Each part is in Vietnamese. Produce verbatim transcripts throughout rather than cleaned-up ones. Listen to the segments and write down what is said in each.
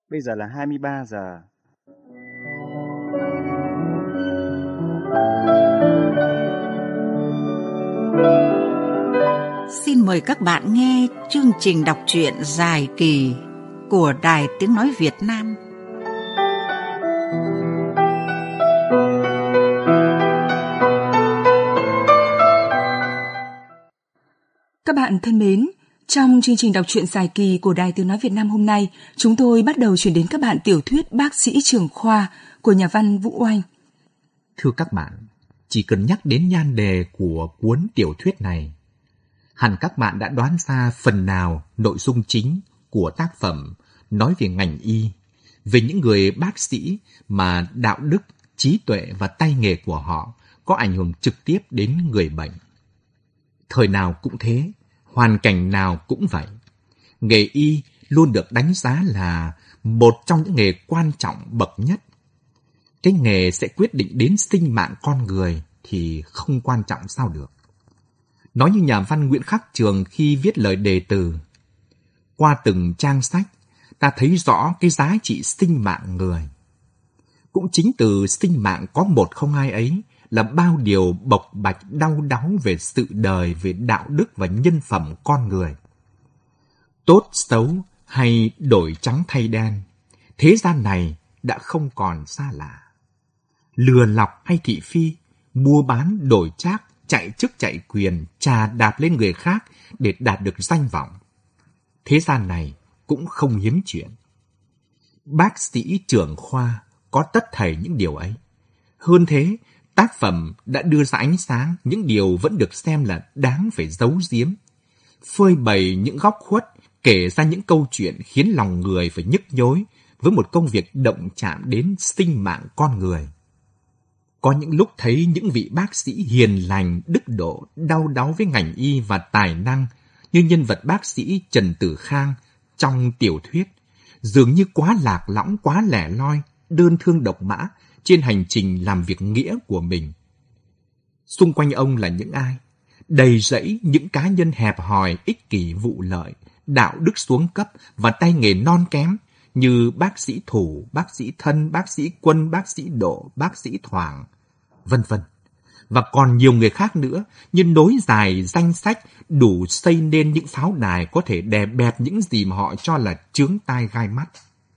Bây giờ là hai mươi ba giờ. Xin mời các bạn nghe chương trình đọc truyện dài kỳ của Đài Tiếng Nói Việt Nam. Các bạn thân mến, trong chương trình đọc truyện dài kỳ của Đài Tiếng Nói Việt Nam hôm nay, chúng tôi bắt đầu chuyển đến các bạn tiểu thuyết Bác sĩ trưởng khoa của nhà văn Vũ Oanh. Thưa các bạn, chỉ cần nhắc đến nhan đề của cuốn tiểu thuyết này, hẳn các bạn đã đoán ra phần nào nội dung chính của tác phẩm nói về ngành y, về những người bác sĩ mà đạo đức, trí tuệ và tay nghề của họ có ảnh hưởng trực tiếp đến người bệnh. Thời nào cũng thế, hoàn cảnh nào cũng vậy. Nghề y luôn được đánh giá là một trong những nghề quan trọng bậc nhất. Cái nghề sẽ quyết định đến sinh mạng con người thì không quan trọng sao được. Nói như nhà văn Nguyễn Khắc Trường khi viết lời đề từ: qua từng trang sách, ta thấy rõ cái giá trị sinh mạng người. Cũng chính từ sinh mạng có một không hai ấy là bao điều bộc bạch đau đáu về sự đời, về đạo đức và nhân phẩm con người. Tốt xấu hay đổi trắng thay đen, thế gian này đã không còn xa lạ. Lừa lọc hay thị phi, mua bán đổi trác, chạy chức chạy quyền, chà đạp lên người khác để đạt được danh vọng, thế gian này cũng không hiếm chuyện. Bác sĩ trưởng khoa có tất thảy những điều ấy. Hơn thế, tác phẩm đã đưa ra ánh sáng những điều vẫn được xem là đáng phải giấu giếm, phơi bày những góc khuất, kể ra những câu chuyện khiến lòng người phải nhức nhối với một công việc động chạm đến sinh mạng con người. Có những lúc thấy những vị bác sĩ hiền lành, đức độ, đau đáu với ngành y và tài năng như nhân vật bác sĩ Trần Tử Khang trong tiểu thuyết, dường như quá lạc lõng, quá lẻ loi, đơn thương độc mã trên hành trình làm việc nghĩa của mình. Xung quanh ông là những ai? Đầy rẫy những cá nhân hẹp hòi, ích kỷ, vụ lợi, đạo đức xuống cấp và tay nghề non kém như bác sĩ Thủ, bác sĩ Thân, bác sĩ Quân, bác sĩ Độ, bác sĩ Thoảng, vân vân. Và còn nhiều người khác nữa, như nối dài danh sách đủ xây nên những pháo đài có thể đè bẹp những gì mà họ cho là chướng tai gai mắt.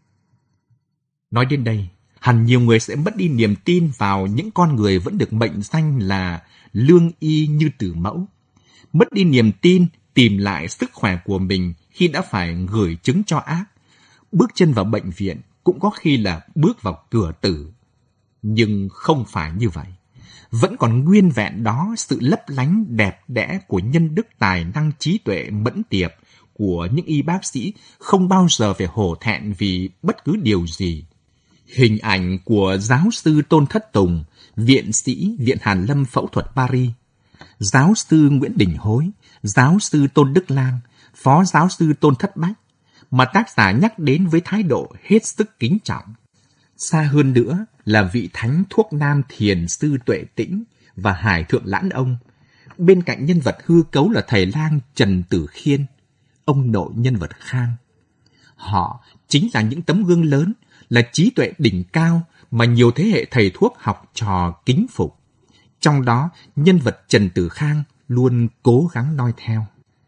Nói đến đây, hẳn nhiều người sẽ mất đi niềm tin vào những con người vẫn được mệnh danh là lương y như Từ Mẫu. Mất đi niềm tin tìm lại sức khỏe của mình khi đã phải gửi chứng cho ác. Bước chân vào bệnh viện cũng có khi là bước vào cửa tử. Nhưng không phải như vậy. Vẫn còn nguyên vẹn đó sự lấp lánh đẹp đẽ của nhân đức, tài năng, trí tuệ mẫn tiệp của những y bác sĩ không bao giờ phải hổ thẹn vì bất cứ điều gì. Hình ảnh của giáo sư Tôn Thất Tùng, viện sĩ Viện Hàn Lâm Phẫu thuật Paris, giáo sư Nguyễn Đình Hối, giáo sư Tôn Đức Lang, phó giáo sư Tôn Thất Bách, mà tác giả nhắc đến với thái độ hết sức kính trọng. Xa hơn nữa là vị thánh thuốc nam thiền sư Tuệ Tĩnh và Hải Thượng Lãn Ông, bên cạnh nhân vật hư cấu là thầy lang Trần Tử Khiên, ông nội nhân vật Khang. Họ chính là những tấm gương lớn, là trí tuệ đỉnh cao mà nhiều thế hệ thầy thuốc học trò kính phục. Trong đó, nhân vật Trần Tử Khang luôn cố gắng noi theo.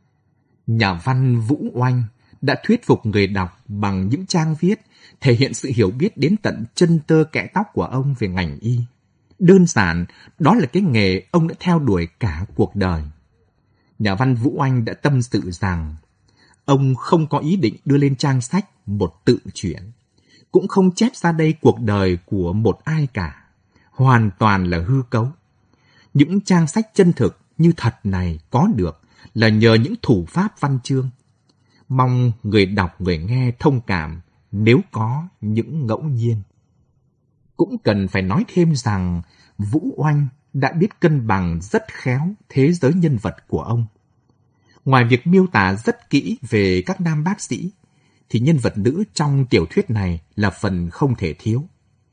Nhà văn Vũ Oanh đã thuyết phục người đọc bằng những trang viết thể hiện sự hiểu biết đến tận chân tơ kẽ tóc của ông về ngành y. Đơn giản, đó là cái nghề ông đã theo đuổi cả cuộc đời. Nhà văn Vũ Oanh đã tâm sự rằng ông không có ý định đưa lên trang sách một tự truyện, cũng không chép ra đây cuộc đời của một ai cả, hoàn toàn là hư cấu. Những trang sách chân thực như thật này có được là nhờ những thủ pháp văn chương. Mong người đọc người nghe thông cảm nếu có những ngẫu nhiên. Cũng cần phải nói thêm rằng Vũ Oanh đã biết cân bằng rất khéo thế giới nhân vật của ông. Ngoài việc miêu tả rất kỹ về các nam bác sĩ, thì nhân vật nữ trong tiểu thuyết này là phần không thể thiếu.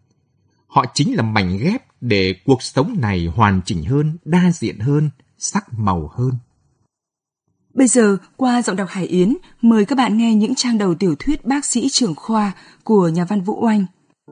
Họ chính là mảnh ghép để cuộc sống này hoàn chỉnh hơn, đa diện hơn, sắc màu hơn. Bây giờ, qua giọng đọc Hải Yến, mời các bạn nghe những trang đầu tiểu thuyết Bác sĩ trưởng khoa của nhà văn Vũ Oanh.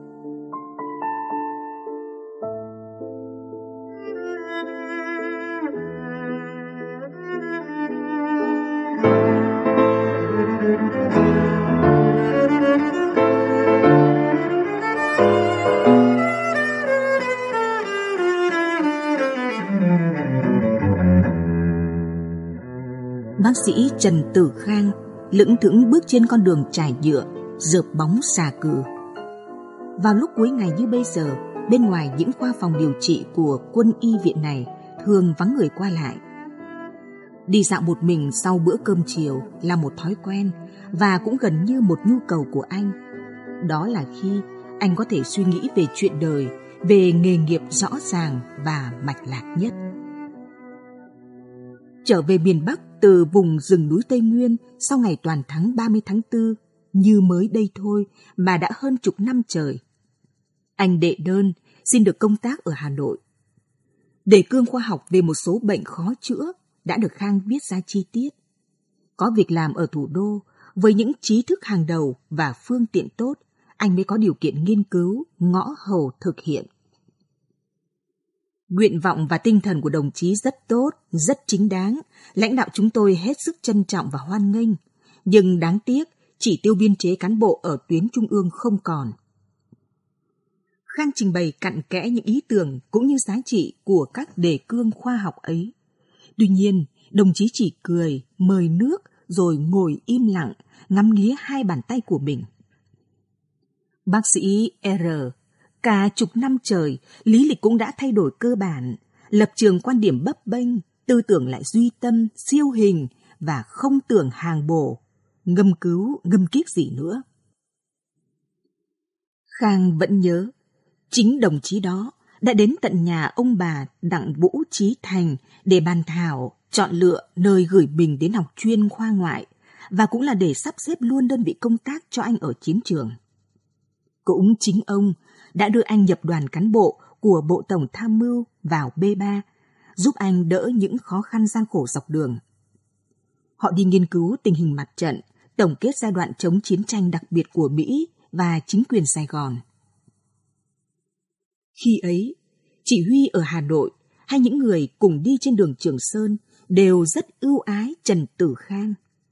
Bác sĩ Trần Tử Khang lững thững bước trên con đường trải nhựa, rợp bóng xà cừ. Vào lúc cuối ngày như bây giờ, bên ngoài những khoa phòng điều trị của quân y viện này thường vắng người qua lại. Đi dạo một mình sau bữa cơm chiều là một thói quen và cũng gần như một nhu cầu của anh. Đó là khi anh có thể suy nghĩ về chuyện đời, về nghề nghiệp rõ ràng và mạch lạc nhất. Trở về miền Bắc từ vùng rừng núi Tây Nguyên sau ngày toàn thắng ba mươi tháng tư, như mới đây thôi mà đã hơn chục năm trời. Anh đệ đơn xin được công tác ở Hà Nội. Đề cương khoa học về một số bệnh khó chữa đã được Khang viết ra chi tiết. Có việc làm ở thủ đô với những trí thức hàng đầu và phương tiện tốt, anh mới có điều kiện nghiên cứu, ngõ hầu thực hiện. Nguyện vọng và tinh thần của đồng chí rất tốt, rất chính đáng, lãnh đạo chúng tôi hết sức trân trọng và hoan nghênh, nhưng đáng tiếc chỉ tiêu biên chế cán bộ ở tuyến trung ương không còn. Khang trình bày cặn kẽ những ý tưởng cũng như giá trị của các đề cương khoa học ấy. Tuy nhiên, đồng chí chỉ cười, mời nước rồi ngồi im lặng, ngắm nghía hai bàn tay của mình. Bác sĩ R, cả chục năm trời, lý lịch cũng đã thay đổi cơ bản, lập trường quan điểm bấp bênh, tư tưởng lại duy tâm, siêu hình và không tưởng hàng bổ, ngâm cứu, ngâm kiết gì nữa. Khang vẫn nhớ, chính đồng chí đó đã đến tận nhà ông bà Đặng Vũ Trí Thành để bàn thảo, chọn lựa nơi gửi mình đến học chuyên khoa ngoại và cũng là để sắp xếp luôn đơn vị công tác cho anh ở chiến trường. Cũng chính ông đã đưa anh nhập đoàn cán bộ của Bộ Tổng Tham mưu vào B ba, giúp anh đỡ những khó khăn gian khổ dọc đường. Họ đi nghiên cứu tình hình mặt trận, tổng kết giai đoạn chống chiến tranh đặc biệt của Mỹ và chính quyền Sài Gòn. Khi ấy, chỉ huy ở Hà Nội hay những người cùng đi trên đường Trường Sơn đều rất ưu ái Trần Tử Khang.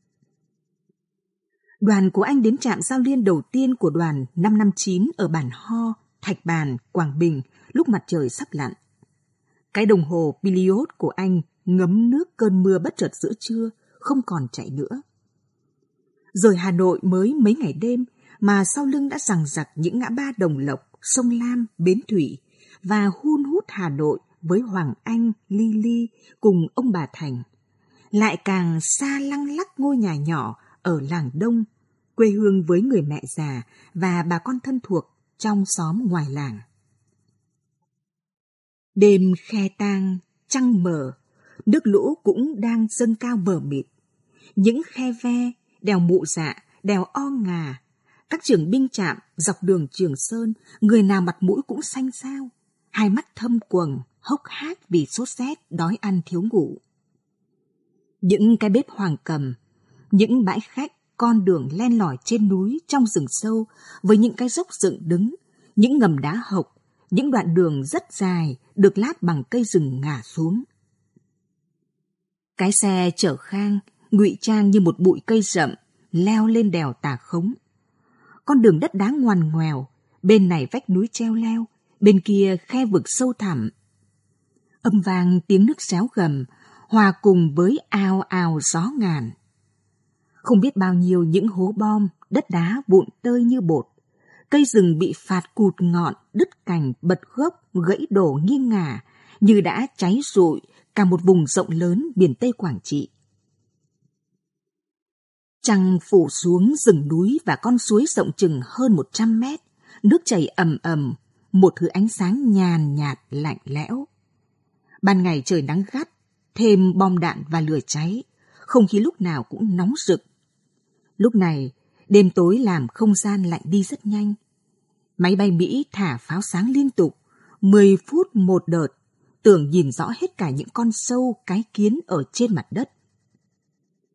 Đoàn của anh đến trạm giao liên đầu tiên của đoàn năm năm chín ở bản Ho, Thạch Bàn, Quảng Bình lúc mặt trời sắp lặn. Cái đồng hồ Piliot của anh ngấm nước cơn mưa bất chợt giữa trưa, không còn chạy nữa. Rời Hà Nội mới mấy ngày đêm mà sau lưng đã giằng giặc những ngã ba Đồng Lộc, sông Lam, Bến Thủy và hun hút Hà Nội với Hoàng Anh, Ly Ly cùng ông bà Thành. Lại càng xa lăng lắc ngôi nhà nhỏ ở làng Đông, quê hương với người mẹ già và bà con thân thuộc trong xóm ngoài làng. Đêm khe tang, trăng mờ, nước lũ cũng đang dâng cao mờ mịt. Những khe ve, đèo Mụ Dạ, đèo O Ngà, các trưởng binh trạm dọc đường Trường Sơn, người nào mặt mũi cũng xanh xao, hai mắt thâm quầng, hốc hác vì sốt rét, đói ăn thiếu ngủ. Những cái bếp Hoàng Cầm, những bãi khách, con đường len lỏi trên núi trong rừng sâu với những cái dốc dựng đứng, những ngầm đá hộc, những đoạn đường rất dài được lát bằng cây rừng ngả xuống. Cái xe chở Khang ngụy trang như một bụi cây rậm leo lên đèo Tà Khống. Con đường đất đá ngoằn ngoèo, bên này vách núi treo leo, bên kia khe vực sâu thẳm. Âm vang tiếng nước réo gầm hòa cùng với ào ào gió ngàn. Không biết bao nhiêu những hố bom, đất đá vụn tơi như bột. Cây rừng bị phạt cụt ngọn, đứt cành, bật gốc, gãy đổ nghiêng ngả, như đã cháy rụi cả một vùng rộng lớn miền Tây Quảng Trị. Trăng phủ xuống rừng núi và con suối rộng chừng hơn một trăm mét, nước chảy ầm ầm, một thứ ánh sáng nhàn nhạt lạnh lẽo. Ban ngày trời nắng gắt, thêm bom đạn và lửa cháy, không khí lúc nào cũng nóng rực. Lúc này, đêm tối làm không gian lạnh đi rất nhanh. Máy bay Mỹ thả pháo sáng liên tục, mười phút một đợt, tưởng nhìn rõ hết cả những con sâu, cái kiến ở trên mặt đất.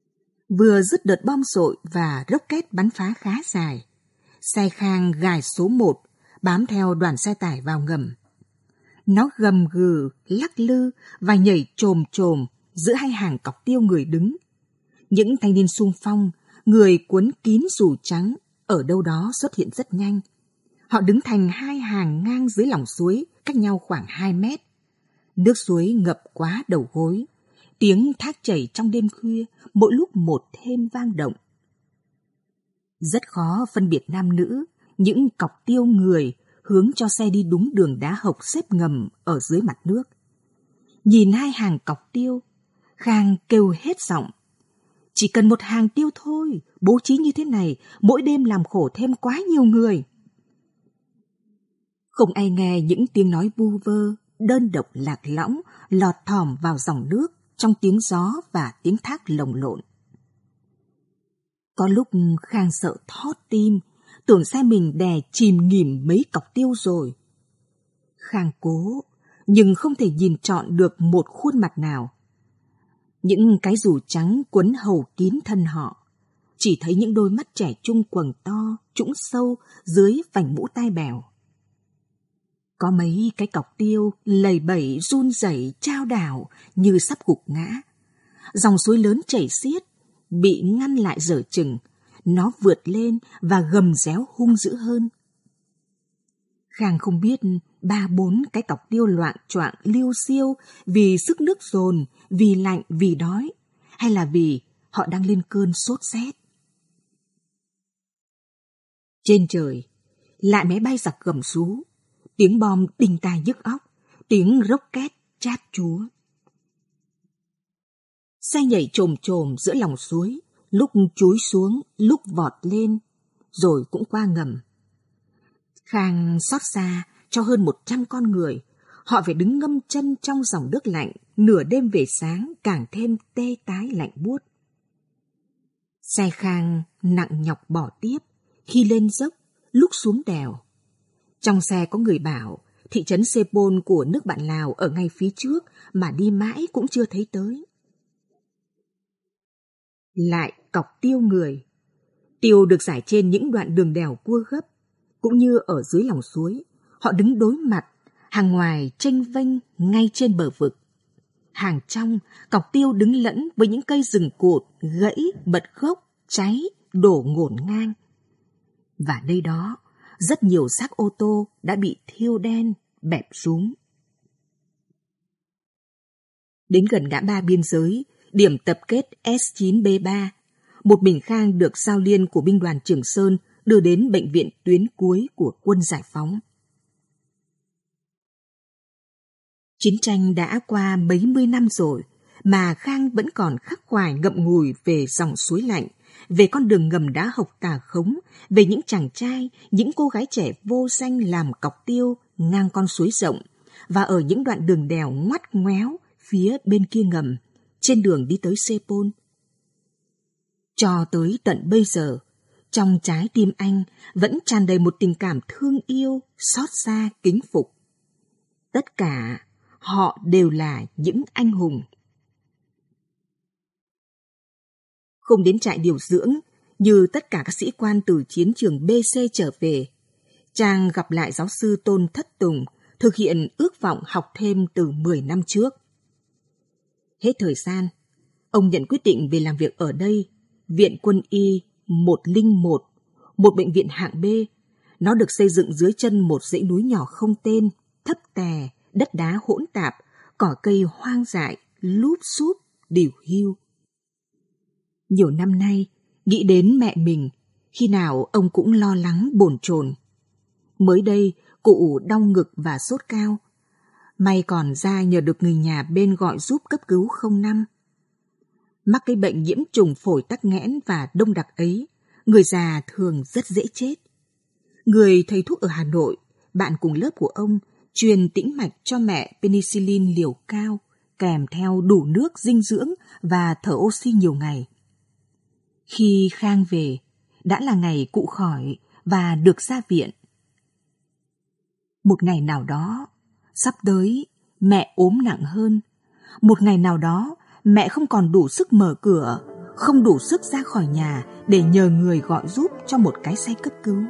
Vừa dứt đợt bom dội và rocket bắn phá khá dài, xe Khang gài số một bám theo đoàn xe tải vào ngầm. Nó gầm gừ, lắc lư và nhảy chồm chồm giữa hai hàng cọc tiêu người đứng. Những thanh niên xung phong, người cuốn kín dù trắng, ở đâu đó xuất hiện rất nhanh. Họ đứng thành hai hàng ngang dưới lòng suối, cách nhau khoảng hai mét. Nước suối ngập quá đầu gối. Tiếng thác chảy trong đêm khuya, mỗi lúc một thêm vang động. Rất khó phân biệt nam nữ, những cọc tiêu người hướng cho xe đi đúng đường đá hộc xếp ngầm ở dưới mặt nước. Nhìn hai hàng cọc tiêu, Khang kêu hết giọng. Chỉ cần một hàng tiêu thôi, bố trí như thế này, mỗi đêm làm khổ thêm quá nhiều người. Không ai nghe những tiếng nói vu vơ, đơn độc lạc lõng, lọt thỏm vào dòng nước trong tiếng gió và tiếng thác lồng lộn. Có lúc Khang sợ thót tim, tưởng xe mình đè chìm nghỉm mấy cọc tiêu rồi. Khang cố, nhưng không thể nhìn trọn được một khuôn mặt nào. Những cái dù trắng quấn hầu kín thân họ, chỉ thấy những đôi mắt trẻ trung quầng to, trũng sâu dưới vành mũ tai bèo. Có mấy cái cọc tiêu lầy bẩy run rẩy chao đảo như sắp gục ngã. Dòng suối lớn chảy xiết, bị ngăn lại dở chừng, nó vượt lên và gầm réo hung dữ hơn. Khang không biết ba bốn cái cọc tiêu loạng choạng liêu xiêu vì sức nước dồn, vì lạnh, vì đói, hay là vì họ đang lên cơn sốt rét. Trên trời, lại máy bay giặc gầm rú, tiếng bom đinh tai nhức óc, tiếng rocket chát chúa. Xe nhảy chồm chồm giữa lòng suối, lúc chúi xuống, lúc vọt lên, rồi cũng qua ngầm. Khang xót xa cho hơn một trăm con người, họ phải đứng ngâm chân trong dòng nước lạnh, nửa đêm về sáng càng thêm tê tái lạnh buốt. Xe Khang nặng nhọc bỏ tiếp, khi lên dốc, lúc xuống đèo. Trong xe có người bảo, thị trấn Sepol của nước bạn Lào ở ngay phía trước mà đi mãi cũng chưa thấy tới. Lại cọc tiêu người. Tiêu được rải trên những đoạn đường đèo cua gấp, cũng như ở dưới lòng suối. Họ đứng đối mặt, hàng ngoài chênh vênh ngay trên bờ vực. Hàng trong, cọc tiêu đứng lẫn với những cây rừng cột, gãy, bật gốc, cháy, đổ ngổn ngang. Và nơi đó, rất nhiều xác ô tô đã bị thiêu đen, bẹp rúm. Đến gần ngã ba biên giới, điểm tập kết S chín B ba, một mình Khang được giao liên của binh đoàn Trường Sơn đưa đến bệnh viện tuyến cuối của quân giải phóng. Chiến tranh đã qua mấy mươi năm rồi, mà Khang vẫn còn khắc khoải ngậm ngùi về dòng suối lạnh, về con đường ngầm đá hộc tà khống, về những chàng trai, những cô gái trẻ vô danh làm cọc tiêu ngang con suối rộng, và ở những đoạn đường đèo ngoắt ngoéo phía bên kia ngầm, trên đường đi tới Sepol. Cho tới tận bây giờ, trong trái tim anh vẫn tràn đầy một tình cảm thương yêu, xót xa, kính phục. Tất cả họ đều là những anh hùng. Không đến trại điều dưỡng như tất cả các sĩ quan từ chiến trường B C trở về, chàng gặp lại giáo sư Tôn Thất Tùng, thực hiện ước vọng học thêm từ mười năm trước. Hết thời gian, ông nhận quyết định về làm việc ở đây, Viện Quân y một không một, một bệnh viện hạng B. Nó được xây dựng dưới chân một dãy núi nhỏ không tên, thấp tè, đất đá hỗn tạp, cỏ cây hoang dại, lúp xúp, điều hiu. Nhiều năm nay, nghĩ đến mẹ mình, khi nào ông cũng lo lắng bồn chồn. Mới đây, cụ đau ngực và sốt cao. May còn ra nhờ được người nhà bên gọi giúp cấp cứu không năm. Mắc cái bệnh nhiễm trùng phổi tắc nghẽn và đông đặc ấy, người già thường rất dễ chết. Người thầy thuốc ở Hà Nội, bạn cùng lớp của ông, truyền tĩnh mạch cho mẹ penicillin liều cao, kèm theo đủ nước dinh dưỡng và thở oxy nhiều ngày. Khi Khang về, đã là ngày cụ khỏi và được ra viện. Một ngày nào đó, sắp tới, mẹ ốm nặng hơn. Một ngày nào đó, mẹ không còn đủ sức mở cửa, không đủ sức ra khỏi nhà để nhờ người gọi giúp cho một cái xe cấp cứu.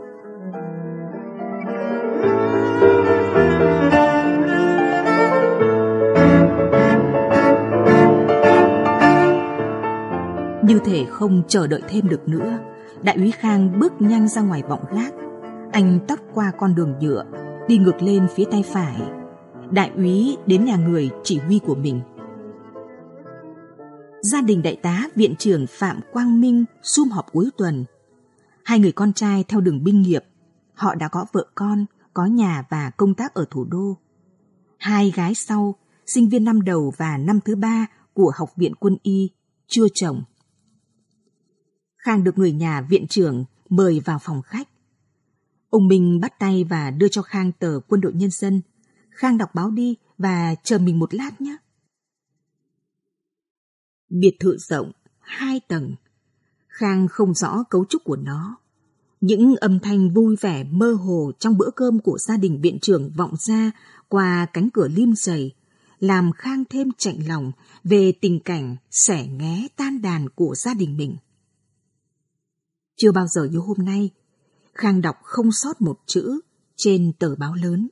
Như thể không chờ đợi thêm được nữa, đại úy Khang bước nhanh ra ngoài vọng gác. Anh tấp qua con đường nhựa, đi ngược lên phía tay phải. Đại úy đến nhà người chỉ huy của mình. Gia đình đại tá viện trưởng Phạm Quang Minh sum họp cuối tuần. Hai người con trai theo đường binh nghiệp. Họ đã có vợ con, có nhà và công tác ở thủ đô. Hai gái sau, sinh viên năm đầu và năm thứ ba của Học viện Quân y, chưa chồng. Khang được người nhà viện trưởng mời vào phòng khách. Ông Minh bắt tay và đưa cho Khang tờ Quân đội Nhân dân. Khang đọc báo đi và chờ mình một lát nhé. Biệt thự rộng, hai tầng. Khang không rõ cấu trúc của nó. Những âm thanh vui vẻ mơ hồ trong bữa cơm của gia đình viện trưởng vọng ra qua cánh cửa lim dày, làm Khang thêm chạnh lòng về tình cảnh xẻ nghé tan đàn của gia đình mình. Chưa bao giờ như hôm nay, Khang đọc không sót một chữ trên tờ báo lớn.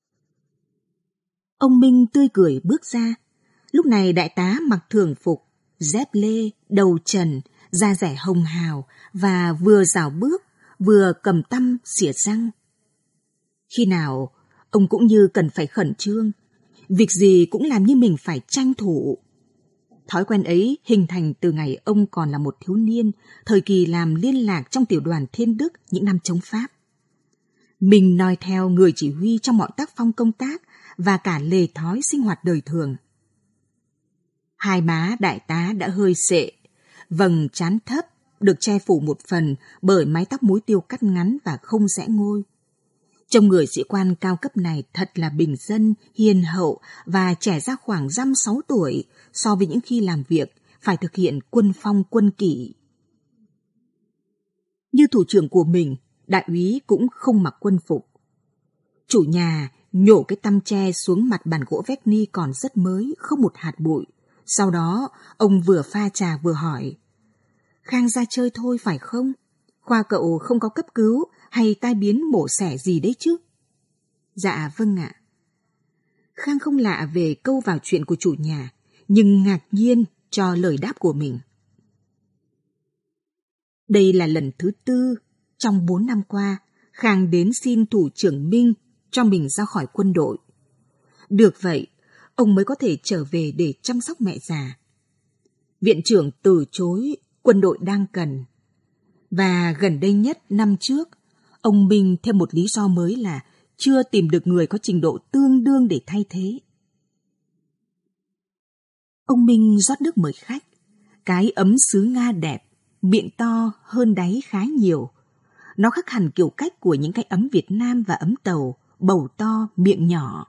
Ông Minh tươi cười bước ra. Lúc này đại tá mặc thường phục, dép lê, đầu trần, da dẻ hồng hào và vừa rảo bước, vừa cầm tăm xỉa răng. Khi nào, ông cũng như cần phải khẩn trương. Việc gì cũng làm như mình phải tranh thủ. Thói quen ấy hình thành từ ngày ông còn là một thiếu niên, thời kỳ làm liên lạc trong tiểu đoàn Thiên Đức những năm chống Pháp. Mình noi theo người chỉ huy trong mọi tác phong công tác và cả lề thói sinh hoạt đời thường. Hai má đại tá đã hơi sệ, vầng trán thấp được che phủ một phần bởi mái tóc muối tiêu cắt ngắn và không rẽ ngôi. Trông người sĩ quan cao cấp này thật là bình dân, hiền hậu và trẻ ra khoảng dăm sáu tuổi so với những khi làm việc phải thực hiện quân phong quân kỷ. Như thủ trưởng của mình, đại úy cũng không mặc quân phục. Chủ nhà nhổ cái tăm tre xuống mặt bàn gỗ vét ni còn rất mới, không một hạt bụi. Sau đó, ông vừa pha trà vừa hỏi: Khang ra chơi thôi phải không? Khoa cậu không có cấp cứu hay tai biến mổ xẻ gì đấy chứ? Dạ vâng ạ. Khang không lạ về câu vào chuyện của chủ nhà, nhưng ngạc nhiên cho lời đáp của mình. Đây là lần thứ tư trong bốn năm qua Khang đến xin thủ trưởng Minh cho mình ra khỏi quân đội. Được vậy, ông mới có thể trở về để chăm sóc mẹ già. Viện trưởng từ chối, quân đội đang cần. Và gần đây nhất năm trước, ông Minh thêm một lý do mới là chưa tìm được người có trình độ tương đương để thay thế. Ông Minh rót nước mời khách. Cái ấm sứ Nga đẹp, miệng to hơn đáy khá nhiều. Nó khác hẳn kiểu cách của những cái ấm Việt Nam và ấm Tàu, bầu to, miệng nhỏ.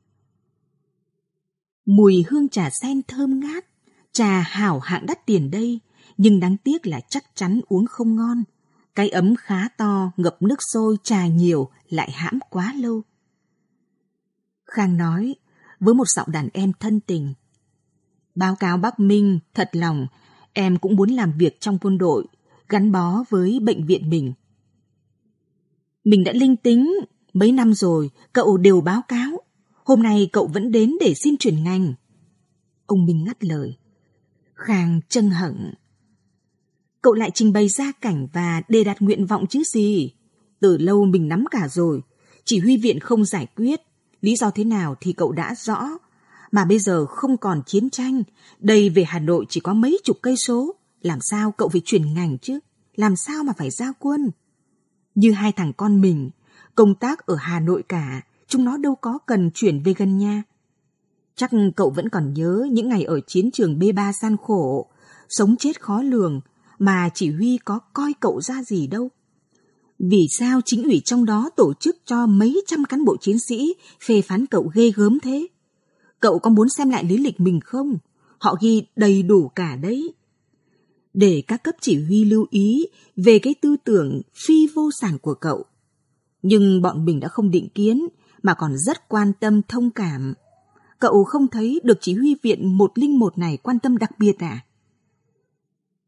Mùi hương trà sen thơm ngát, trà hảo hạng đắt tiền đây, nhưng đáng tiếc là chắc chắn uống không ngon. Cái ấm khá to, ngập nước sôi, trà nhiều, lại hãm quá lâu. Khang nói với một giọng đàn em thân tình: Báo cáo bác Minh, thật lòng, em cũng muốn làm việc trong quân đội, gắn bó với bệnh viện mình. Mình đã linh tính, mấy năm rồi, cậu đều báo cáo. Hôm nay cậu vẫn đến để xin chuyển ngành. Ông Minh ngắt lời. Khang chân hững. Cậu lại trình bày gia cảnh và đề đạt nguyện vọng chứ gì. Từ lâu mình nắm cả rồi. Chỉ huy viện không giải quyết. Lý do thế nào thì cậu đã rõ. Mà bây giờ không còn chiến tranh. Đây về Hà Nội chỉ có mấy chục cây số. Làm sao cậu phải chuyển ngành chứ? Làm sao mà phải ra quân? Như hai thằng con mình, công tác ở Hà Nội cả, chúng nó đâu có cần chuyển về gần nhà. Chắc cậu vẫn còn nhớ những ngày ở chiến trường B ba gian khổ, sống chết khó lường, mà chỉ huy có coi cậu ra gì đâu. Vì sao chính ủy trong đó tổ chức cho mấy trăm cán bộ chiến sĩ phê phán cậu ghê gớm thế? Cậu có muốn xem lại lý lịch mình không? Họ ghi đầy đủ cả đấy. Để các cấp chỉ huy lưu ý về cái tư tưởng phi vô sản của cậu. Nhưng bọn mình đã không định kiến, mà còn rất quan tâm thông cảm. Cậu không thấy được chỉ huy viện một không một này quan tâm đặc biệt à?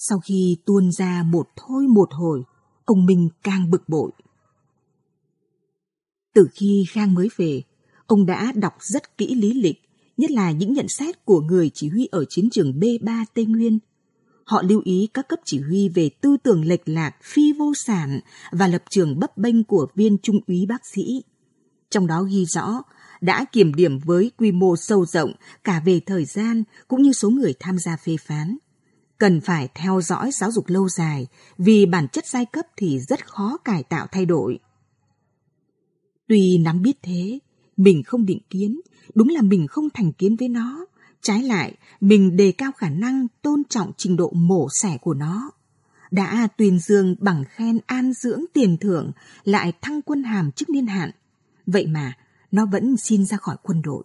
Sau khi tuôn ra một thôi một hồi, ông Minh càng bực bội. Từ khi Khang mới về, ông đã đọc rất kỹ lý lịch, nhất là những nhận xét của người chỉ huy ở chiến trường B ba Tây Nguyên. Họ lưu ý các cấp chỉ huy về tư tưởng lệch lạc, phi vô sản và lập trường bấp bênh của viên trung úy bác sĩ. Trong đó ghi rõ đã kiểm điểm với quy mô sâu rộng cả về thời gian cũng như số người tham gia phê phán. Cần phải theo dõi giáo dục lâu dài vì bản chất giai cấp thì rất khó cải tạo thay đổi. Tuy nắm biết thế, mình không định kiến, đúng là mình không thành kiến với nó. Trái lại, mình đề cao khả năng tôn trọng trình độ mổ xẻ của nó. Đã tuyên dương bằng khen an dưỡng tiền thưởng, lại thăng quân hàm trước niên hạn. Vậy mà, nó vẫn xin ra khỏi quân đội.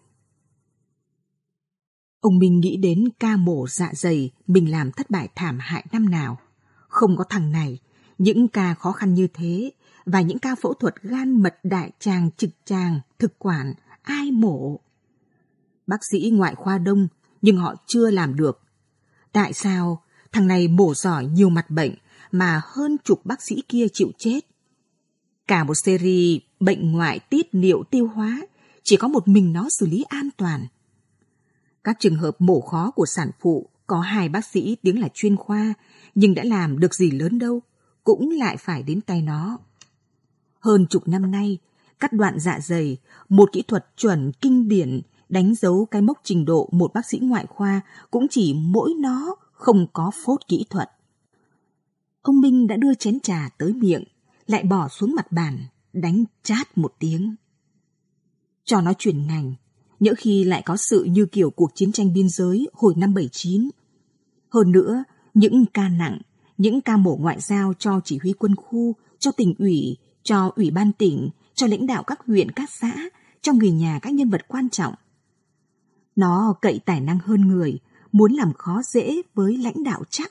Ông Minh nghĩ đến ca mổ dạ dày mình làm thất bại thảm hại năm nào. Không có thằng này, những ca khó khăn như thế và những ca phẫu thuật gan mật đại tràng, trực tràng, thực quản, ai mổ? Bác sĩ ngoại khoa đông, nhưng họ chưa làm được. Tại sao thằng này mổ giỏi nhiều mặt bệnh mà hơn chục bác sĩ kia chịu chết? Cả một series bệnh ngoại tiết niệu tiêu hóa, chỉ có một mình nó xử lý an toàn. Các trường hợp mổ khó của sản phụ có hai bác sĩ tiếng là chuyên khoa, nhưng đã làm được gì lớn đâu, cũng lại phải đến tay nó. Hơn chục năm nay, cắt đoạn dạ dày, một kỹ thuật chuẩn kinh điển, đánh dấu cái mốc trình độ một bác sĩ ngoại khoa, cũng chỉ mỗi nó không có phốt kỹ thuật. Ông Minh đã đưa chén trà tới miệng, lại bỏ xuống mặt bàn, đánh chát một tiếng. Cho nó chuyển ngành, nhỡ khi lại có sự như kiểu cuộc chiến tranh biên giới hồi năm bảy chín. Hơn nữa, những ca nặng, những ca mổ ngoại giao cho chỉ huy quân khu, cho tỉnh ủy, cho ủy ban tỉnh, cho lãnh đạo các huyện, các xã, cho người nhà các nhân vật quan trọng. Nó cậy tài năng hơn người, muốn làm khó dễ với lãnh đạo chắc.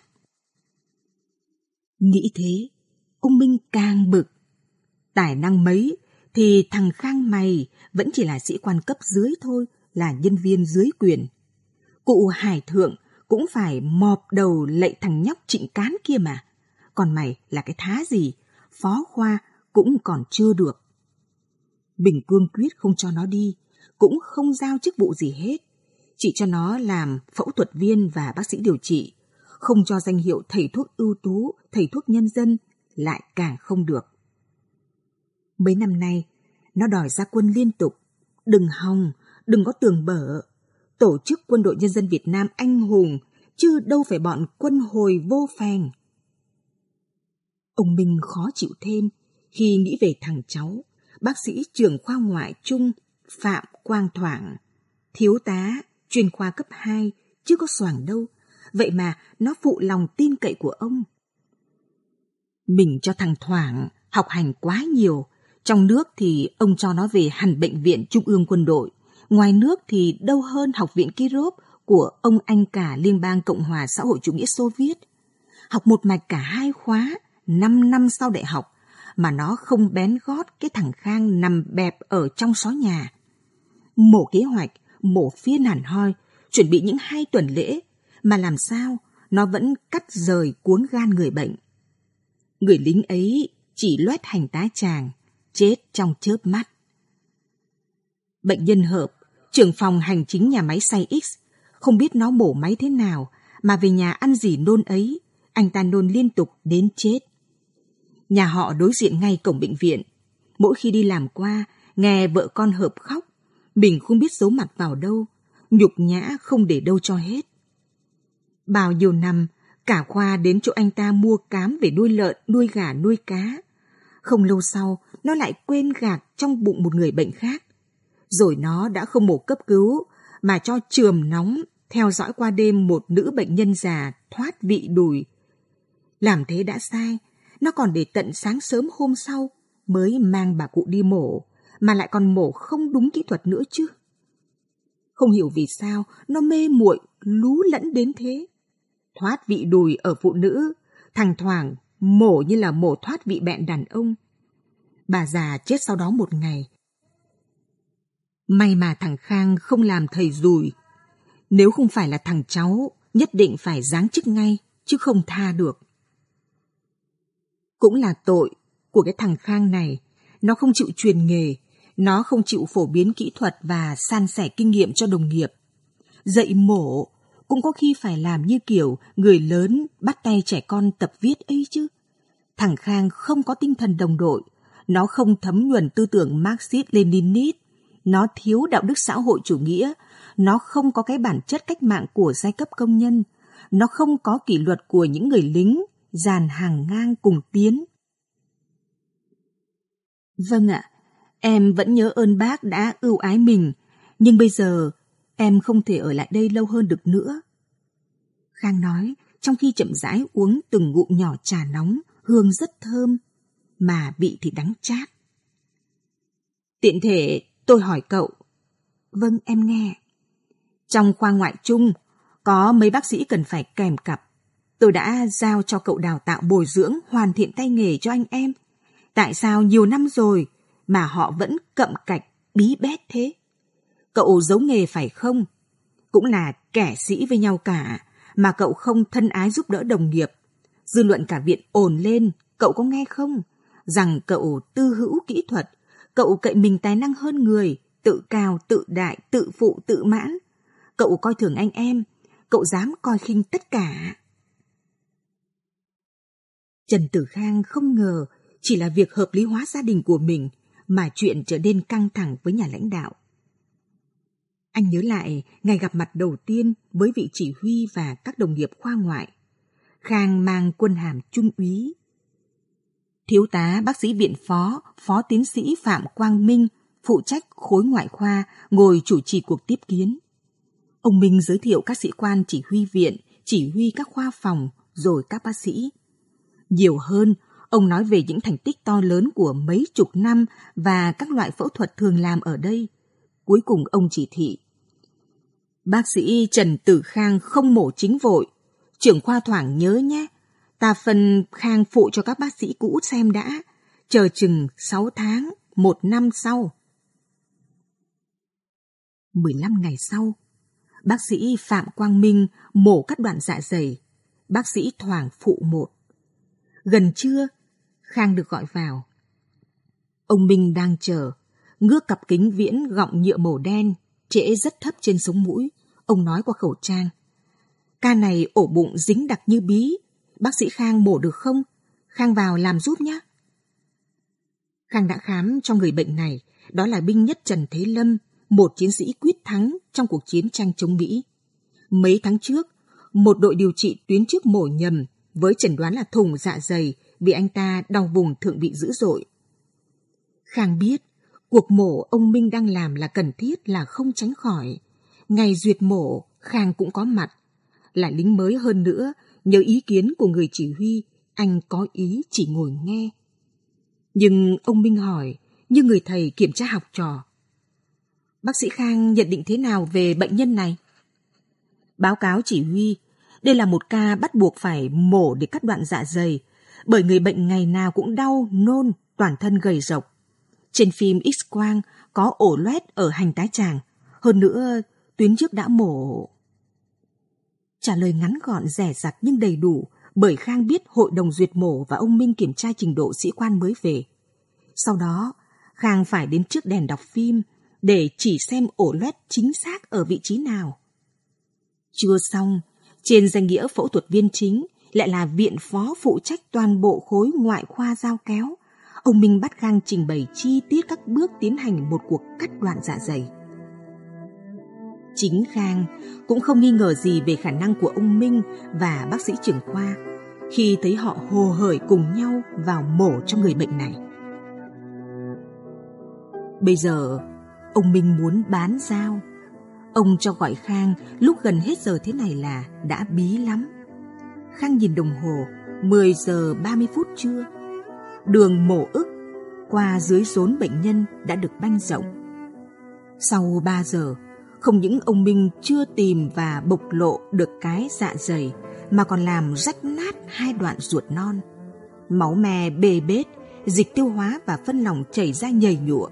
Nghĩ thế, ông Minh càng bực. Tài năng mấy thì thằng Khang mày vẫn chỉ là sĩ quan cấp dưới thôi, là nhân viên dưới quyền. Cụ Hải Thượng cũng phải mọp đầu lạy thằng nhóc Trịnh Cán kia mà. Còn mày là cái thá gì, phó khoa cũng còn chưa được. Bình cương quyết không cho nó đi, cũng không giao chức vụ gì hết. Chỉ cho nó làm phẫu thuật viên và bác sĩ điều trị, không cho danh hiệu thầy thuốc ưu tú, thầy thuốc nhân dân, lại càng không được. Mấy năm nay, nó đòi ra quân liên tục, đừng hòng, đừng có tưởng bở. Tổ chức Quân đội Nhân dân Việt Nam anh hùng, chứ đâu phải bọn quân hồi vô phèn. Ông Minh khó chịu thêm khi nghĩ về thằng cháu, bác sĩ trưởng khoa ngoại trung Phạm Quang Thoảng, thiếu tá, chuyên khoa cấp hai, chứ có xoàng đâu. Vậy mà nó phụ lòng tin cậy của ông. Mình cho thằng Thoảng học hành quá nhiều. Trong nước thì ông cho nó về hẳn Bệnh viện Trung ương Quân đội. Ngoài nước thì đâu hơn Học viện Kirov của ông anh cả Liên bang Cộng hòa xã hội chủ nghĩa Xô Viết. Học một mạch cả hai khóa, năm năm sau đại học, mà nó không bén gót cái thằng Khang nằm bẹp ở trong xó nhà. Mổ kế hoạch, mổ phiên hẳn hoi, chuẩn bị những hai tuần lễ, mà làm sao nó vẫn cắt rời cuống gan người bệnh. Người lính ấy chỉ loét hành tá tràng, chết trong chớp mắt. Bệnh nhân Hợp, trưởng phòng hành chính nhà máy xay X, không biết nó mổ máy thế nào mà về nhà ăn gì nôn ấy, anh ta nôn liên tục đến chết. Nhà họ đối diện ngay cổng bệnh viện. Mỗi khi đi làm qua, nghe vợ con Hợp khóc, mình không biết giấu mặt vào đâu, nhục nhã không để đâu cho hết. Bao nhiêu năm, cả khoa đến chỗ anh ta mua cám về nuôi lợn, nuôi gà, nuôi cá. Không lâu sau, nó lại quên gạc trong bụng một người bệnh khác. Rồi nó đã không mổ cấp cứu, mà cho chườm nóng, theo dõi qua đêm một nữ bệnh nhân già thoát vị đùi. Làm thế đã sai, nó còn để tận sáng sớm hôm sau mới mang bà cụ đi mổ, mà lại còn mổ không đúng kỹ thuật nữa chứ. Không hiểu vì sao nó mê muội lú lẫn đến thế. Thoát vị đùi ở phụ nữ, thằng Thoảng mổ như là mổ thoát vị bẹn đàn ông. Bà già chết sau đó một ngày. May mà thằng Khang không làm thầy dùi. Nếu không phải là thằng cháu, nhất định phải giáng chức ngay. chứ không tha được. Cũng là tội của cái thằng Khang này, nó không chịu truyền nghề, nó không chịu phổ biến kỹ thuật và san sẻ kinh nghiệm cho đồng nghiệp. Dạy mổ cũng có khi phải làm như kiểu người lớn bắt tay trẻ con tập viết ấy chứ. Thằng Khang không có tinh thần đồng đội, nó không thấm nhuần tư tưởng Marxist-Leninist, nó thiếu đạo đức xã hội chủ nghĩa, nó không có cái bản chất cách mạng của giai cấp công nhân, nó không có kỷ luật của những người lính, dàn hàng ngang cùng tiến. Vâng ạ, em vẫn nhớ ơn bác đã ưu ái mình, nhưng bây giờ em không thể ở lại đây lâu hơn được nữa. Khang nói, trong khi chậm rãi uống từng ngụm nhỏ trà nóng, hương rất thơm, mà vị thì đắng chát. Tiện thể tôi hỏi cậu. Vâng, em nghe. Trong khoa ngoại trung, có mấy bác sĩ cần phải kèm cặp. Tôi đã giao cho cậu đào tạo bồi dưỡng hoàn thiện tay nghề cho anh em. Tại sao nhiều năm rồi mà họ vẫn cậm cạch, bí bét thế? Cậu giấu nghề phải không? Cũng là kẻ sĩ với nhau cả, mà cậu không thân ái giúp đỡ đồng nghiệp. Dư luận cả viện ồn lên, cậu có nghe không? Rằng cậu tư hữu kỹ thuật, cậu cậy mình tài năng hơn người, tự cao, tự đại, tự phụ, tự mãn. Cậu coi thường anh em, cậu dám coi khinh tất cả. Trần Tử Khang không ngờ chỉ là việc hợp lý hóa gia đình của mình mà chuyện trở nên căng thẳng với nhà lãnh đạo. Anh nhớ lại ngày gặp mặt đầu tiên với vị chỉ huy và các đồng nghiệp khoa ngoại. Khang mang quân hàm trung úy. Thiếu tá bác sĩ viện phó, phó tiến sĩ Phạm Quang Minh, phụ trách khối ngoại khoa, ngồi chủ trì cuộc tiếp kiến. Ông Minh giới thiệu các sĩ quan chỉ huy viện, chỉ huy các khoa phòng, rồi các bác sĩ. Nhiều hơn, ông nói về những thành tích to lớn của mấy chục năm và các loại phẫu thuật thường làm ở đây. Cuối cùng ông chỉ thị. Bác sĩ Trần Tử Khang không mổ chính vội. Trưởng khoa thoảng nhớ nhé. Ta phân Khang phụ cho các bác sĩ cũ xem đã. Chờ chừng sáu tháng, một năm sau. mười lăm ngày sau, bác sĩ Phạm Quang Minh mổ cắt đoạn dạ dày. Bác sĩ thoảng phụ một. Gần trưa, Khang được gọi vào. Ông Minh đang chờ, ngước cặp kính viễn gọng nhựa màu đen, trễ rất thấp trên sống mũi. Ông nói qua khẩu trang. Ca này ổ bụng dính đặc như bí. Bác sĩ Khang mổ được không? Khang vào làm giúp nhé. Khang đã khám cho người bệnh này. Đó là binh nhất Trần Thế Lâm, một chiến sĩ quyết thắng trong cuộc chiến tranh chống Mỹ. Mấy tháng trước, một đội điều trị tuyến trước mổ nhầm với chẩn đoán là thủng dạ dày vì anh ta đau vùng thượng vị dữ dội. Khang biết cuộc mổ ông Minh đang làm là cần thiết, là không tránh khỏi. Ngày duyệt mổ, Khang cũng có mặt. Là lính mới hơn nữa, nhờ ý kiến của người chỉ huy, anh có ý chỉ ngồi nghe. Nhưng ông Minh hỏi, như người thầy kiểm tra học trò. Bác sĩ Khang nhận định thế nào về bệnh nhân này? Báo cáo chỉ huy, đây là một ca bắt buộc phải mổ để cắt đoạn dạ dày, bởi người bệnh ngày nào cũng đau, nôn, toàn thân gầy rộc. Trên phim X-quang có ổ loét ở hành tá tràng. Hơn nữa, tuyến trước đã mổ. Trả lời ngắn gọn rẻ rặt nhưng đầy đủ, bởi Khang biết hội đồng duyệt mổ và ông Minh kiểm tra trình độ sĩ quan mới về. Sau đó, Khang phải đến trước đèn đọc phim để chỉ xem ổ loét chính xác ở vị trí nào. Chưa xong, trên danh nghĩa phẫu thuật viên chính lại là viện phó phụ trách toàn bộ khối ngoại khoa dao kéo. Ông Minh bắt Khang trình bày chi tiết các bước tiến hành một cuộc cắt đoạn dạ dày. Chính Khang cũng không nghi ngờ gì về khả năng của ông Minh và bác sĩ trưởng khoa khi thấy họ hồ hởi cùng nhau vào mổ cho người bệnh này. Bây giờ, ông Minh muốn bán dao. Ông cho gọi Khang lúc gần hết giờ thế này là đã bí lắm. Khang nhìn đồng hồ, mười giờ ba mươi phút trưa. Đường mổ ức qua dưới rốn bệnh nhân đã được banh rộng. Sau ba giờ, không những ông Minh chưa tìm và bộc lộ được cái dạ dày, mà còn làm rách nát hai đoạn ruột non. Máu me bê bết, dịch tiêu hóa và phân lỏng chảy ra nhầy nhụa.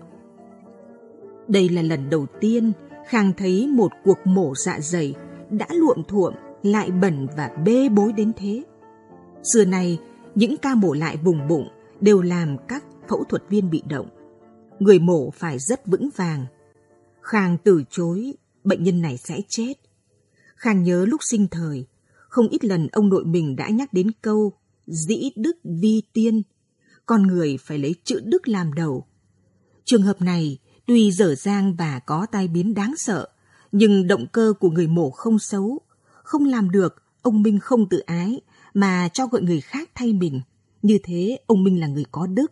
Đây là lần đầu tiên Khang thấy một cuộc mổ dạ dày đã luộm thuộm lại bẩn và bê bối đến thế. Xưa nay, những ca mổ lại vùng bụng đều làm các phẫu thuật viên bị động. Người mổ phải rất vững vàng. Khang từ chối, bệnh nhân này sẽ chết. Khang nhớ lúc sinh thời, không ít lần ông nội mình đã nhắc đến câu dĩ đức vi tiên, con người phải lấy chữ đức làm đầu. Trường hợp này tuy dở dang và có tai biến đáng sợ, nhưng động cơ của người mổ không xấu. Không làm được, ông Minh không tự ái, mà cho gọi người khác thay mình. Như thế, ông Minh là người có đức.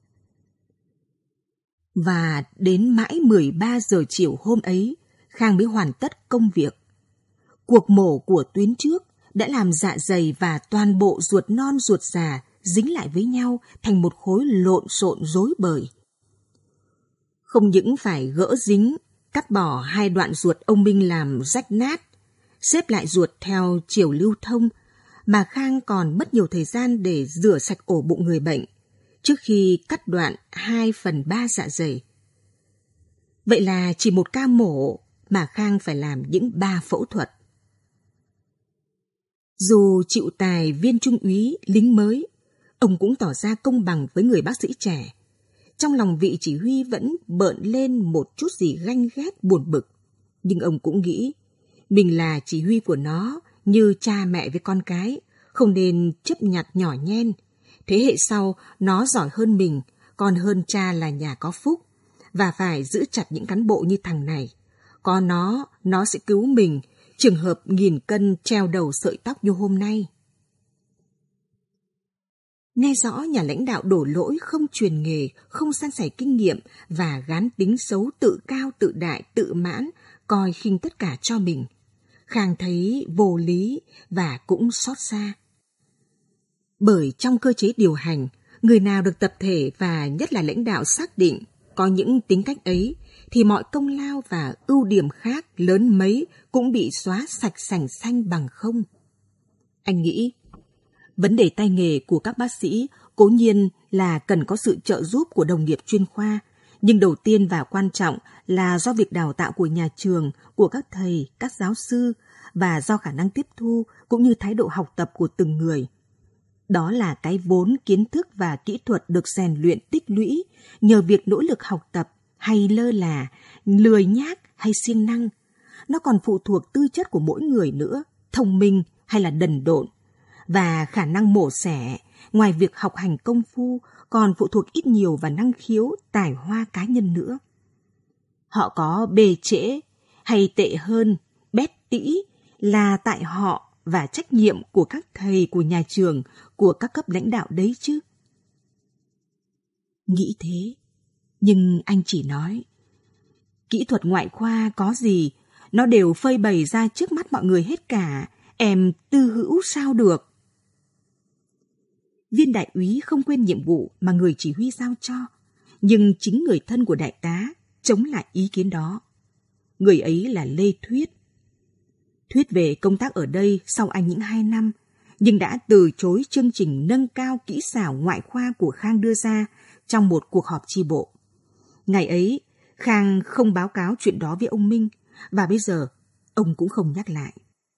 Và đến mãi mười ba giờ chiều hôm ấy, Khang mới hoàn tất công việc. Cuộc mổ của tuyến trước đã làm dạ dày và toàn bộ ruột non ruột già dính lại với nhau thành một khối lộn xộn rối bời. Không những phải gỡ dính, cắt bỏ hai đoạn ruột ông Minh làm rách nát, xếp lại ruột theo chiều lưu thông, mà Khang còn mất nhiều thời gian để rửa sạch ổ bụng người bệnh trước khi cắt đoạn hai phần ba dạ dày. Vậy là chỉ một ca mổ mà Khang phải làm những ba phẫu thuật. Dù chịu tài viên trung úy, lính mới, ông cũng tỏ ra công bằng với người bác sĩ trẻ. Trong lòng vị chỉ huy vẫn bợn lên một chút gì ganh ghét buồn bực. Nhưng ông cũng nghĩ, mình là chỉ huy của nó như cha mẹ với con cái, không nên chấp nhặt nhỏ nhen. Thế hệ sau nó giỏi hơn mình, còn hơn cha là nhà có phúc, và phải giữ chặt những cán bộ như thằng này. Có nó, nó sẽ cứu mình, trường hợp nghìn cân treo đầu sợi tóc như hôm nay. Nghe rõ nhà lãnh đạo đổ lỗi không truyền nghề, không san sẻ kinh nghiệm và gán tính xấu tự cao tự đại tự mãn, coi khinh tất cả cho mình, Khang thấy vô lý và cũng xót xa. Bởi trong cơ chế điều hành, người nào được tập thể và nhất là lãnh đạo xác định có những tính cách ấy, thì mọi công lao và ưu điểm khác lớn mấy cũng bị xóa sạch sành xanh bằng không. Anh nghĩ, vấn đề tay nghề của các bác sĩ cố nhiên là cần có sự trợ giúp của đồng nghiệp chuyên khoa, nhưng đầu tiên và quan trọng là do việc đào tạo của nhà trường, của các thầy, các giáo sư và do khả năng tiếp thu cũng như thái độ học tập của từng người. Đó là cái vốn kiến thức và kỹ thuật được rèn luyện tích lũy nhờ việc nỗ lực học tập hay lơ là, lười nhác hay siêng năng. Nó còn phụ thuộc tư chất của mỗi người nữa, thông minh hay là đần độn. Và khả năng mổ xẻ, ngoài việc học hành công phu, còn phụ thuộc ít nhiều vào năng khiếu, tài hoa cá nhân nữa. Họ có bề trễ hay tệ hơn, bét tĩ là tại họ và trách nhiệm của các thầy của nhà trường, của các cấp lãnh đạo đấy chứ. Nghĩ thế, nhưng anh chỉ nói, kỹ thuật ngoại khoa có gì, nó đều phơi bày ra trước mắt mọi người hết cả, em tư hữu sao được. Viên đại úy không quên nhiệm vụ mà người chỉ huy giao cho, nhưng chính người thân của đại tá chống lại ý kiến đó. Người ấy là Lê Thuyết. Thuyết về công tác ở đây sau anh những hai năm, nhưng đã từ chối chương trình nâng cao kỹ xảo ngoại khoa của Khang đưa ra trong một cuộc họp chi bộ. Ngày ấy, Khang không báo cáo chuyện đó với ông Minh, và bây giờ ông cũng không nhắc lại.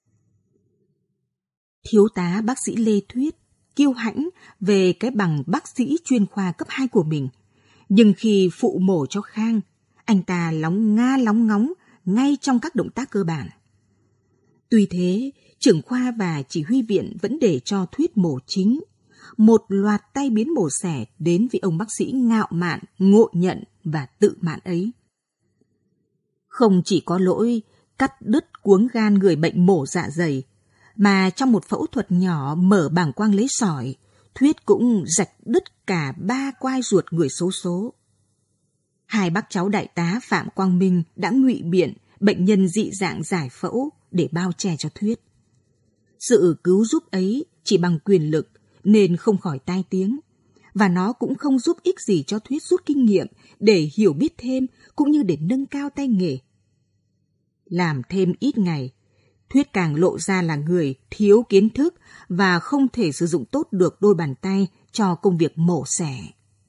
Thiếu tá bác sĩ Lê Thuyết kiêu hãnh về cái bằng bác sĩ chuyên khoa cấp hai của mình, nhưng khi phụ mổ cho Khang, anh ta lóng nga lóng ngóng ngay trong các động tác cơ bản. Tuy thế, trưởng khoa và chỉ huy viện vẫn để cho Thuyết mổ chính. Một loạt tay biến mổ xẻ đến với ông bác sĩ ngạo mạn, ngộ nhận và tự mãn ấy. Không chỉ có lỗi cắt đứt cuống gan người bệnh mổ dạ dày, mà trong một phẫu thuật nhỏ mở bàng quang lấy sỏi, Thuyết cũng rạch đứt cả ba quai ruột người xấu số. Hai bác cháu đại tá Phạm Quang Minh đã ngụy biện bệnh nhân dị dạng giải phẫu để bao che cho Thuyết. Sự cứu giúp ấy chỉ bằng quyền lực nên không khỏi tai tiếng, và nó cũng không giúp ích gì cho Thuyết rút kinh nghiệm để hiểu biết thêm cũng như để nâng cao tay nghề. Làm thêm ít ngày, Thuyết càng lộ ra là người thiếu kiến thức và không thể sử dụng tốt được đôi bàn tay cho công việc mổ xẻ.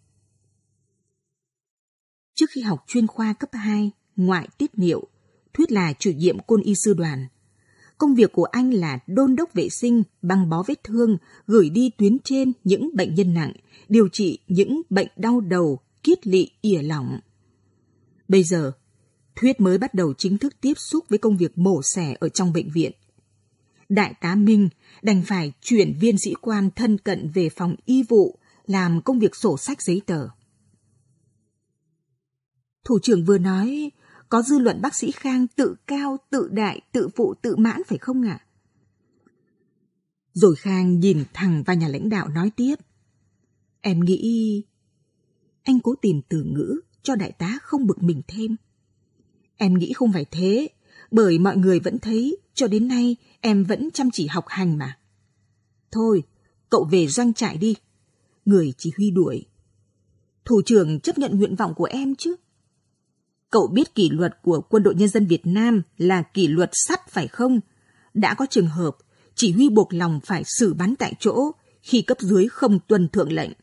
Trước khi học chuyên khoa cấp hai, ngoại tiết niệu, Thuyết là chủ nhiệm côn y sư đoàn. Công việc của anh là đôn đốc vệ sinh, băng bó vết thương, gửi đi tuyến trên những bệnh nhân nặng, điều trị những bệnh đau đầu, kiết lỵ, ỉa lỏng. Bây giờ, Thuyết mới bắt đầu chính thức tiếp xúc với công việc mổ xẻ ở trong bệnh viện. Đại tá Minh đành phải chuyển viên sĩ quan thân cận về phòng y vụ làm công việc sổ sách giấy tờ. Thủ trưởng vừa nói có dư luận bác sĩ Khang tự cao, tự đại, tự phụ, tự mãn phải không ạ? À? Rồi Khang nhìn thẳng vào nhà lãnh đạo nói tiếp. Em nghĩ... Anh cố tìm từ ngữ cho đại tá không bực mình thêm. Em nghĩ không phải thế, bởi mọi người vẫn thấy cho đến nay em vẫn chăm chỉ học hành mà. Thôi, cậu về doanh trại đi. Người chỉ huy đuổi. Thủ trưởng chấp nhận nguyện vọng của em chứ. Cậu biết kỷ luật của Quân đội Nhân dân Việt Nam là kỷ luật sắt phải không? Đã có trường hợp chỉ huy buộc lòng phải xử bắn tại chỗ khi cấp dưới không tuân thượng lệnh.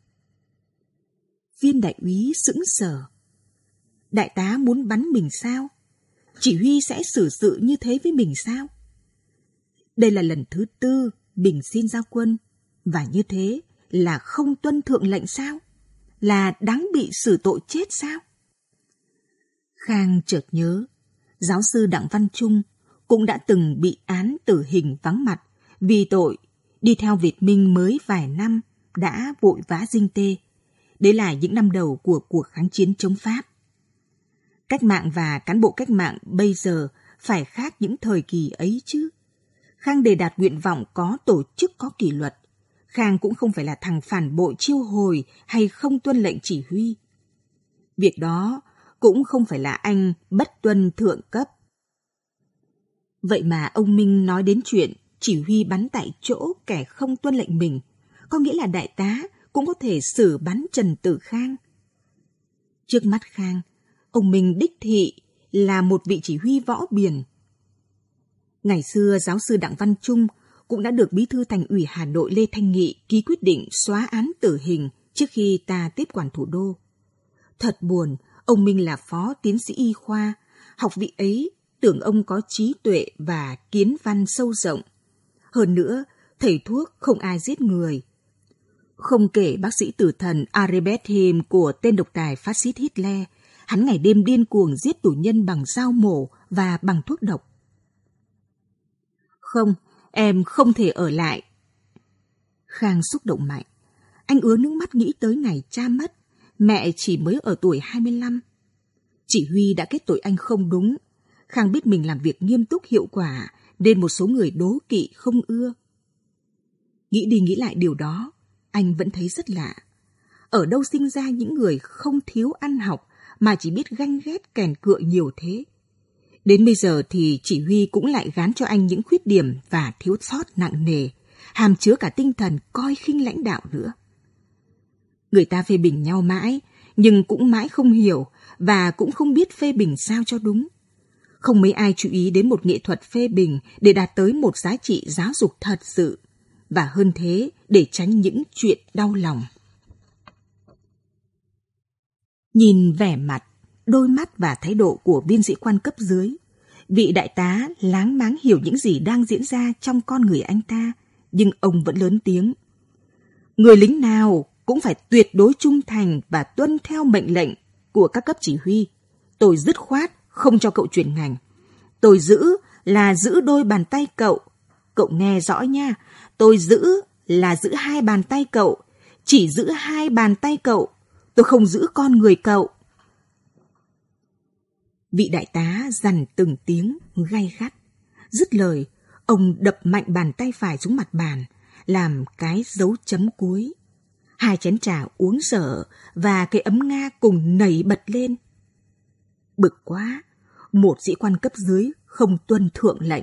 Viên đại úy sững sờ. Đại tá muốn bắn mình sao? Chỉ huy sẽ xử sự như thế với mình sao? Đây là lần thứ tư mình xin giao quân, và như thế là không tuân thượng lệnh sao? Là đáng bị xử tội chết sao? Khang chợt nhớ, giáo sư Đặng Văn Trung cũng đã từng bị án tử hình vắng mặt vì tội đi theo Việt Minh mới vài năm đã vội vã dinh tê. Đấy là những năm đầu của cuộc kháng chiến chống Pháp. Cách mạng và cán bộ cách mạng bây giờ phải khác những thời kỳ ấy chứ. Khang đề đạt nguyện vọng có tổ chức, có kỷ luật. Khang cũng không phải là thằng phản bội chiêu hồi hay không tuân lệnh chỉ huy. Việc đó cũng không phải là anh bất tuân thượng cấp. Vậy mà ông Minh nói đến chuyện chỉ huy bắn tại chỗ kẻ không tuân lệnh mình, có nghĩa là đại tá cũng có thể xử bắn Trần Tử Khang. Trước mắt Khang, ông Minh đích thị là một vị chỉ huy võ biền. Ngày xưa giáo sư Đặng Văn Trung cũng đã được Bí thư Thành ủy Hà Nội Lê Thanh Nghị ký quyết định xóa án tử hình trước khi ta tiếp quản thủ đô. Thật buồn, ông Minh là phó tiến sĩ y khoa, học vị ấy tưởng ông có trí tuệ và kiến văn sâu rộng. Hơn nữa, thầy thuốc không ai giết người. Không kể bác sĩ tử thần Albert Heim của tên độc tài phát xít Hitler, hắn ngày đêm điên cuồng giết tù nhân bằng dao mổ và bằng thuốc độc. Không, em không thể ở lại. Khang xúc động mạnh. Anh ứa nước mắt nghĩ tới ngày cha mất. Mẹ chỉ mới ở tuổi hai mươi lăm. Chỉ huy đã kết tội anh không đúng. Khang biết mình làm việc nghiêm túc hiệu quả, nên một số người đố kỵ không ưa. Nghĩ đi nghĩ lại điều đó, anh vẫn thấy rất lạ. Ở đâu sinh ra những người không thiếu ăn học mà chỉ biết ganh ghét kèn cựa nhiều thế? Đến bây giờ thì chỉ huy cũng lại gán cho anh những khuyết điểm và thiếu sót nặng nề, hàm chứa cả tinh thần coi khinh lãnh đạo nữa. Người ta phê bình nhau mãi, nhưng cũng mãi không hiểu và cũng không biết phê bình sao cho đúng. Không mấy ai chú ý đến một nghệ thuật phê bình để đạt tới một giá trị giáo dục thật sự, và hơn thế để tránh những chuyện đau lòng. Nhìn vẻ mặt, đôi mắt và thái độ của viên sĩ quan cấp dưới, vị đại tá láng máng hiểu những gì đang diễn ra trong con người anh ta, nhưng ông vẫn lớn tiếng. Người lính nào cũng phải tuyệt đối trung thành và tuân theo mệnh lệnh của các cấp chỉ huy. Tôi dứt khoát không cho cậu chuyển ngành. Tôi giữ là giữ đôi bàn tay cậu. Cậu nghe rõ nha. Tôi giữ là giữ hai bàn tay cậu. Chỉ giữ hai bàn tay cậu. Tôi không giữ con người cậu. Vị đại tá dằn từng tiếng gay gắt. Dứt lời, ông đập mạnh bàn tay phải xuống mặt bàn, làm cái dấu chấm cuối. Hai chén trà uống dở và cái ấm nga cùng nảy bật lên. Bực quá, một sĩ quan cấp dưới không tuân thượng lệnh.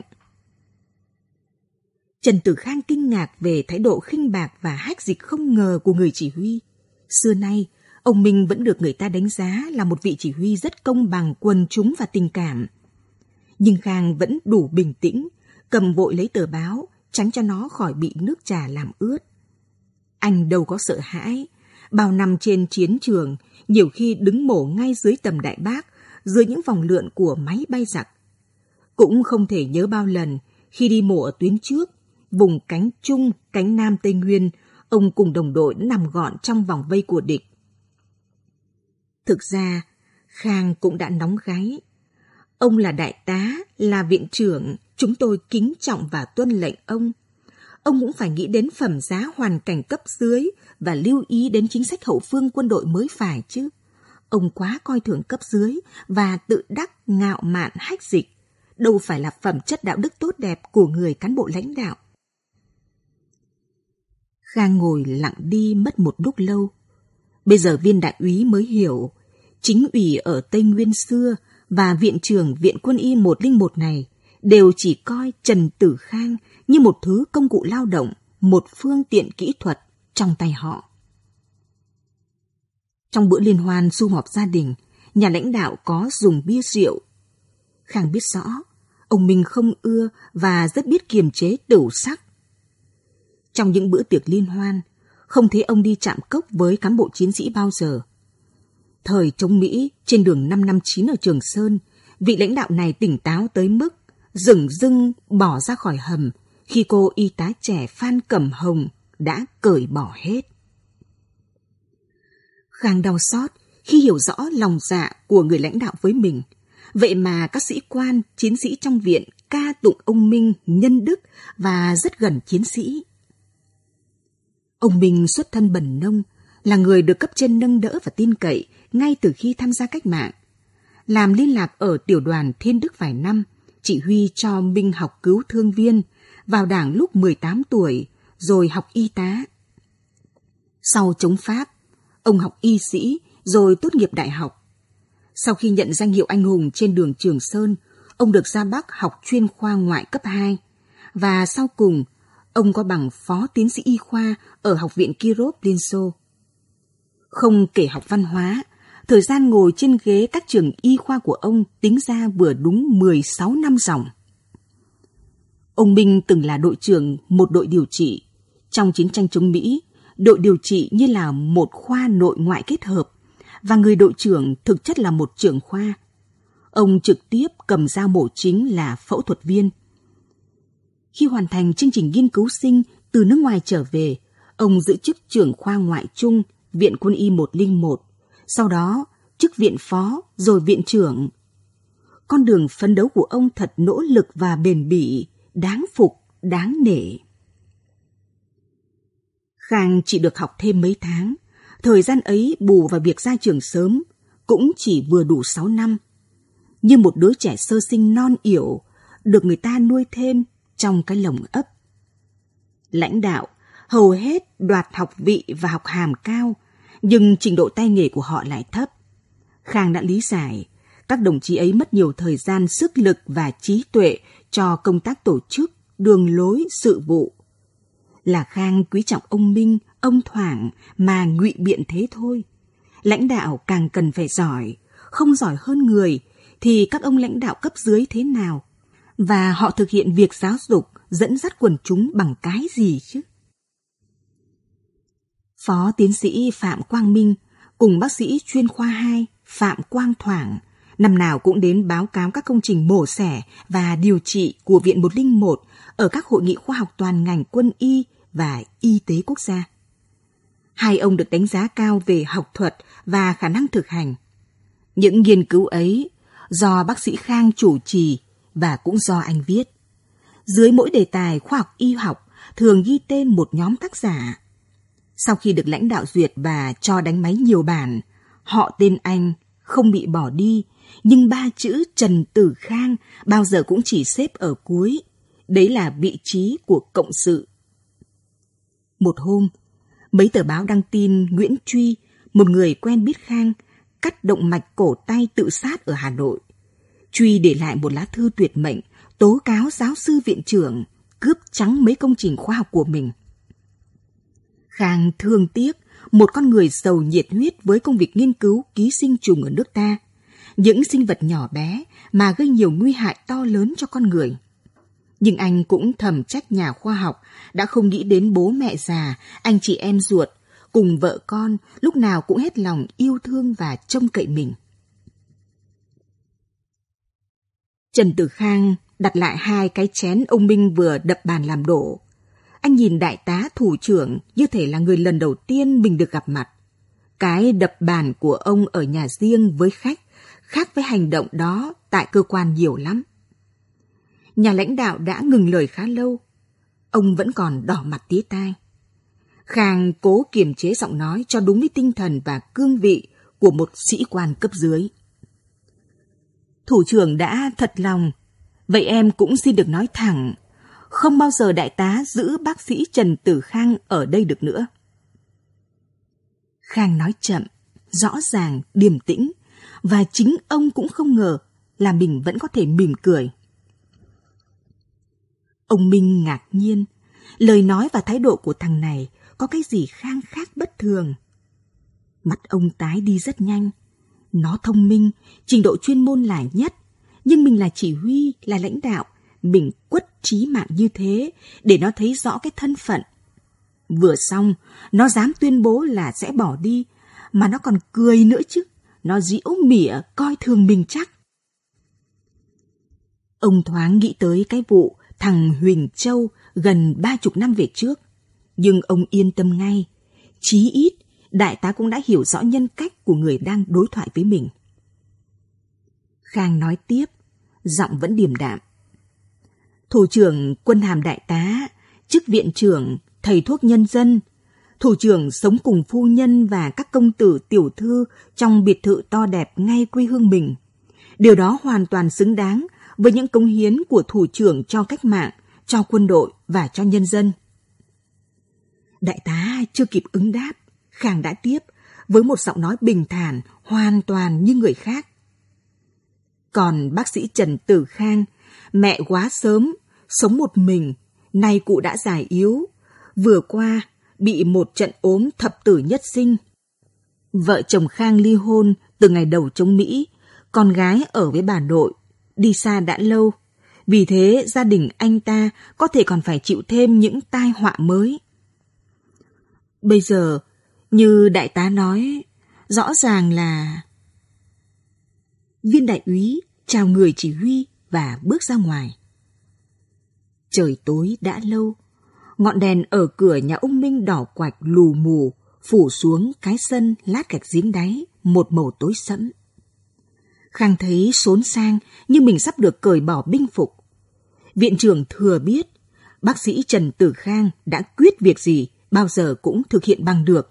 Trần Tử Khang kinh ngạc về thái độ khinh bạc và hách dịch không ngờ của người chỉ huy. Xưa nay, ông Minh vẫn được người ta đánh giá là một vị chỉ huy rất công bằng, quần chúng và tình cảm. Nhưng Khang vẫn đủ bình tĩnh, cầm vội lấy tờ báo, tránh cho nó khỏi bị nước trà làm ướt. Anh đâu có sợ hãi. Bao năm trên chiến trường, nhiều khi đứng mổ ngay dưới tầm đại bác, dưới những vòng lượn của máy bay giặc. Cũng không thể nhớ bao lần Khi đi mổ ở tuyến trước, vùng cánh Trung, cánh Nam Tây Nguyên, ông cùng đồng đội đã nằm gọn trong vòng vây của địch. Thực ra, Khang cũng đã nóng gáy. Ông là đại tá, là viện trưởng, chúng tôi kính trọng và tuân lệnh ông. Ông cũng phải nghĩ đến phẩm giá hoàn cảnh cấp dưới và lưu ý đến chính sách hậu phương quân đội mới phải chứ. Ông quá coi thường cấp dưới và tự đắc ngạo mạn hách dịch, đâu phải là phẩm chất đạo đức tốt đẹp của người cán bộ lãnh đạo. Khang ngồi lặng đi mất một lúc lâu. Bây giờ viên đại úy mới hiểu, chính ủy ở Tây Nguyên xưa và viện trưởng Viện Quân y một không một này đều chỉ coi Trần Tử Khang như một thứ công cụ lao động, một phương tiện kỹ thuật trong tay họ. Trong bữa liên hoan sum họp gia đình, nhà lãnh đạo có dùng bia rượu. Khang biết rõ, ông Minh không ưa và rất biết kiềm chế tửu sắc. Trong những bữa tiệc liên hoan, không thấy ông đi chạm cốc với cán bộ chiến sĩ bao giờ. Thời chống Mỹ trên đường năm năm chín ở Trường Sơn, vị lãnh đạo này tỉnh táo tới mức dửng dưng bỏ ra khỏi hầm khi cô y tá trẻ Phan Cẩm Hồng đã cởi bỏ hết. Khang đau xót khi hiểu rõ lòng dạ của người lãnh đạo với mình. Vậy mà các sĩ quan, chiến sĩ trong viện ca tụng ông Minh nhân đức và rất gần chiến sĩ. Ông Minh xuất thân bần nông, là người được cấp trên nâng đỡ và tin cậy ngay từ khi tham gia cách mạng. Làm liên lạc ở tiểu đoàn Thiên Đức vài năm, chỉ huy cho Minh học cứu thương viên, vào đảng lúc mười tám tuổi, rồi học y tá. Sau chống Pháp, ông học y sĩ, rồi tốt nghiệp đại học. Sau khi nhận danh hiệu anh hùng trên đường Trường Sơn, ông được ra Bắc học chuyên khoa ngoại cấp hai. Và sau cùng, ông có bằng phó tiến sĩ y khoa ở Học viện Kirov Liên Xô. Không kể học văn hóa, thời gian ngồi trên ghế các trường y khoa của ông tính ra vừa đúng mười sáu năm ròng. Ông Minh từng là đội trưởng một đội điều trị. Trong chiến tranh chống Mỹ, đội điều trị như là một khoa nội ngoại kết hợp, và người đội trưởng thực chất là một trưởng khoa. Ông trực tiếp cầm dao mổ chính là phẫu thuật viên. Khi hoàn thành chương trình nghiên cứu sinh từ nước ngoài trở về, ông giữ chức trưởng khoa ngoại trung Viện Quân y một không một, sau đó chức viện phó rồi viện trưởng. Con đường phấn đấu của ông thật nỗ lực và bền bỉ, đáng phục, đáng nể. Khang chỉ được học thêm mấy tháng, thời gian ấy bù vào việc ra trường sớm, cũng chỉ vừa đủ sáu năm. Như một đứa trẻ sơ sinh non yểu, được người ta nuôi thêm trong cái lồng ấp. Lãnh đạo hầu hết đoạt học vị và học hàm cao, nhưng trình độ tay nghề của họ lại thấp. Khang đã lý giải, các đồng chí ấy mất nhiều thời gian, sức lực và trí tuệ cho công tác tổ chức, đường lối, sự vụ. Là Khang quý trọng ông Minh, ông Thoảng mà ngụy biện thế thôi. Lãnh đạo càng cần phải giỏi, không giỏi hơn người thì các ông lãnh đạo cấp dưới thế nào? Và họ thực hiện việc giáo dục, dẫn dắt quần chúng bằng cái gì chứ? Phó tiến sĩ Phạm Quang Minh cùng bác sĩ chuyên khoa hai Phạm Quang Thoảng năm nào cũng đến báo cáo các công trình mổ xẻ và điều trị của Viện một không một ở các hội nghị khoa học toàn ngành quân y và y tế quốc gia. Hai ông được đánh giá cao về học thuật và khả năng thực hành. Những nghiên cứu ấy do bác sĩ Khang chủ trì và cũng do anh viết. Dưới mỗi đề tài khoa học y học thường ghi tên một nhóm tác giả. Sau khi được lãnh đạo duyệt và cho đánh máy nhiều bản, họ tên anh không bị bỏ đi, nhưng ba chữ Trần Tử Khang bao giờ cũng chỉ xếp ở cuối. Đấy là vị trí của cộng sự. Một hôm, mấy tờ báo đăng tin Nguyễn Truy, một người quen biết Khang, cắt động mạch cổ tay tự sát ở Hà Nội. Truy để lại một lá thư tuyệt mệnh, tố cáo giáo sư viện trưởng cướp trắng mấy công trình khoa học của mình. Khang thương tiếc một con người giàu nhiệt huyết với công việc nghiên cứu ký sinh trùng ở nước ta, những sinh vật nhỏ bé mà gây nhiều nguy hại to lớn cho con người. Nhưng anh cũng thầm trách nhà khoa học đã không nghĩ đến bố mẹ già, anh chị em ruột, cùng vợ con lúc nào cũng hết lòng yêu thương và trông cậy mình. Trần Tử Khang đặt lại hai cái chén ông Minh vừa đập bàn làm đổ. Anh nhìn đại tá thủ trưởng như thể là người lần đầu tiên mình được gặp mặt. Cái đập bàn của ông ở nhà riêng với khách khác với hành động đó tại cơ quan nhiều lắm. Nhà lãnh đạo đã ngừng lời khá lâu. Ông vẫn còn đỏ mặt tía tai. Khang cố kiềm chế giọng nói cho đúng với tinh thần và cương vị của một sĩ quan cấp dưới. Thủ trưởng đã thật lòng, vậy em cũng xin được nói thẳng, không bao giờ đại tá giữ bác sĩ Trần Tử Khang ở đây được nữa. Khang nói chậm, rõ ràng, điềm tĩnh, và chính ông cũng không ngờ là mình vẫn có thể mỉm cười. Ông Minh ngạc nhiên, lời nói và thái độ của thằng này có cái gì Khang khác bất thường. Mặt ông tái đi rất nhanh. Nó thông minh, trình độ chuyên môn là nhất, nhưng mình là chỉ huy, là lãnh đạo, mình quất chí mạng như thế để nó thấy rõ cái thân phận. Vừa xong, nó dám tuyên bố là sẽ bỏ đi, mà nó còn cười nữa chứ, nó giễu mỉa coi thường mình chắc. Ông thoáng nghĩ tới cái vụ thằng Huỳnh Châu gần ba chục năm về trước, nhưng ông yên tâm ngay, chí ít đại tá cũng đã hiểu rõ nhân cách của người đang đối thoại với mình. Khang nói tiếp, giọng vẫn điềm đạm. Thủ trưởng quân hàm đại tá, chức viện trưởng, thầy thuốc nhân dân. Thủ trưởng sống cùng phu nhân và các công tử tiểu thư trong biệt thự to đẹp ngay quê hương mình. Điều đó hoàn toàn xứng đáng với những cống hiến của thủ trưởng cho cách mạng, cho quân đội và cho nhân dân. Đại tá chưa kịp ứng đáp, Khang đã tiếp với một giọng nói bình thản, hoàn toàn như người khác. Còn bác sĩ Trần Tử Khang, mẹ quá sớm, sống một mình, nay cụ đã già yếu, vừa qua bị một trận ốm thập tử nhất sinh. Vợ chồng Khang ly hôn từ ngày đầu chống Mỹ, con gái ở với bà nội, đi xa đã lâu. Vì thế gia đình anh ta có thể còn phải chịu thêm những tai họa mới. Bây giờ, như đại tá nói, rõ ràng là... Viên đại úy chào người chỉ huy và bước ra ngoài. Trời tối đã lâu, ngọn đèn ở cửa nhà ông Minh đỏ quạch lù mù, phủ xuống cái sân lát gạch giếng đáy, một màu tối sẫm. Khang thấy xốn sang như mình sắp được cởi bỏ binh phục. Viện trưởng thừa biết, bác sĩ Trần Tử Khang đã quyết việc gì, bao giờ cũng thực hiện bằng được.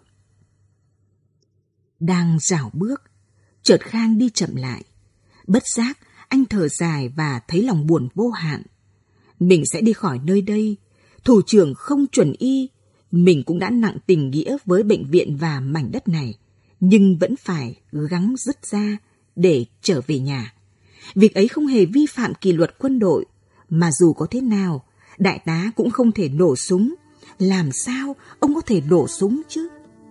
Đang rảo bước, chợt Khang đi chậm lại. Bất giác, anh thở dài và thấy lòng buồn vô hạn. Mình sẽ đi khỏi nơi đây, thủ trưởng không chuẩn y, mình cũng đã nặng tình nghĩa với bệnh viện và mảnh đất này, nhưng vẫn phải gắng dứt ra để trở về nhà. Việc ấy không hề vi phạm kỷ luật quân đội, mà dù có thế nào, đại tá cũng không thể nổ súng. Làm sao ông có thể nổ súng chứ?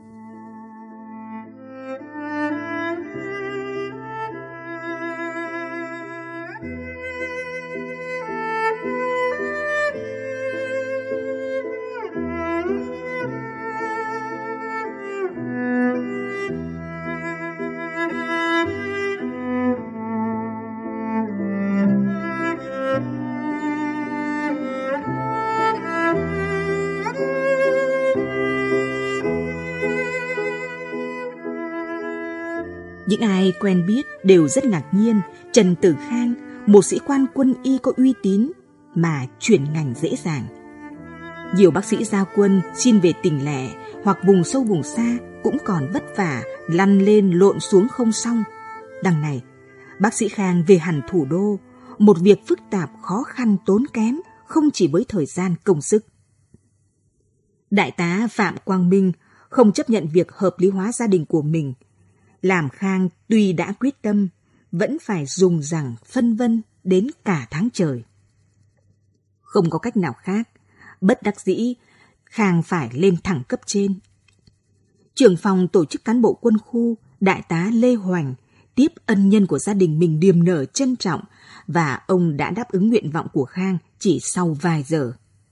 Những ai quen biết đều rất ngạc nhiên Trần Tử Khang, một sĩ quan quân y có uy tín, mà chuyển ngành dễ dàng. Nhiều bác sĩ ra quân xin về tỉnh lẻ hoặc vùng sâu vùng xa cũng còn vất vả, lăn lên lộn xuống không xong. Đằng này, bác sĩ Khang về hẳn thủ đô, một việc phức tạp, khó khăn, tốn kém, không chỉ với thời gian công sức. Đại tá Phạm Quang Minh không chấp nhận việc hợp lý hóa gia đình của mình. Làm Khang tuy đã quyết tâm, vẫn phải dùng rằng phân vân đến cả tháng trời. Không có cách nào khác, bất đắc dĩ, Khang phải lên thẳng cấp trên. Trưởng phòng tổ chức cán bộ quân khu, đại tá Lê Hoành, tiếp ân nhân của gia đình mình điềm nở trân trọng, và ông đã đáp ứng nguyện vọng của Khang chỉ sau vài giờ.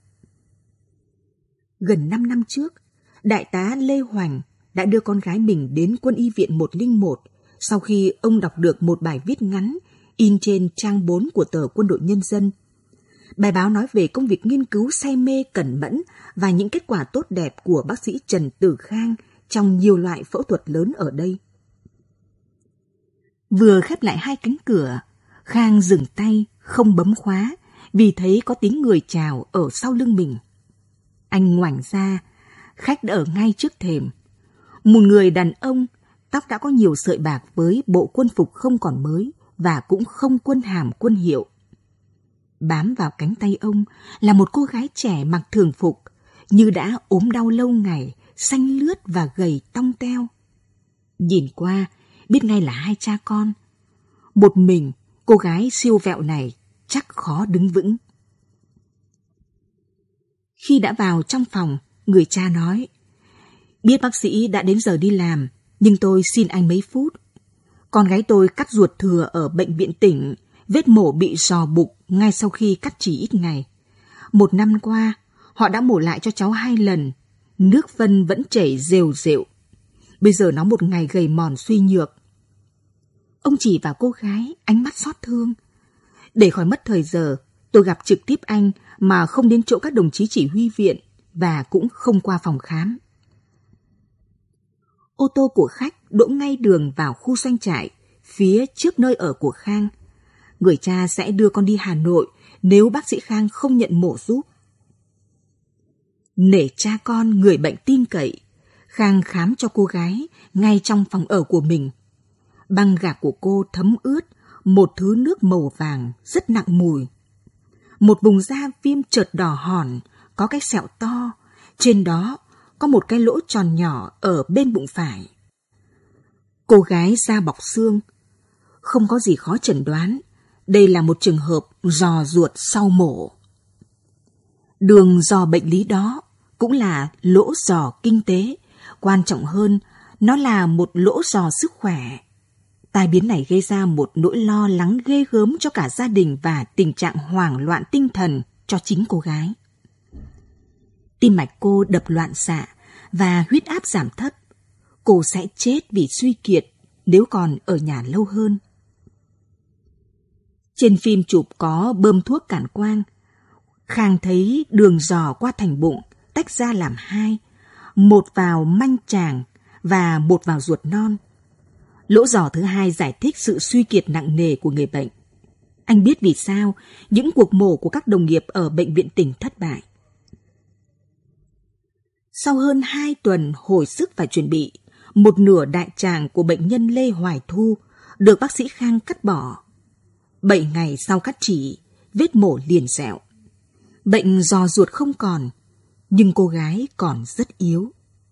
Gần năm năm trước, đại tá Lê Hoành đã đưa con gái mình đến quân y viện một không một sau khi ông đọc được một bài viết ngắn in trên trang bốn của tờ Quân đội Nhân dân Bài báo nói về công việc nghiên cứu say mê cẩn mẫn và những kết quả tốt đẹp của bác sĩ Trần Tử Khang trong nhiều loại phẫu thuật lớn ở đây. Vừa khép lại hai cánh cửa, Khang dừng tay, không bấm khóa, vì thấy có tiếng người chào ở sau lưng mình. Anh ngoảnh ra, khách đã ở ngay trước thềm. Một người đàn ông, tóc đã có nhiều sợi bạc với bộ quân phục không còn mới và cũng không quân hàm quân hiệu. Bám vào cánh tay ông là một cô gái trẻ mặc thường phục, như đã ốm đau lâu ngày, xanh lướt và gầy tong teo. Nhìn qua, biết ngay là hai cha con. Một mình, cô gái siêu vẹo này chắc khó đứng vững. Khi đã vào trong phòng, người cha nói, biết bác sĩ đã đến giờ đi làm, nhưng tôi xin anh mấy phút. Con gái tôi cắt ruột thừa ở bệnh viện tỉnh, vết mổ bị rò bụng ngay sau khi cắt chỉ ít ngày. Một năm qua, họ đã mổ lại cho cháu hai lần, nước phân vẫn chảy rều rệu. Bây giờ nó một ngày gầy mòn suy nhược. Ông chỉ vào cô gái, ánh mắt xót thương. Để khỏi mất thời giờ, tôi gặp trực tiếp anh mà không đến chỗ các đồng chí chỉ huy viện và cũng không qua phòng khám. Ô tô của khách đỗ ngay đường vào khu doanh trại, phía trước nơi ở của Khang. Người cha sẽ đưa con đi Hà Nội nếu bác sĩ Khang không nhận mổ giúp. Nể cha con người bệnh tin cậy, Khang khám cho cô gái ngay trong phòng ở của mình. Băng gạc của cô thấm ướt một thứ nước màu vàng rất nặng mùi. Một vùng da viêm chợt đỏ hòn, có cái sẹo to, trên đó có một cái lỗ tròn nhỏ ở bên bụng phải. Cô gái da bọc xương, không có gì khó chẩn đoán, đây là một trường hợp giò ruột sau mổ. Đường giò bệnh lý đó cũng là lỗ giò kinh tế, quan trọng hơn, nó là một lỗ giò sức khỏe. Tai biến này gây ra một nỗi lo lắng ghê gớm cho cả gia đình và tình trạng hoảng loạn tinh thần cho chính cô gái. Tim mạch cô đập loạn xạ và huyết áp giảm thấp. Cô sẽ chết vì suy kiệt nếu còn ở nhà lâu hơn. Trên phim chụp có bơm thuốc cản quang. Khang thấy đường giò qua thành bụng tách ra làm hai, một vào manh tràng và một vào ruột non. Lỗ giò thứ hai giải thích sự suy kiệt nặng nề của người bệnh. Anh biết vì sao những cuộc mổ của các đồng nghiệp ở bệnh viện tỉnh thất bại. Sau hơn hai tuần hồi sức và chuẩn bị, một nửa đại tràng của bệnh nhân Lê Hoài Thu được bác sĩ Khang cắt bỏ. Bảy ngày sau cắt chỉ, vết mổ liền sẹo. Bệnh giò ruột không còn, nhưng cô gái còn rất yếu.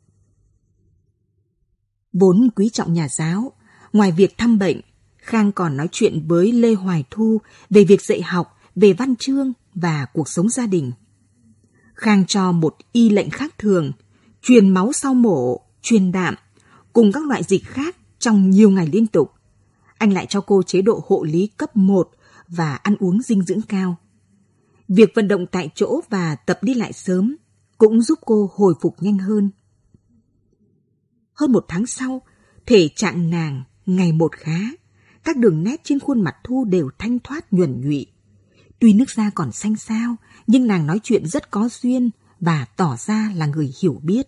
Vốn quý trọng nhà giáo, ngoài việc thăm bệnh, Khang còn nói chuyện với Lê Hoài Thu về việc dạy học, về văn chương và cuộc sống gia đình. Khang cho một y lệnh khác thường, truyền máu sau mổ, truyền đạm, cùng các loại dịch khác trong nhiều ngày liên tục. Anh lại cho cô chế độ hộ lý cấp một và ăn uống dinh dưỡng cao. Việc vận động tại chỗ và tập đi lại sớm cũng giúp cô hồi phục nhanh hơn. Hơn một tháng sau, thể trạng nàng ngày một khá. Các đường nét trên khuôn mặt Thu đều thanh thoát nhuần nhụy. Tuy nước da còn xanh xao, nhưng nàng nói chuyện rất có duyên và tỏ ra là người hiểu biết.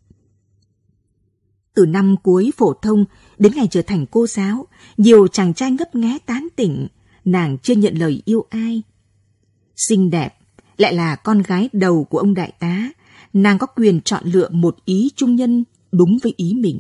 Từ năm cuối phổ thông đến ngày trở thành cô giáo, nhiều chàng trai ngấp nghé tán tỉnh, nàng chưa nhận lời yêu ai. Xinh đẹp, lại là con gái đầu của ông đại tá, nàng có quyền chọn lựa một ý trung nhân đúng với ý mình.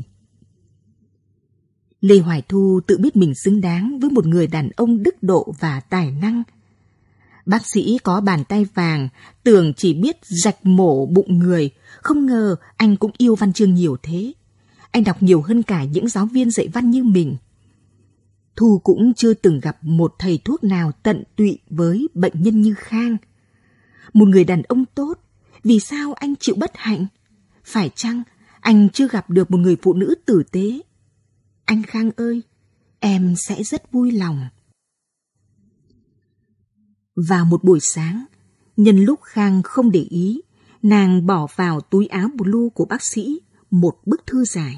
Lê Hoài Thu tự biết mình xứng đáng với một người đàn ông đức độ và tài năng. Bác sĩ có bàn tay vàng, tưởng chỉ biết rạch mổ bụng người, không ngờ anh cũng yêu văn chương nhiều thế. Anh đọc nhiều hơn cả những giáo viên dạy văn như mình. Thu cũng chưa từng gặp một thầy thuốc nào tận tụy với bệnh nhân như Khang. Một người đàn ông tốt, vì sao anh chịu bất hạnh? Phải chăng anh chưa gặp được một người phụ nữ tử tế? Anh Khang ơi, em sẽ rất vui lòng. Vào một buổi sáng, nhân lúc Khang không để ý, nàng bỏ vào túi áo blue của bác sĩ một bức thư dài.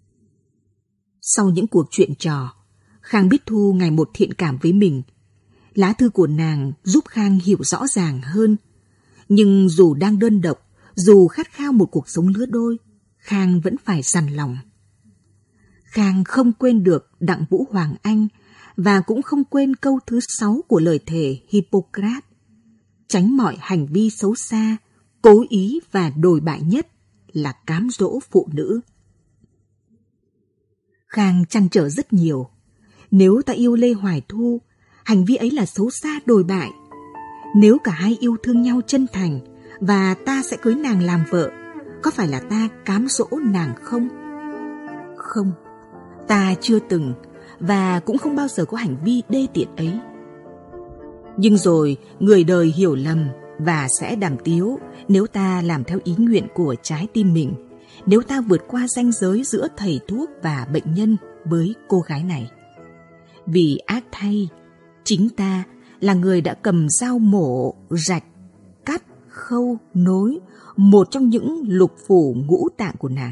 Sau những cuộc chuyện trò, Khang biết Thu ngày một thiện cảm với mình. Lá thư của nàng giúp Khang hiểu rõ ràng hơn. Nhưng dù đang đơn độc, dù khát khao một cuộc sống lứa đôi, Khang vẫn phải dằn lòng. Khang không quên được Đặng Vũ Hoàng Anh và cũng không quên câu thứ sáu của lời thề Hippocrates. Tránh mọi hành vi xấu xa, cố ý và đồi bại nhất là cám dỗ phụ nữ. Khang trăn trở rất nhiều. Nếu ta yêu Lê Hoài Thu, hành vi ấy là xấu xa đồi bại. Nếu cả hai yêu thương nhau chân thành và ta sẽ cưới nàng làm vợ, có phải là ta cám dỗ nàng không? Không, ta chưa từng và cũng không bao giờ có hành vi đê tiện ấy. Nhưng rồi người đời hiểu lầm và sẽ đàm tiếu nếu ta làm theo ý nguyện của trái tim mình, nếu ta vượt qua ranh giới giữa thầy thuốc và bệnh nhân với cô gái này. Vì ác thay, chính ta là người đã cầm dao mổ, rạch, cắt, khâu, nối một trong những lục phủ ngũ tạng của nàng.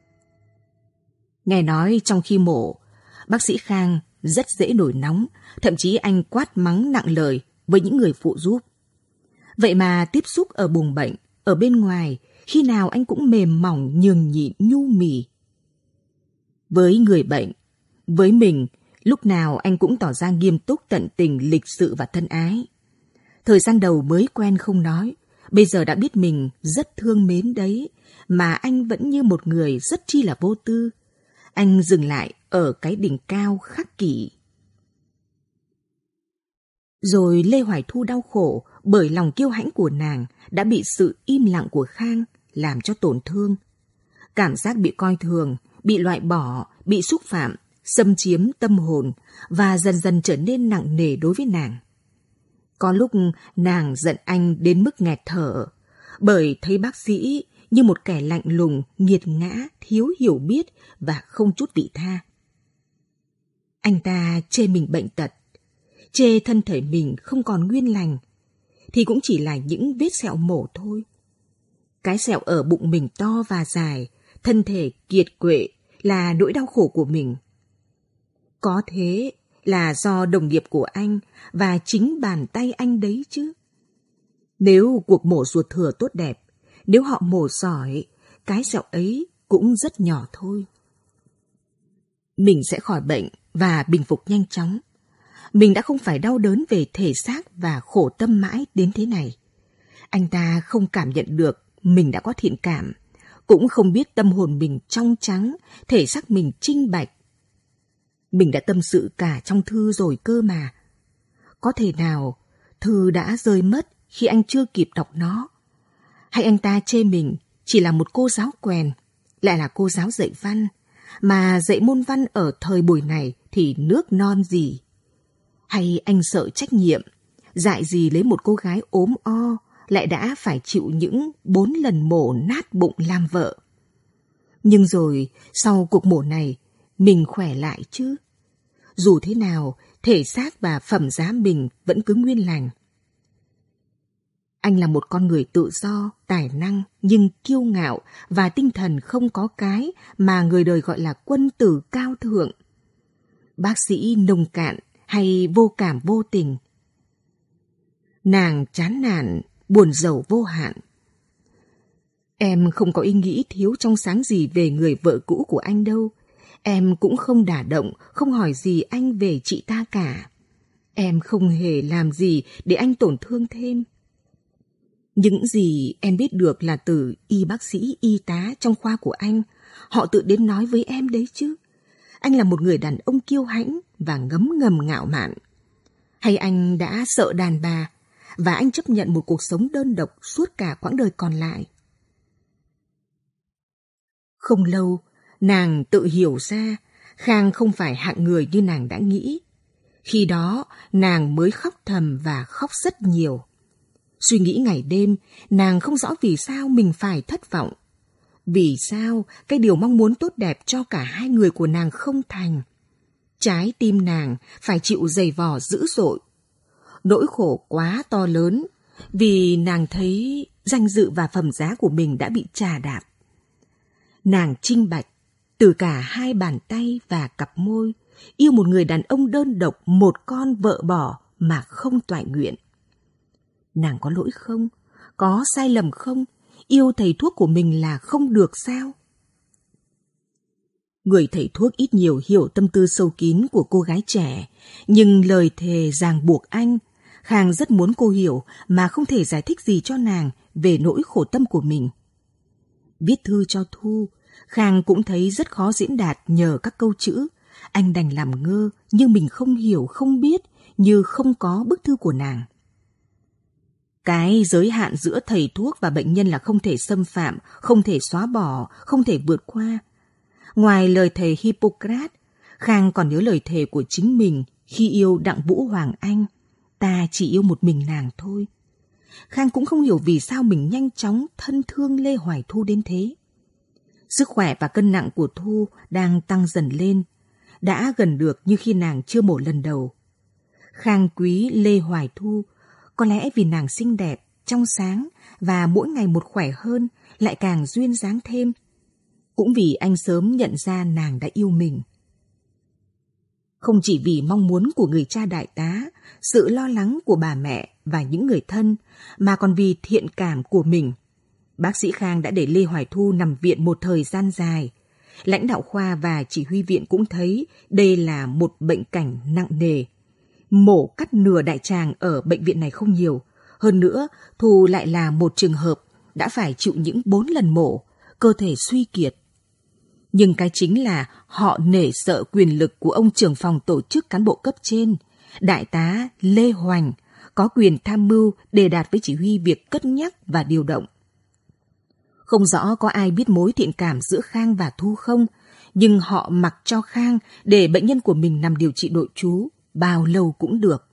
Nghe nói trong khi mổ, bác sĩ Khang rất dễ nổi nóng, thậm chí anh quát mắng nặng lời với những người phụ giúp. Vậy mà tiếp xúc ở buồng bệnh, ở bên ngoài, khi nào anh cũng mềm mỏng, nhường nhịn, nhu mì. Với người bệnh, với mình, lúc nào anh cũng tỏ ra nghiêm túc, tận tình, lịch sự và thân ái. Thời gian đầu mới quen không nói, bây giờ đã biết mình rất thương mến đấy, mà anh vẫn như một người rất chi là vô tư. Anh dừng lại ở cái đỉnh cao khắc kỷ. Rồi Lê Hoài Thu đau khổ bởi lòng kiêu hãnh của nàng đã bị sự im lặng của Khang làm cho tổn thương. Cảm giác bị coi thường, bị loại bỏ, bị xúc phạm, xâm chiếm tâm hồn và dần dần trở nên nặng nề đối với nàng. Có lúc nàng giận anh đến mức nghẹt thở, bởi thấy bác sĩ như một kẻ lạnh lùng, nghiệt ngã, thiếu hiểu biết và không chút vị tha. Anh ta chê mình bệnh tật, chê thân thể mình không còn nguyên lành, thì cũng chỉ là những vết sẹo mổ thôi. Cái sẹo ở bụng mình to và dài, thân thể kiệt quệ là nỗi đau khổ của mình. Có thế là do đồng nghiệp của anh và chính bàn tay anh đấy chứ. Nếu cuộc mổ ruột thừa tốt đẹp, nếu họ mổ giỏi, cái sẹo ấy cũng rất nhỏ thôi. Mình sẽ khỏi bệnh và bình phục nhanh chóng. Mình đã không phải đau đớn về thể xác và khổ tâm mãi đến thế này. Anh ta không cảm nhận được mình đã có thiện cảm, cũng không biết tâm hồn mình trong trắng, thể xác mình trinh bạch. Mình đã tâm sự cả trong thư rồi cơ mà. Có thể nào thư đã rơi mất khi anh chưa kịp đọc nó? Hay anh ta chê mình chỉ là một cô giáo quèn, lại là cô giáo dạy văn, mà dạy môn văn ở thời buổi này thì nước non gì? Hay anh sợ trách nhiệm, dại gì lấy một cô gái ốm o, lại đã phải chịu những bốn lần mổ nát bụng làm vợ? Nhưng rồi, sau cuộc mổ này, mình khỏe lại chứ. Dù thế nào, thể xác và phẩm giá mình vẫn cứ nguyên lành. Anh là một con người tự do, tài năng, nhưng kiêu ngạo và tinh thần không có cái mà người đời gọi là quân tử cao thượng. Bác sĩ nông cạn hay vô cảm vô tình. Nàng chán nản, buồn rầu vô hạn. Em không có ý nghĩ thiếu trong sáng gì về người vợ cũ của anh đâu. Em cũng không đả động, không hỏi gì anh về chị ta cả. Em không hề làm gì để anh tổn thương thêm. Những gì em biết được là từ y bác sĩ, y tá trong khoa của anh. Họ tự đến nói với em đấy chứ. Anh là một người đàn ông kiêu hãnh và ngấm ngầm ngạo mạn. Hay anh đã sợ đàn bà và anh chấp nhận một cuộc sống đơn độc suốt cả quãng đời còn lại? Không lâu, nàng tự hiểu ra Khang không phải hạng người như nàng đã nghĩ. Khi đó, nàng mới khóc thầm và khóc rất nhiều. Suy nghĩ ngày đêm, nàng không rõ vì sao mình phải thất vọng. Vì sao cái điều mong muốn tốt đẹp cho cả hai người của nàng không thành. Trái tim nàng phải chịu giày vò dữ dội. Nỗi khổ quá to lớn, vì nàng thấy danh dự và phẩm giá của mình đã bị chà đạp. Nàng trinh bạch, từ cả hai bàn tay và cặp môi, yêu một người đàn ông đơn độc, một con vợ bỏ mà không toại nguyện. Nàng có lỗi không? Có sai lầm không? Yêu thầy thuốc của mình là không được sao? Người thầy thuốc ít nhiều hiểu tâm tư sâu kín của cô gái trẻ, nhưng lời thề ràng buộc anh. Khang rất muốn cô hiểu mà không thể giải thích gì cho nàng về nỗi khổ tâm của mình. Viết thư cho Thu, Khang cũng thấy rất khó diễn đạt nhờ các câu chữ. Anh đành làm ngơ, nhưng mình không hiểu, không biết, như không có bức thư của nàng. Cái giới hạn giữa thầy thuốc và bệnh nhân là không thể xâm phạm, không thể xóa bỏ, không thể vượt qua. Ngoài lời thề Hippocrates, Khang còn nhớ lời thề của chính mình khi yêu Đặng Vũ Hoàng Anh. Ta chỉ yêu một mình nàng thôi. Khang cũng không hiểu vì sao mình nhanh chóng thân thương Lê Hoài Thu đến thế. Sức khỏe và cân nặng của Thu đang tăng dần lên, đã gần được như khi nàng chưa mổ lần đầu. Khang quý Lê Hoài Thu, có lẽ vì nàng xinh đẹp, trong sáng và mỗi ngày một khỏe hơn, lại càng duyên dáng thêm. Cũng vì anh sớm nhận ra nàng đã yêu mình. Không chỉ vì mong muốn của người cha đại tá, sự lo lắng của bà mẹ và những người thân, mà còn vì thiện cảm của mình. Bác sĩ Khang đã để Lê Hoài Thu nằm viện một thời gian dài. Lãnh đạo khoa và chỉ huy viện cũng thấy đây là một bệnh cảnh nặng nề. Mổ cắt nửa đại tràng ở bệnh viện này không nhiều. Hơn nữa, Thu lại là một trường hợp đã phải chịu những bốn lần mổ, cơ thể suy kiệt. Nhưng cái chính là họ nể sợ quyền lực của ông trưởng phòng tổ chức cán bộ cấp trên, đại tá Lê Hoành, có quyền tham mưu đề đạt với chỉ huy việc cất nhắc và điều động. Không rõ có ai biết mối thiện cảm giữa Khang và Thu không, nhưng họ mặc cho Khang để bệnh nhân của mình nằm điều trị nội trú, bao lâu cũng được.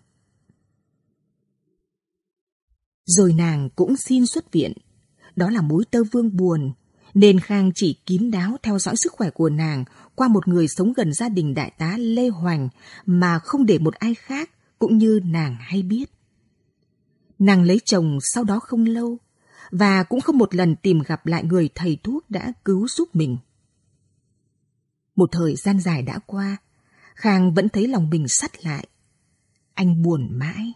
Rồi nàng cũng xin xuất viện. Đó là mối tơ vương buồn, nên Khang chỉ kín đáo theo dõi sức khỏe của nàng qua một người sống gần gia đình đại tá Lê Hoành mà không để một ai khác cũng như nàng hay biết. Nàng lấy chồng sau đó không lâu và cũng không một lần tìm gặp lại người thầy thuốc đã cứu giúp mình. Một thời gian dài đã qua, Khang vẫn thấy lòng mình sắt lại. Anh buồn mãi.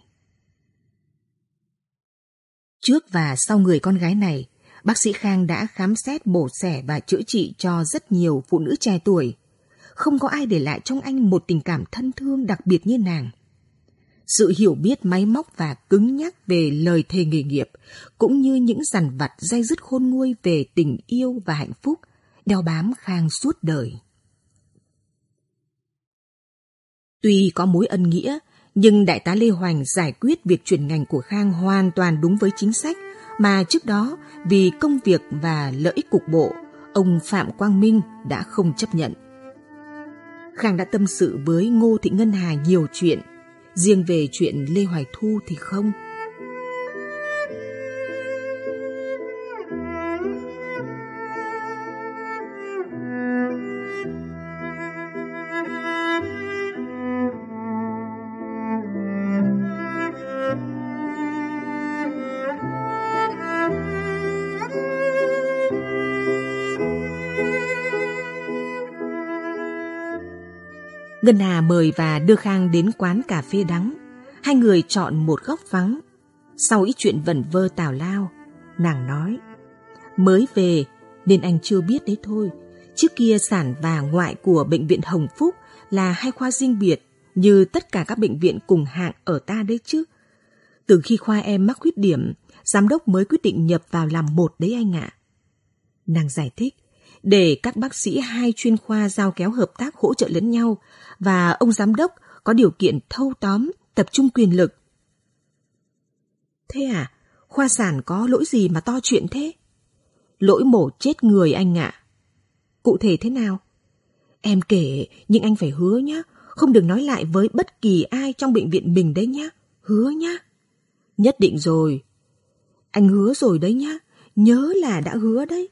Trước và sau người con gái này, bác sĩ Khang đã khám xét, mổ xẻ và chữa trị cho rất nhiều phụ nữ trẻ tuổi. Không có ai để lại trong anh một tình cảm thân thương đặc biệt như nàng. Sự hiểu biết máy móc và cứng nhắc về lời thề nghề nghiệp, cũng như những dằn vặt day dứt khôn nguôi về tình yêu và hạnh phúc, đeo bám Khang suốt đời. Tuy có mối ân nghĩa, nhưng đại tá Lê Hoành giải quyết việc chuyển ngành của Khang hoàn toàn đúng với chính sách mà trước đó vì công việc và lợi ích cục bộ, ông Phạm Quang Minh đã không chấp nhận. Khang đã tâm sự với Ngô Thị Ngân Hà nhiều chuyện, riêng về chuyện Lê Hoài Thu thì không. Ngân Hà mời và đưa Khang đến quán cà phê đắng. Hai người chọn một góc vắng. Sau ít chuyện vẩn vơ tào lao, nàng nói: mới về nên anh chưa biết đấy thôi. Trước kia sản và ngoại của bệnh viện Hồng Phúc là hai khoa riêng biệt như tất cả các bệnh viện cùng hạng ở ta đấy chứ. Từ khi khoa em mắc khuyết điểm, giám đốc mới quyết định nhập vào làm một đấy anh ạ. Nàng giải thích, để các bác sĩ hai chuyên khoa giao kéo hợp tác hỗ trợ lẫn nhau, và ông giám đốc có điều kiện thâu tóm, tập trung quyền lực. Thế à, khoa sản có lỗi gì mà to chuyện thế? Lỗi mổ chết người anh ạ. Cụ thể thế nào? Em kể, nhưng anh phải hứa nhá, không được nói lại với bất kỳ ai trong bệnh viện mình đấy nhá, hứa nhá. Nhất định rồi. Anh hứa rồi đấy nhá, nhớ là đã hứa đấy.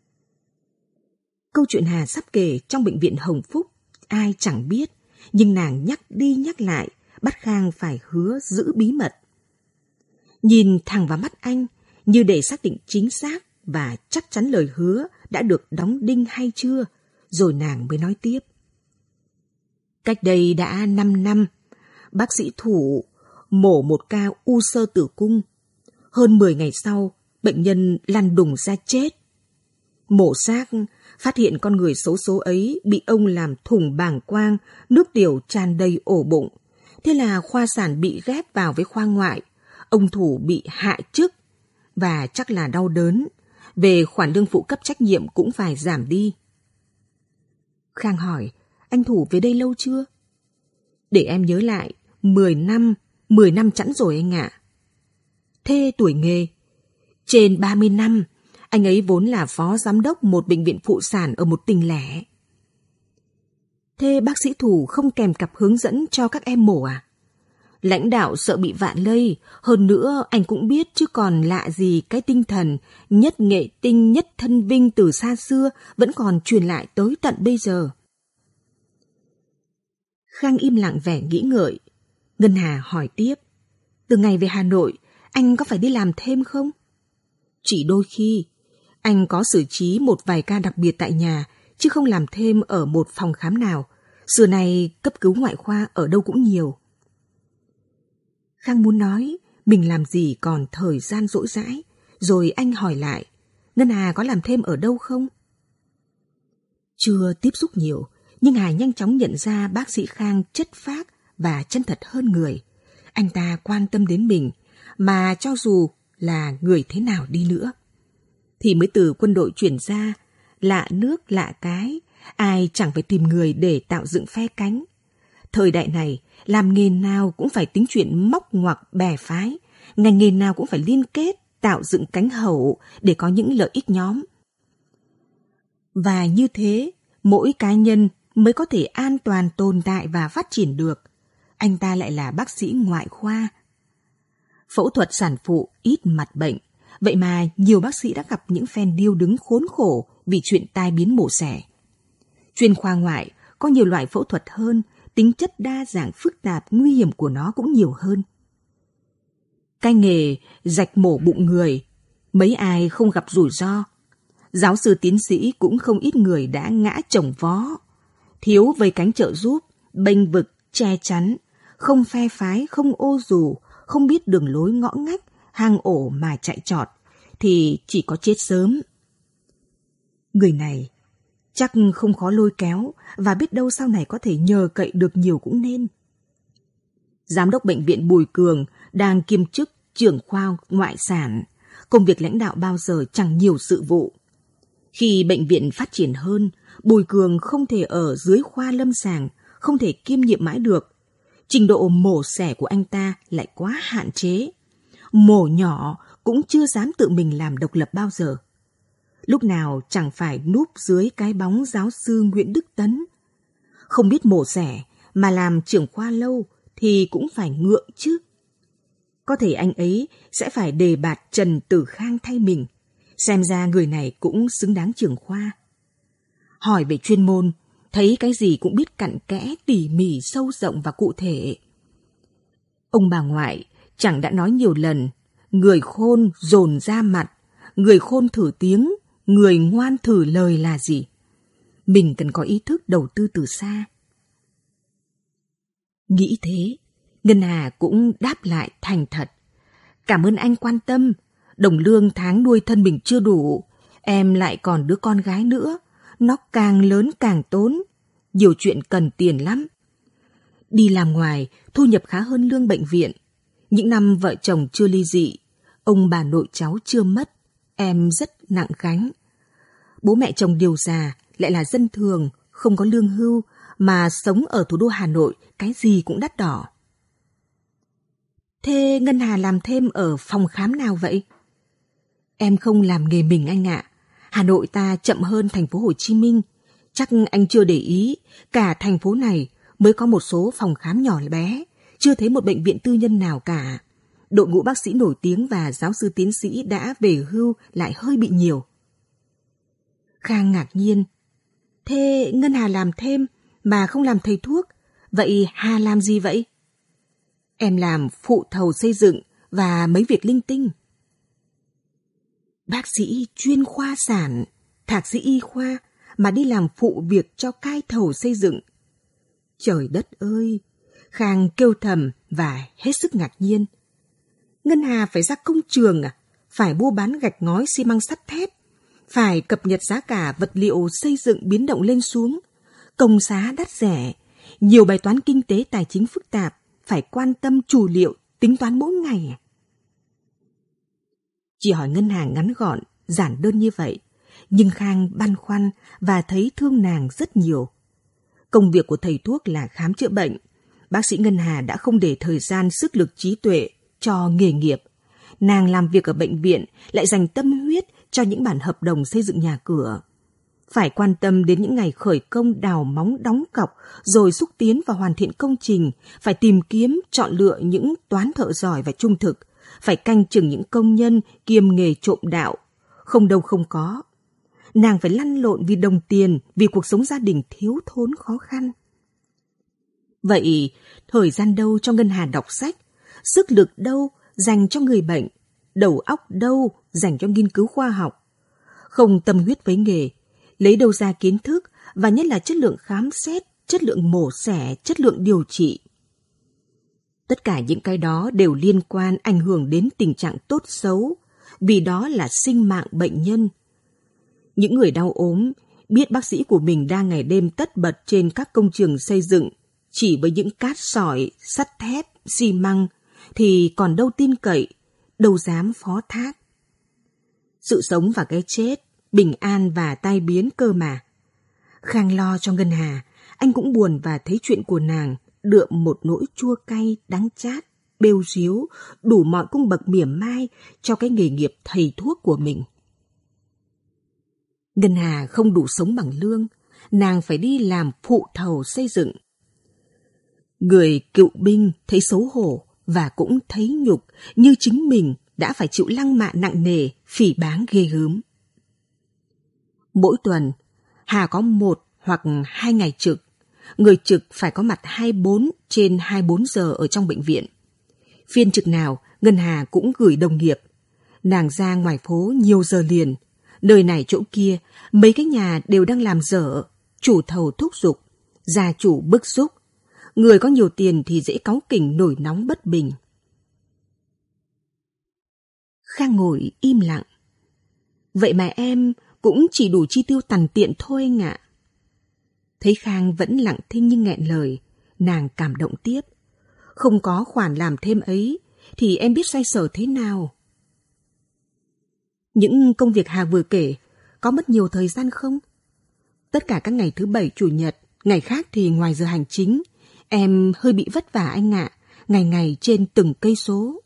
Câu chuyện Hà sắp kể trong bệnh viện Hồng Phúc, ai chẳng biết, nhưng nàng nhắc đi nhắc lại, bắt Khang phải hứa giữ bí mật. Nhìn thẳng vào mắt anh, như để xác định chính xác và chắc chắn lời hứa đã được đóng đinh hay chưa, rồi nàng mới nói tiếp. Cách đây đã năm năm, bác sĩ Thủ mổ một ca u xơ tử cung. Hơn mười ngày sau, bệnh nhân lăn đùng ra chết. Mổ xác, phát hiện con người xấu số ấy bị ông làm thủng bàng quang, nước tiểu tràn đầy ổ bụng. Thế là khoa sản bị ghép vào với khoa ngoại. Ông Thủ bị hạ chức và chắc là đau đớn. Về khoản lương phụ cấp trách nhiệm cũng phải giảm đi. Khang hỏi, anh Thủ về đây lâu chưa? Để em nhớ lại, mười năm, mười năm chẵn rồi anh ạ. Thế tuổi nghề? Trên ba mươi năm, anh ấy vốn là phó giám đốc một bệnh viện phụ sản ở một tỉnh lẻ. Thế bác sĩ Thủ không kèm cặp hướng dẫn cho các em mổ à? Lãnh đạo sợ bị vạ lây, hơn nữa anh cũng biết chứ còn lạ gì cái tinh thần nhất nghệ tinh nhất thân vinh từ xa xưa vẫn còn truyền lại tới tận bây giờ. Khang im lặng vẻ nghĩ ngợi. Ngân Hà hỏi tiếp, từ ngày về Hà Nội, anh có phải đi làm thêm không? Chỉ đôi khi, anh có xử trí một vài ca đặc biệt tại nhà, chứ không làm thêm ở một phòng khám nào. Xưa này cấp cứu ngoại khoa ở đâu cũng nhiều. Khang muốn nói, mình làm gì còn thời gian rỗi rãi, rồi anh hỏi lại, Ngân Hà có làm thêm ở đâu không? Chưa tiếp xúc nhiều, nhưng Hà nhanh chóng nhận ra bác sĩ Khang chất phác và chân thật hơn người. Anh ta quan tâm đến mình, mà cho dù là người thế nào đi nữa. Thì mới từ quân đội chuyển ra, lạ nước lạ cái, ai chẳng phải tìm người để tạo dựng phe cánh. Thời đại này, làm nghề nào cũng phải tính chuyện móc ngoặc bè phái, ngành nghề nào cũng phải liên kết, tạo dựng cánh hậu để có những lợi ích nhóm. Và như thế, mỗi cá nhân mới có thể an toàn tồn tại và phát triển được. Anh ta lại là bác sĩ ngoại khoa. Phẫu thuật sản phụ ít mặt bệnh, vậy mà nhiều bác sĩ đã gặp những phen điêu đứng khốn khổ vì chuyện tai biến mổ xẻ. Chuyên khoa ngoại có nhiều loại phẫu thuật hơn, tính chất đa dạng phức tạp, nguy hiểm của nó cũng nhiều hơn. Cái nghề rạch mổ bụng người, mấy ai không gặp rủi ro. Giáo sư tiến sĩ cũng không ít người đã ngã chồng vó. Thiếu vây cánh trợ giúp, bênh vực, che chắn, không phe phái, không ô dù, không biết đường lối ngõ ngách, hang ổ mà chạy trọt, thì chỉ có chết sớm. Người này chắc không khó lôi kéo, và biết đâu sau này có thể nhờ cậy được nhiều cũng nên. Giám đốc bệnh viện Bùi Cường đang kiêm chức trưởng khoa ngoại sản, công việc lãnh đạo bao giờ chẳng nhiều sự vụ. Khi bệnh viện phát triển hơn, Bùi Cường không thể ở dưới khoa lâm sàng, không thể kiêm nhiệm mãi được. Trình độ mổ xẻ của anh ta lại quá hạn chế. Mổ nhỏ cũng chưa dám tự mình làm độc lập bao giờ. Lúc nào chẳng phải núp dưới cái bóng giáo sư Nguyễn Đức Tấn. Không biết mổ xẻ mà làm trưởng khoa lâu thì cũng phải ngượng chứ. Có thể anh ấy sẽ phải đề bạt Trần Tử Khang thay mình. Xem ra người này cũng xứng đáng trưởng khoa. Hỏi về chuyên môn, thấy cái gì cũng biết cặn kẽ, tỉ mỉ, sâu rộng và cụ thể. Ông bà ngoại chẳng đã nói nhiều lần, người khôn dồn ra mặt, người khôn thử tiếng, người ngoan thử lời là gì. Mình cần có ý thức đầu tư từ xa. Nghĩ thế, Ngân Hà cũng đáp lại thành thật. Cảm ơn anh quan tâm, đồng lương tháng nuôi thân mình chưa đủ, em lại còn đứa con gái nữa, nó càng lớn càng tốn, nhiều chuyện cần tiền lắm. Đi làm ngoài, thu nhập khá hơn lương bệnh viện. Những năm vợ chồng chưa ly dị, ông bà nội cháu chưa mất, em rất nặng gánh. Bố mẹ chồng điều già, lại là dân thường, không có lương hưu, mà sống ở thủ đô Hà Nội, cái gì cũng đắt đỏ. Thế Ngân Hà làm thêm ở phòng khám nào vậy? Em không làm nghề mình anh ạ. Hà Nội ta chậm hơn thành phố Hồ Chí Minh. Chắc anh chưa để ý, cả thành phố này mới có một số phòng khám nhỏ bé, chưa thấy một bệnh viện tư nhân nào cả. Đội ngũ bác sĩ nổi tiếng và giáo sư tiến sĩ đã về hưu lại hơi bị nhiều. Khang ngạc nhiên. Thế Ngân Hà làm thêm mà không làm thầy thuốc, vậy Hà làm gì vậy? Em làm phụ thầu xây dựng và mấy việc linh tinh. Bác sĩ chuyên khoa sản, thạc sĩ y khoa mà đi làm phụ việc cho cai thầu xây dựng. Trời đất ơi! Khang kêu thầm và hết sức ngạc nhiên. Ngân Hà phải ra công trường à? Phải mua bán gạch ngói xi măng sắt thép, phải cập nhật giá cả vật liệu xây dựng biến động lên xuống, công giá đắt rẻ, nhiều bài toán kinh tế tài chính phức tạp, phải quan tâm chủ liệu, tính toán mỗi ngày. Chỉ hỏi ngân hàng ngắn gọn, giản đơn như vậy, nhưng Khang băn khoăn và thấy thương nàng rất nhiều. Công việc của thầy thuốc là khám chữa bệnh. Bác sĩ Ngân Hà đã không để thời gian, sức lực, trí tuệ cho nghề nghiệp. Nàng làm việc ở bệnh viện lại dành tâm huyết cho những bản hợp đồng xây dựng nhà cửa. Phải quan tâm đến những ngày khởi công đào móng đóng cọc, rồi xúc tiến và hoàn thiện công trình, phải tìm kiếm, chọn lựa những toán thợ giỏi và trung thực, phải canh chừng những công nhân kiêm nghề trộm đạo, không đâu không có. Nàng phải lăn lộn vì đồng tiền, vì cuộc sống gia đình thiếu thốn khó khăn. Vậy, thời gian đâu cho Ngân Hà đọc sách, sức lực đâu dành cho người bệnh, đầu óc đâu dành cho nghiên cứu khoa học. Không tâm huyết với nghề, lấy đâu ra kiến thức và nhất là chất lượng khám xét, chất lượng mổ xẻ, chất lượng điều trị. Tất cả những cái đó đều liên quan ảnh hưởng đến tình trạng tốt xấu, vì đó là sinh mạng bệnh nhân. Những người đau ốm biết bác sĩ của mình đang ngày đêm tất bật trên các công trường xây dựng, chỉ với những cát sỏi, sắt thép, xi măng, thì còn đâu tin cậy, đâu dám phó thác. Sự sống và cái chết, bình an và tai biến cơ mà. Khang lo cho Ngân Hà, anh cũng buồn và thấy chuyện của nàng đượm một nỗi chua cay, đắng chát, bêu ríu, đủ mọi cung bậc mỉa mai cho cái nghề nghiệp thầy thuốc của mình. Ngân Hà không đủ sống bằng lương, nàng phải đi làm phụ thầu xây dựng. Người cựu binh thấy xấu hổ và cũng thấy nhục như chính mình đã phải chịu lăng mạ nặng nề, phỉ báng ghê gớm. Mỗi tuần, Hà có một hoặc hai ngày trực. Người trực phải có mặt hai mươi bốn trên hai mươi bốn giờ ở trong bệnh viện. Phiên trực nào, Ngân Hà cũng gửi đồng nghiệp. Nàng ra ngoài phố nhiều giờ liền. Nơi này chỗ kia, mấy cái nhà đều đang làm dở. Chủ thầu thúc giục, gia chủ bức xúc. Người có nhiều tiền thì dễ cáu kỉnh nổi nóng bất bình. Khang ngồi im lặng. Vậy mà em cũng chỉ đủ chi tiêu tằn tiện thôi anh ạ. Thấy Khang vẫn lặng thinh nhưng nghẹn lời, nàng cảm động tiếp. Không có khoản làm thêm ấy, thì em biết xoay sở thế nào? Những công việc Hà vừa kể, có mất nhiều thời gian không? Tất cả các ngày thứ bảy, chủ nhật, ngày khác thì ngoài giờ hành chính, em hơi bị vất vả anh ạ, ngày ngày trên từng cây số.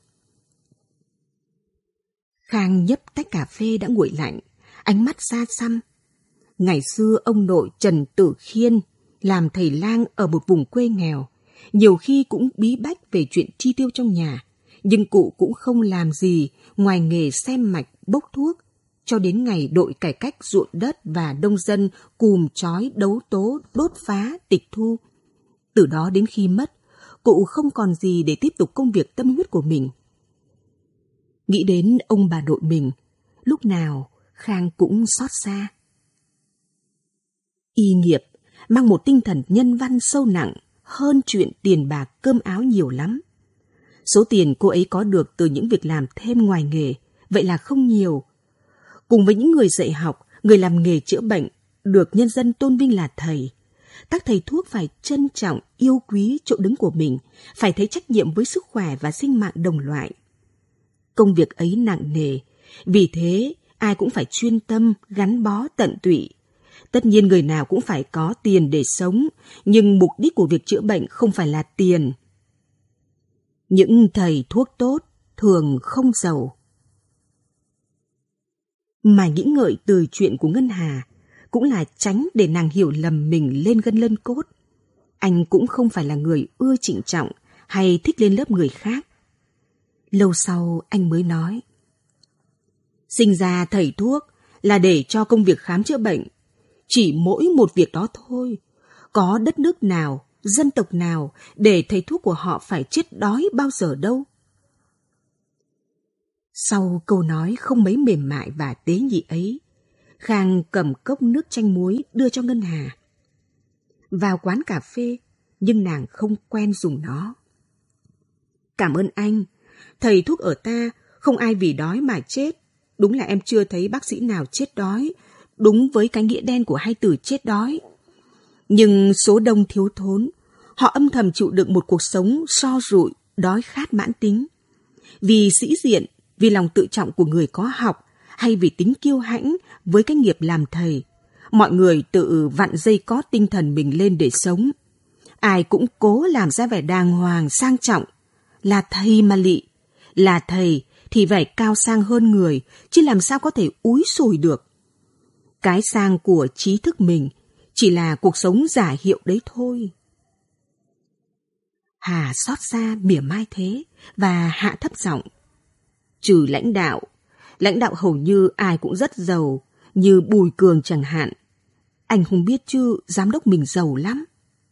Khang nhấp tách cà phê đã nguội lạnh, ánh mắt xa xăm. Ngày xưa ông nội Trần Tử Khiên làm thầy lang ở một vùng quê nghèo, nhiều khi cũng bí bách về chuyện chi tiêu trong nhà, nhưng cụ cũng không làm gì ngoài nghề xem mạch, bốc thuốc, cho đến ngày đội cải cách ruộng đất và nông dân cùm chói đấu tố, đốt phá, tịch thu. Từ đó đến khi mất, cụ không còn gì để tiếp tục công việc tâm huyết của mình. Nghĩ đến ông bà nội mình, lúc nào Khang cũng xót xa. Y nghiệp mang một tinh thần nhân văn sâu nặng hơn chuyện tiền bạc cơm áo nhiều lắm. Số tiền cô ấy có được từ những việc làm thêm ngoài nghề, vậy là không nhiều. Cùng với những người dạy học, người làm nghề chữa bệnh, được nhân dân tôn vinh là thầy. Các thầy thuốc phải trân trọng, yêu quý chỗ đứng của mình, phải thấy trách nhiệm với sức khỏe và sinh mạng đồng loại. Công việc ấy nặng nề, vì thế ai cũng phải chuyên tâm, gắn bó tận tụy. Tất nhiên người nào cũng phải có tiền để sống, nhưng mục đích của việc chữa bệnh không phải là tiền. Những thầy thuốc tốt thường không giàu. Mà nghĩ ngợi từ chuyện của Ngân Hà cũng là tránh để nàng hiểu lầm mình lên gân lên cốt. Anh cũng không phải là người ưa trịnh trọng hay thích lên lớp người khác. Lâu sau anh mới nói, sinh ra thầy thuốc là để cho công việc khám chữa bệnh. Chỉ mỗi một việc đó thôi. Có đất nước nào, dân tộc nào để thầy thuốc của họ phải chết đói bao giờ đâu. Sau câu nói không mấy mềm mại và tế nhị ấy, Khang cầm cốc nước chanh muối đưa cho Ngân Hà. Vào quán cà phê, nhưng nàng không quen dùng nó. Cảm ơn anh. Thầy thuốc ở ta không ai vì đói mà chết. Đúng là em chưa thấy bác sĩ nào chết đói, đúng với cái nghĩa đen của hai từ chết đói. Nhưng số đông thiếu thốn, họ âm thầm chịu đựng một cuộc sống so rụi, đói khát mãn tính. Vì sĩ diện, vì lòng tự trọng của người có học, hay vì tính kiêu hãnh với cái nghiệp làm thầy, mọi người tự vặn dây cót tinh thần mình lên để sống. Ai cũng cố làm ra vẻ đàng hoàng, sang trọng. Là thầy mà lị, là thầy thì phải cao sang hơn người, chứ làm sao có thể úi sùi được. Cái sang của trí thức mình chỉ là cuộc sống giả hiệu đấy thôi. Hà xót xa mỉa mai thế và hạ thấp giọng. Trừ lãnh đạo, lãnh đạo hầu như ai cũng rất giàu, như Bùi Cường chẳng hạn. Anh không biết chứ, giám đốc mình giàu lắm.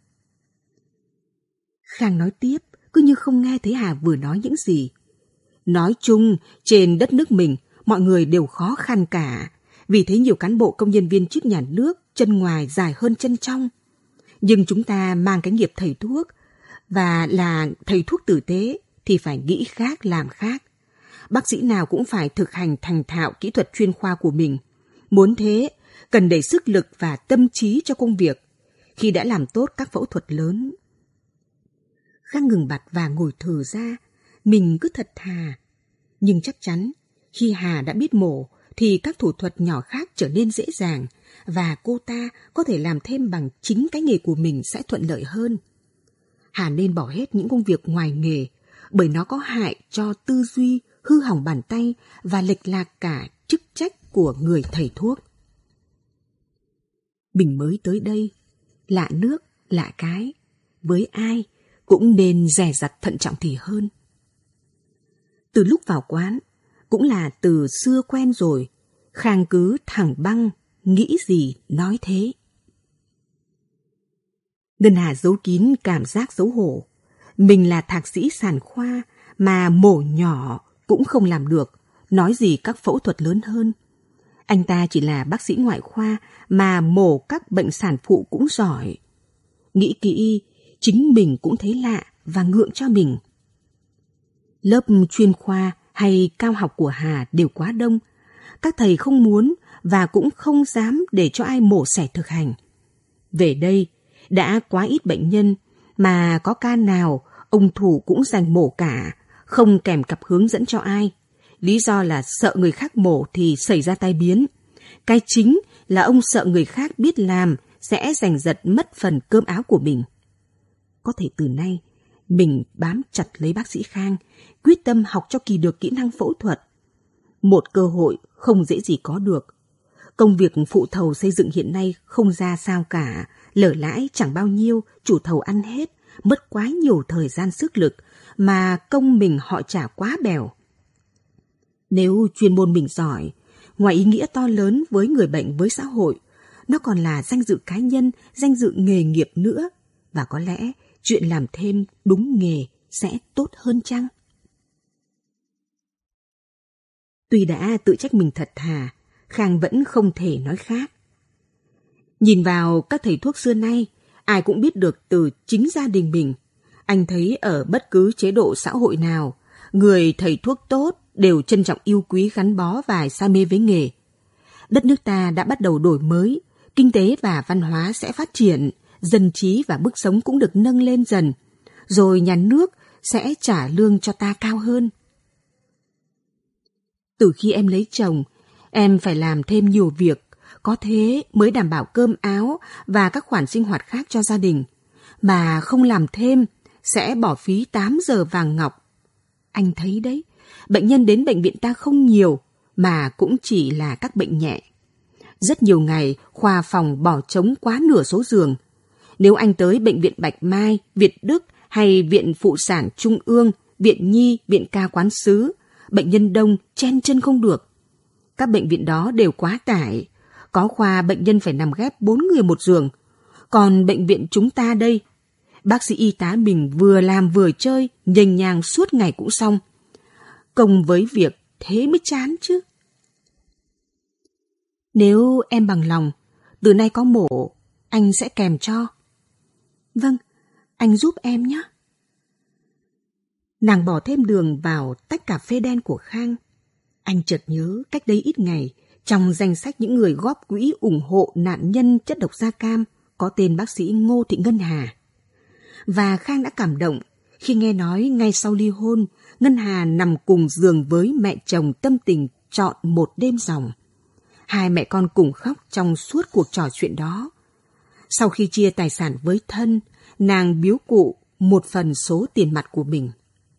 Khang nói tiếp, cứ như không nghe thấy Hà vừa nói những gì. Nói chung, trên đất nước mình, mọi người đều khó khăn cả. Vì thế nhiều cán bộ công nhân viên chức nhà nước, chân ngoài dài hơn chân trong. Nhưng chúng ta mang cái nghiệp thầy thuốc, và là thầy thuốc tử tế, thì phải nghĩ khác làm khác. Bác sĩ nào cũng phải thực hành thành thạo kỹ thuật chuyên khoa của mình. Muốn thế, cần đẩy sức lực và tâm trí cho công việc. Khi đã làm tốt các phẫu thuật lớn. Khang ngừng bặt và ngồi thừ ra. Mình cứ thật thà. Nhưng chắc chắn, khi Hà đã biết mổ, thì các thủ thuật nhỏ khác trở nên dễ dàng, và cô ta có thể làm thêm bằng chính cái nghề của mình sẽ thuận lợi hơn. Hà nên bỏ hết những công việc ngoài nghề, bởi nó có hại cho tư duy, hư hỏng bàn tay và lệch lạc cả chức trách của người thầy thuốc. Mình mới tới đây, lạ nước, lạ cái, với ai cũng nên dè dặt thận trọng thì hơn. Từ lúc vào quán, cũng là từ xưa quen rồi, Khang cứ thẳng băng, nghĩ gì nói thế. Ngân Hà giấu kín cảm giác xấu hổ. Mình là thạc sĩ sản khoa mà mổ nhỏ cũng không làm được, nói gì các phẫu thuật lớn hơn. Anh ta chỉ là bác sĩ ngoại khoa mà mổ các bệnh sản phụ cũng giỏi. Nghĩ kỹ, chính mình cũng thấy lạ và ngượng cho mình. Lớp chuyên khoa hay cao học của Hà đều quá đông. Các thầy không muốn và cũng không dám để cho ai mổ xẻ thực hành. Về đây, đã quá ít bệnh nhân, mà có ca nào ông thủ cũng giành mổ cả, không kèm cặp hướng dẫn cho ai. Lý do là sợ người khác mổ thì xảy ra tai biến. Cái chính là ông sợ người khác biết làm sẽ giành giật mất phần cơm áo của mình. Có thể từ nay, mình bám chặt lấy bác sĩ Khang, quyết tâm học cho kỳ được kỹ năng phẫu thuật. Một cơ hội không dễ gì có được. Công việc phụ thầu xây dựng hiện nay không ra sao cả, lở lãi chẳng bao nhiêu, chủ thầu ăn hết, mất quá nhiều thời gian sức lực, mà công mình họ trả quá bèo. Nếu chuyên môn mình giỏi, ngoài ý nghĩa to lớn với người bệnh với xã hội, nó còn là danh dự cá nhân, danh dự nghề nghiệp nữa, và có lẽ chuyện làm thêm đúng nghề sẽ tốt hơn chăng? Tuy đã tự trách mình thật thà, Khang vẫn không thể nói khác. Nhìn vào các thầy thuốc xưa nay, ai cũng biết được từ chính gia đình mình. Anh thấy ở bất cứ chế độ xã hội nào, người thầy thuốc tốt đều trân trọng yêu quý gắn bó và say mê với nghề. Đất nước ta đã bắt đầu đổi mới, kinh tế và văn hóa sẽ phát triển, dân trí và mức sống cũng được nâng lên dần, rồi nhà nước sẽ trả lương cho ta cao hơn. Từ khi em lấy chồng, em phải làm thêm nhiều việc, có thế mới đảm bảo cơm áo và các khoản sinh hoạt khác cho gia đình. Mà không làm thêm, sẽ bỏ phí tám giờ vàng ngọc. Anh thấy đấy, bệnh nhân đến bệnh viện ta không nhiều, mà cũng chỉ là các bệnh nhẹ. Rất nhiều ngày, khoa phòng bỏ trống quá nửa số giường. Nếu anh tới bệnh viện Bạch Mai, Việt Đức hay viện Phụ sản Trung ương, viện Nhi, viện Ca Quán Sứ, bệnh nhân đông, chen chân không được. Các bệnh viện đó đều quá tải. Có khoa bệnh nhân phải nằm ghép bốn người một giường. Còn bệnh viện chúng ta đây, bác sĩ y tá mình vừa làm vừa chơi, nhành nhàng suốt ngày cũng xong. Công với việc thế mới chán chứ. Nếu em bằng lòng, từ nay có mổ, anh sẽ kèm cho. Vâng, anh giúp em nhé. Nàng bỏ thêm đường vào tách cà phê đen của Khang. Anh chợt nhớ cách đây ít ngày, trong danh sách những người góp quỹ ủng hộ nạn nhân chất độc da cam có tên bác sĩ Ngô Thị Ngân Hà. Và Khang đã cảm động khi nghe nói ngay sau ly hôn, Ngân Hà nằm cùng giường với mẹ chồng tâm tình trọn một đêm ròng. Hai mẹ con cùng khóc trong suốt cuộc trò chuyện đó. Sau khi chia tài sản với thân, nàng biếu cụ một phần số tiền mặt của mình.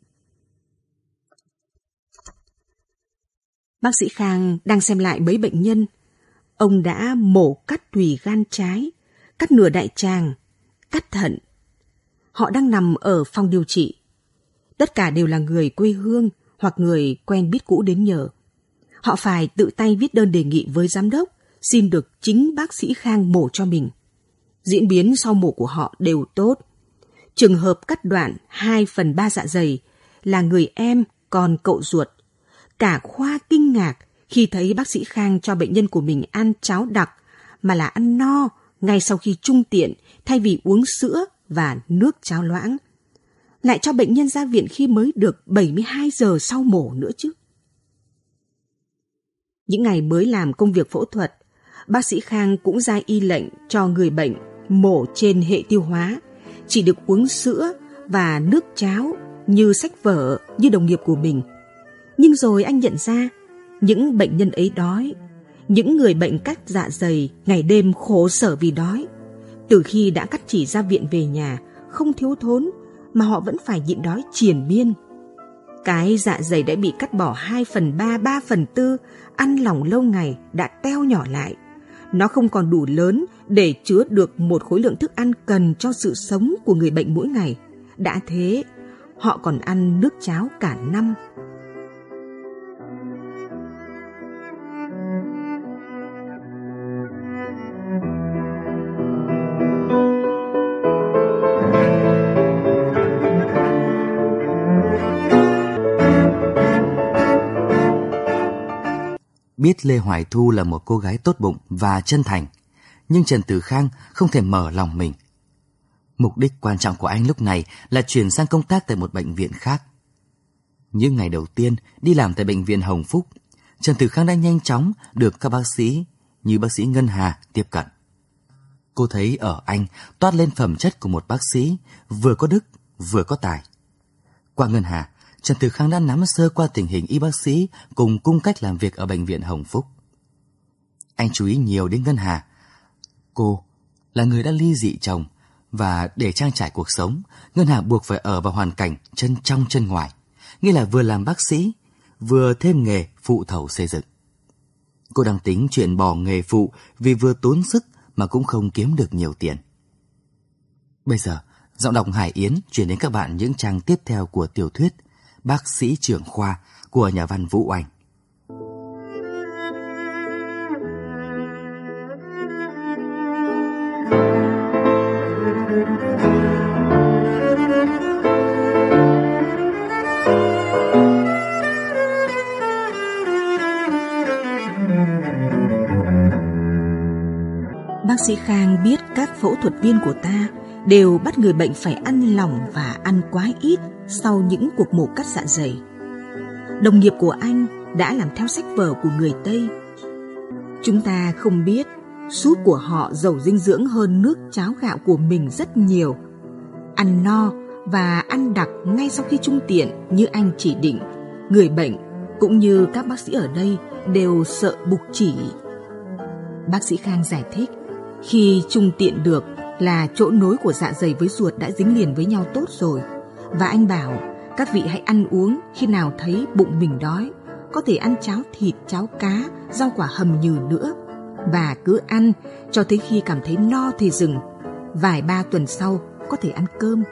Bác sĩ Khang đang xem lại mấy bệnh nhân. Ông đã mổ cắt tùy gan trái, cắt nửa đại tràng, cắt thận. Họ đang nằm ở phòng điều trị. Tất cả đều là người quê hương hoặc người quen biết cũ đến nhờ. Họ phải tự tay viết đơn đề nghị với giám đốc, xin được chính bác sĩ Khang mổ cho mình. Diễn biến sau mổ của họ đều tốt. Trường hợp cắt đoạn hai phần ba dạ dày là người em còn cậu ruột. Cả khoa kinh ngạc khi thấy bác sĩ Khang cho bệnh nhân của mình ăn cháo đặc, mà là ăn no ngay sau khi trung tiện thay vì uống sữa và nước cháo loãng. Lại cho bệnh nhân ra viện khi mới được bảy mươi hai giờ sau mổ nữa chứ. Những ngày mới làm công việc phẫu thuật, bác sĩ Khang cũng ra y lệnh cho người bệnh mổ trên hệ tiêu hóa, chỉ được uống sữa và nước cháo như sách vở như đồng nghiệp của mình. Nhưng rồi anh nhận ra, những bệnh nhân ấy đói, những người bệnh cắt dạ dày ngày đêm khổ sở vì đói. Từ khi đã cắt chỉ ra viện về nhà, không thiếu thốn, mà họ vẫn phải nhịn đói triền miên. Cái dạ dày đã bị cắt bỏ hai phần ba, ba phần tư, ăn lỏng lâu ngày đã teo nhỏ lại. Nó không còn đủ lớn để chứa được một khối lượng thức ăn cần cho sự sống của người bệnh mỗi ngày. Đã thế, họ còn ăn nước cháo cả năm. Biết Lê Hoài Thu là một cô gái tốt bụng và chân thành, nhưng Trần Tử Khang không thể mở lòng mình. Mục đích quan trọng của anh lúc này là chuyển sang công tác tại một bệnh viện khác. Những ngày đầu tiên đi làm tại bệnh viện Hồng Phúc, Trần Tử Khang đã nhanh chóng được các bác sĩ như bác sĩ Ngân Hà tiếp cận. Cô thấy ở anh toát lên phẩm chất của một bác sĩ vừa có đức vừa có tài. Qua Ngân Hà, Trần Tử Khang đã nắm sơ qua tình hình y bác sĩ cùng cung cách làm việc ở bệnh viện Hồng Phúc. Anh chú ý nhiều đến Ngân Hà. Cô là người đã ly dị chồng, và để trang trải cuộc sống, Ngân Hà buộc phải ở vào hoàn cảnh chân trong chân ngoài, nghĩa là vừa làm bác sĩ, vừa thêm nghề phụ thầu xây dựng. Cô đang tính chuyện bỏ nghề phụ vì vừa tốn sức mà cũng không kiếm được nhiều tiền. Bây giờ, giọng đọc Hải Yến chuyển đến các bạn những trang tiếp theo của tiểu thuyết Bác sĩ trưởng khoa của nhà văn Vũ Oanh. Bác sĩ Khang biết các phẫu thuật viên của ta đều bắt người bệnh phải ăn lỏng và ăn quá ít sau những cuộc mổ cắt dạ dày. Đồng nghiệp của anh đã làm theo sách vở của người Tây. Chúng ta không biết súp của họ giàu dinh dưỡng hơn nước cháo gạo của mình rất nhiều. Ăn no và ăn đặc ngay sau khi trung tiện như anh chỉ định, người bệnh cũng như các bác sĩ ở đây đều sợ bục chỉ. Bác sĩ Khang giải thích, khi trung tiện được là chỗ nối của dạ dày với ruột đã dính liền với nhau tốt rồi. Và anh bảo các vị hãy ăn uống khi nào thấy bụng mình đói, có thể ăn cháo thịt, cháo cá, rau quả hầm nhừ nữa. Và cứ ăn cho tới khi cảm thấy no thì dừng. Vài ba tuần sau có thể ăn cơm.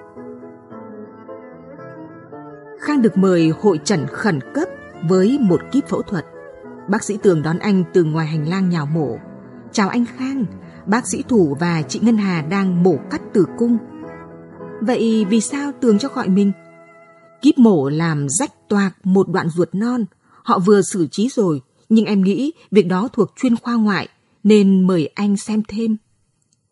Khang được mời hội chẩn khẩn cấp với một kíp phẫu thuật. Bác sĩ Tường đón anh từ ngoài hành lang nhào mổ. Chào anh Khang, bác sĩ Thủ và chị Ngân Hà đang mổ cắt tử cung. Vậy vì sao Tường cho gọi mình? Kíp mổ làm rách toạc một đoạn ruột non. Họ vừa xử trí rồi, nhưng em nghĩ việc đó thuộc chuyên khoa ngoại, nên mời anh xem thêm.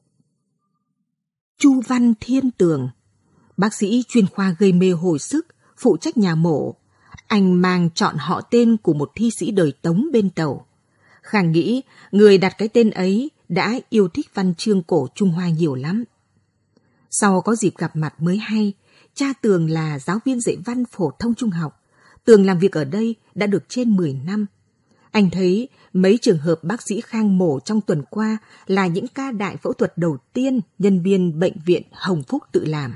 Chu Văn Thiên Tường, bác sĩ chuyên khoa gây mê hồi sức, phụ trách nhà mổ. Anh mang chọn họ tên của một thi sĩ đời Tống bên Tàu. Khang nghĩ người đặt cái tên ấy đã yêu thích văn chương cổ Trung Hoa nhiều lắm. Sau có dịp gặp mặt mới hay, cha Tường là giáo viên dạy văn phổ thông trung học. Tường làm việc ở đây đã được trên mười năm. Anh thấy mấy trường hợp bác sĩ Khang mổ trong tuần qua là những ca đại phẫu thuật đầu tiên nhân viên bệnh viện Hồng Phúc tự làm.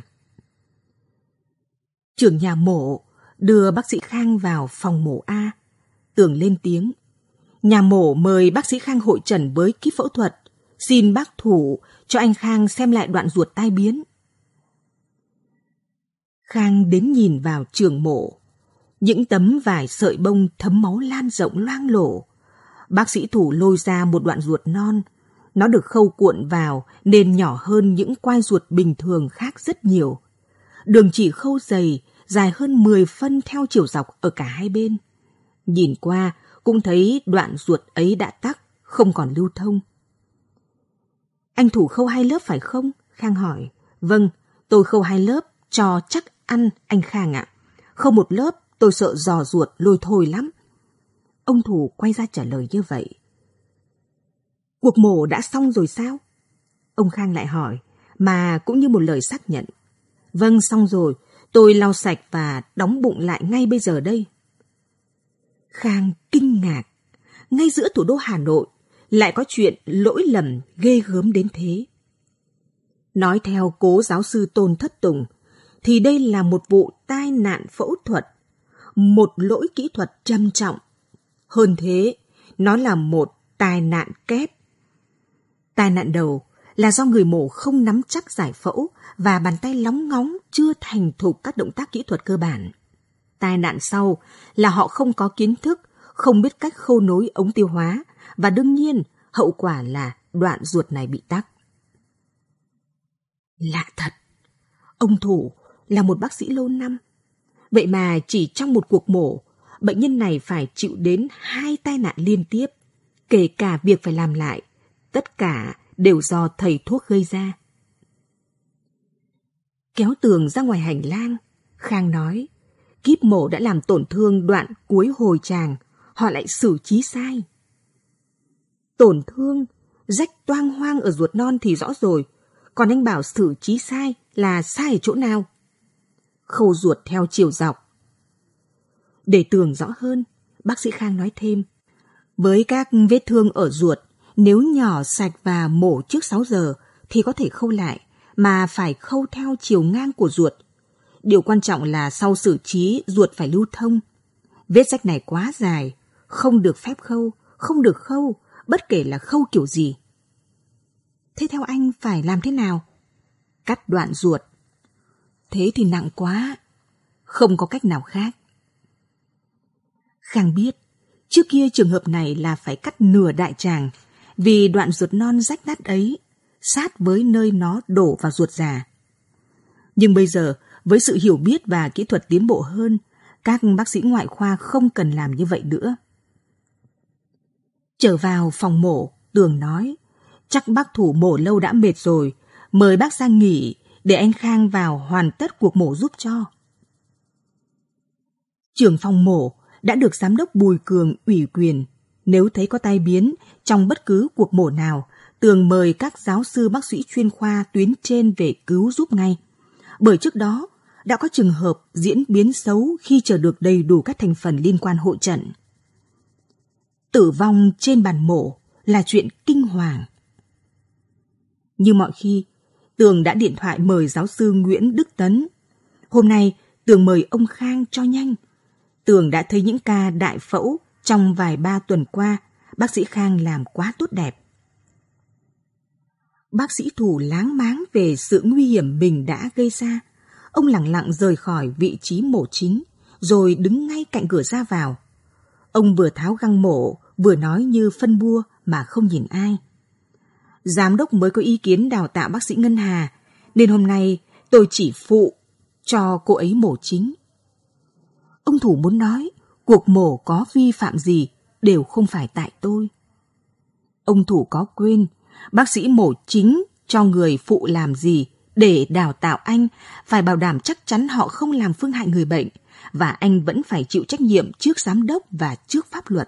Trưởng nhà mổ đưa bác sĩ Khang vào phòng mổ A. Tường lên tiếng. Nhà mổ mời bác sĩ Khang hội chẩn với kíp phẫu thuật. Xin bác thủ cho anh Khang xem lại đoạn ruột tai biến. Khang đến nhìn vào trường mổ. Những tấm vải sợi bông thấm máu lan rộng loang lổ. Bác sĩ thủ lôi ra một đoạn ruột non. Nó được khâu cuộn vào nên nhỏ hơn những quai ruột bình thường khác rất nhiều. Đường chỉ khâu dày, dài hơn mười phân theo chiều dọc ở cả hai bên. Nhìn qua cũng thấy đoạn ruột ấy đã tắc, không còn lưu thông. Anh thủ khâu hai lớp phải không? Khang hỏi. Vâng, tôi khâu hai lớp cho chắc ăn anh Khang ạ. Khâu một lớp tôi sợ giò ruột lôi thôi lắm. Ông thủ quay ra trả lời như vậy. Cuộc mổ đã xong rồi sao? Ông Khang lại hỏi, mà cũng như một lời xác nhận. Vâng, xong rồi, tôi lau sạch và đóng bụng lại ngay bây giờ đây. Khang kinh ngạc, ngay giữa thủ đô Hà Nội lại có chuyện lỗi lầm ghê gớm đến thế. Nói theo cố giáo sư Tôn Thất Tùng, thì đây là một vụ tai nạn phẫu thuật, một lỗi kỹ thuật trầm trọng. Hơn thế, nó là một tai nạn kép. Tai nạn đầu là do người mổ không nắm chắc giải phẫu và bàn tay lóng ngóng chưa thành thục các động tác kỹ thuật cơ bản. Tai nạn sau là họ không có kiến thức, không biết cách khâu nối ống tiêu hóa, và đương nhiên hậu quả là đoạn ruột này bị tắc. Lạ thật, ông thủ là một bác sĩ lâu năm. Vậy mà chỉ trong một cuộc mổ, bệnh nhân này phải chịu đến hai tai nạn liên tiếp, kể cả việc phải làm lại. Tất cả đều do thầy thuốc gây ra. Kéo Tường ra ngoài hành lang, Khang nói, kíp mổ đã làm tổn thương đoạn cuối hồi tràng, họ lại xử trí sai. Tổn thương, rách toang hoang ở ruột non thì rõ rồi, còn anh bảo xử trí sai là sai ở chỗ nào? Khâu ruột theo chiều dọc. Để Tường rõ hơn, bác sĩ Khang nói thêm, với các vết thương ở ruột, nếu nhỏ sạch và mổ trước sáu giờ thì có thể khâu lại, mà phải khâu theo chiều ngang của ruột. Điều quan trọng là sau xử trí ruột phải lưu thông. Vết rách này quá dài, không được phép khâu, không được khâu, bất kể là khâu kiểu gì. Thế theo anh phải làm thế nào? Cắt đoạn ruột. Thế thì nặng quá, không có cách nào khác. Khang biết, trước kia trường hợp này là phải cắt nửa đại tràng, vì đoạn ruột non rách nát ấy sát với nơi nó đổ vào ruột già. Nhưng bây giờ, với sự hiểu biết và kỹ thuật tiến bộ hơn, các bác sĩ ngoại khoa không cần làm như vậy nữa. Trở vào phòng mổ, Tường nói, chắc bác thủ mổ lâu đã mệt rồi, mời bác ra nghỉ để anh Khang vào hoàn tất cuộc mổ giúp cho. Trưởng phòng mổ đã được giám đốc Bùi Cường ủy quyền, nếu thấy có tai biến trong bất cứ cuộc mổ nào, Tường mời các giáo sư bác sĩ chuyên khoa tuyến trên về cứu giúp ngay. Bởi trước đó đã có trường hợp diễn biến xấu khi chờ được đầy đủ các thành phần liên quan hội chẩn. Tử vong trên bàn mổ là chuyện kinh hoàng. Như mọi khi, Tường đã điện thoại mời giáo sư Nguyễn Đức Tấn. Hôm nay, Tường mời ông Khang cho nhanh. Tường đã thấy những ca đại phẫu trong vài ba tuần qua, bác sĩ Khang làm quá tốt đẹp. Bác sĩ Thủ láng máng về sự nguy hiểm mình đã gây ra. Ông lẳng lặng rời khỏi vị trí mổ chính, rồi đứng ngay cạnh cửa ra vào. Ông vừa tháo găng mổ, vừa nói như phân bua mà không nhìn ai. Giám đốc mới có ý kiến đào tạo bác sĩ Ngân Hà, nên hôm nay tôi chỉ phụ cho cô ấy mổ chính. Ông Thủ muốn nói, cuộc mổ có vi phạm gì đều không phải tại tôi. Ông Thủ có quên, bác sĩ mổ chính cho người phụ làm gì để đào tạo anh phải bảo đảm chắc chắn họ không làm phương hại người bệnh, và anh vẫn phải chịu trách nhiệm trước giám đốc và trước pháp luật.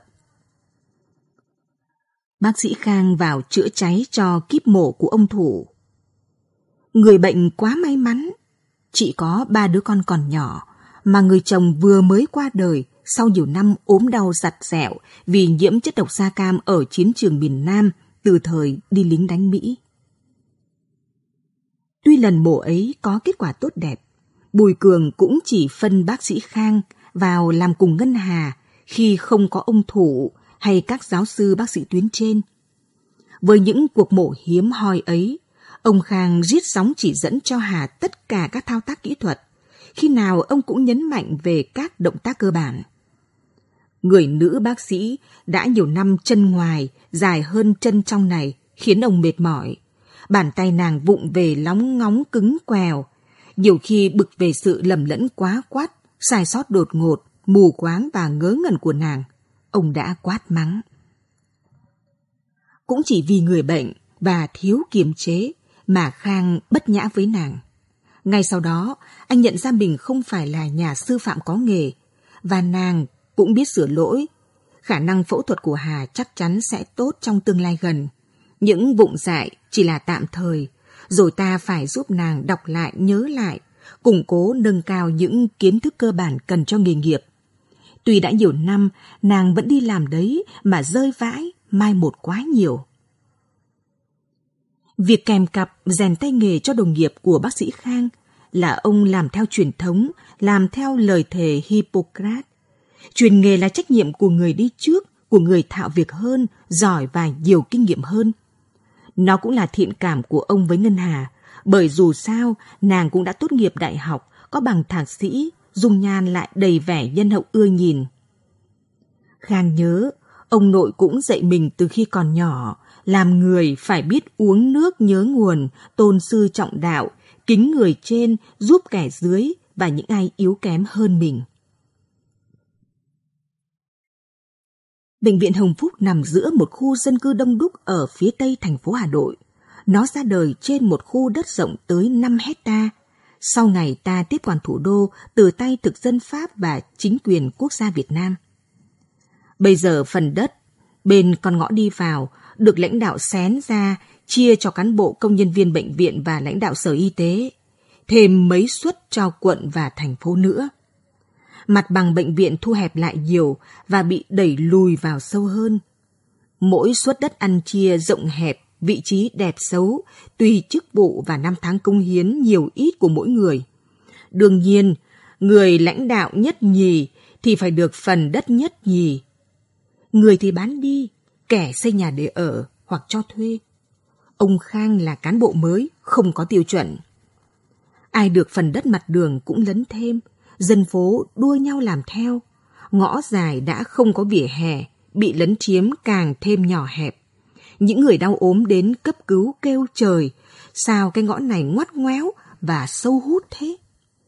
Bác sĩ Khang vào chữa cháy cho kíp mổ của ông Thủ. Người bệnh quá may mắn, chị có ba đứa con còn nhỏ, mà người chồng vừa mới qua đời sau nhiều năm ốm đau giặt giẹo vì nhiễm chất độc da cam ở chiến trường miền Nam từ thời đi lính đánh Mỹ. Tuy lần mổ ấy có kết quả tốt đẹp, Bùi Cường cũng chỉ phân bác sĩ Khang vào làm cùng Ngân Hà khi không có ông Thủ hay các giáo sư bác sĩ tuyến trên. Với những cuộc mổ hiếm hoi ấy, ông Khang riết sóng chỉ dẫn cho Hà tất cả các thao tác kỹ thuật, khi nào ông cũng nhấn mạnh về các động tác cơ bản. Người nữ bác sĩ đã nhiều năm chân ngoài dài hơn chân trong này khiến ông mệt mỏi. Bàn tay nàng vụng về lóng ngóng cứng quèo, nhiều khi bực về sự lầm lẫn quá quát, sai sót đột ngột, mù quáng và ngớ ngẩn của nàng. Ông đã quát mắng. Cũng chỉ vì người bệnh và thiếu kiềm chế mà Khang bất nhã với nàng. Ngay sau đó, anh nhận ra mình không phải là nhà sư phạm có nghề, và nàng cũng biết sửa lỗi. Khả năng phẫu thuật của Hà chắc chắn sẽ tốt trong tương lai gần. Những vụng dại chỉ là tạm thời, rồi ta phải giúp nàng đọc lại, nhớ lại, củng cố nâng cao những kiến thức cơ bản cần cho nghề nghiệp. Tuy đã nhiều năm, nàng vẫn đi làm đấy mà rơi vãi, mai một quá nhiều. Việc kèm cặp rèn tay nghề cho đồng nghiệp của bác sĩ Khang là ông làm theo truyền thống, làm theo lời thề Hippocrates. Truyền nghề là trách nhiệm của người đi trước, của người thạo việc hơn, giỏi và nhiều kinh nghiệm hơn. Nó cũng là thiện cảm của ông với Ngân Hà, bởi dù sao nàng cũng đã tốt nghiệp đại học, có bằng thạc sĩ, dung nhan lại đầy vẻ nhân hậu ưa nhìn. Khang nhớ, ông nội cũng dạy mình từ khi còn nhỏ, làm người phải biết uống nước nhớ nguồn, tôn sư trọng đạo, kính người trên, giúp kẻ dưới và những ai yếu kém hơn mình. Bệnh viện Hồng Phúc nằm giữa một khu dân cư đông đúc ở phía tây thành phố Hà Nội. Nó ra đời trên một khu đất rộng tới năm hecta. Sau ngày ta tiếp quản thủ đô từ tay thực dân Pháp và chính quyền quốc gia Việt Nam. Bây giờ phần đất bên con ngõ đi vào được lãnh đạo xén ra chia cho cán bộ công nhân viên bệnh viện và lãnh đạo sở y tế, thêm mấy suất cho quận và thành phố nữa. Mặt bằng bệnh viện thu hẹp lại nhiều và bị đẩy lùi vào sâu hơn. Mỗi suất đất ăn chia rộng hẹp, vị trí đẹp xấu, tùy chức vụ và năm tháng cống hiến nhiều ít của mỗi người. Đương nhiên, người lãnh đạo nhất nhì thì phải được phần đất nhất nhì. Người thì bán đi, kẻ xây nhà để ở hoặc cho thuê. Ông Khang là cán bộ mới, không có tiêu chuẩn. Ai được phần đất mặt đường cũng lấn thêm, dân phố đua nhau làm theo. Ngõ dài đã không có vỉa hè, bị lấn chiếm càng thêm nhỏ hẹp. Những người đau ốm đến cấp cứu kêu trời, sao cái ngõ này ngoắt ngoéo và sâu hút thế?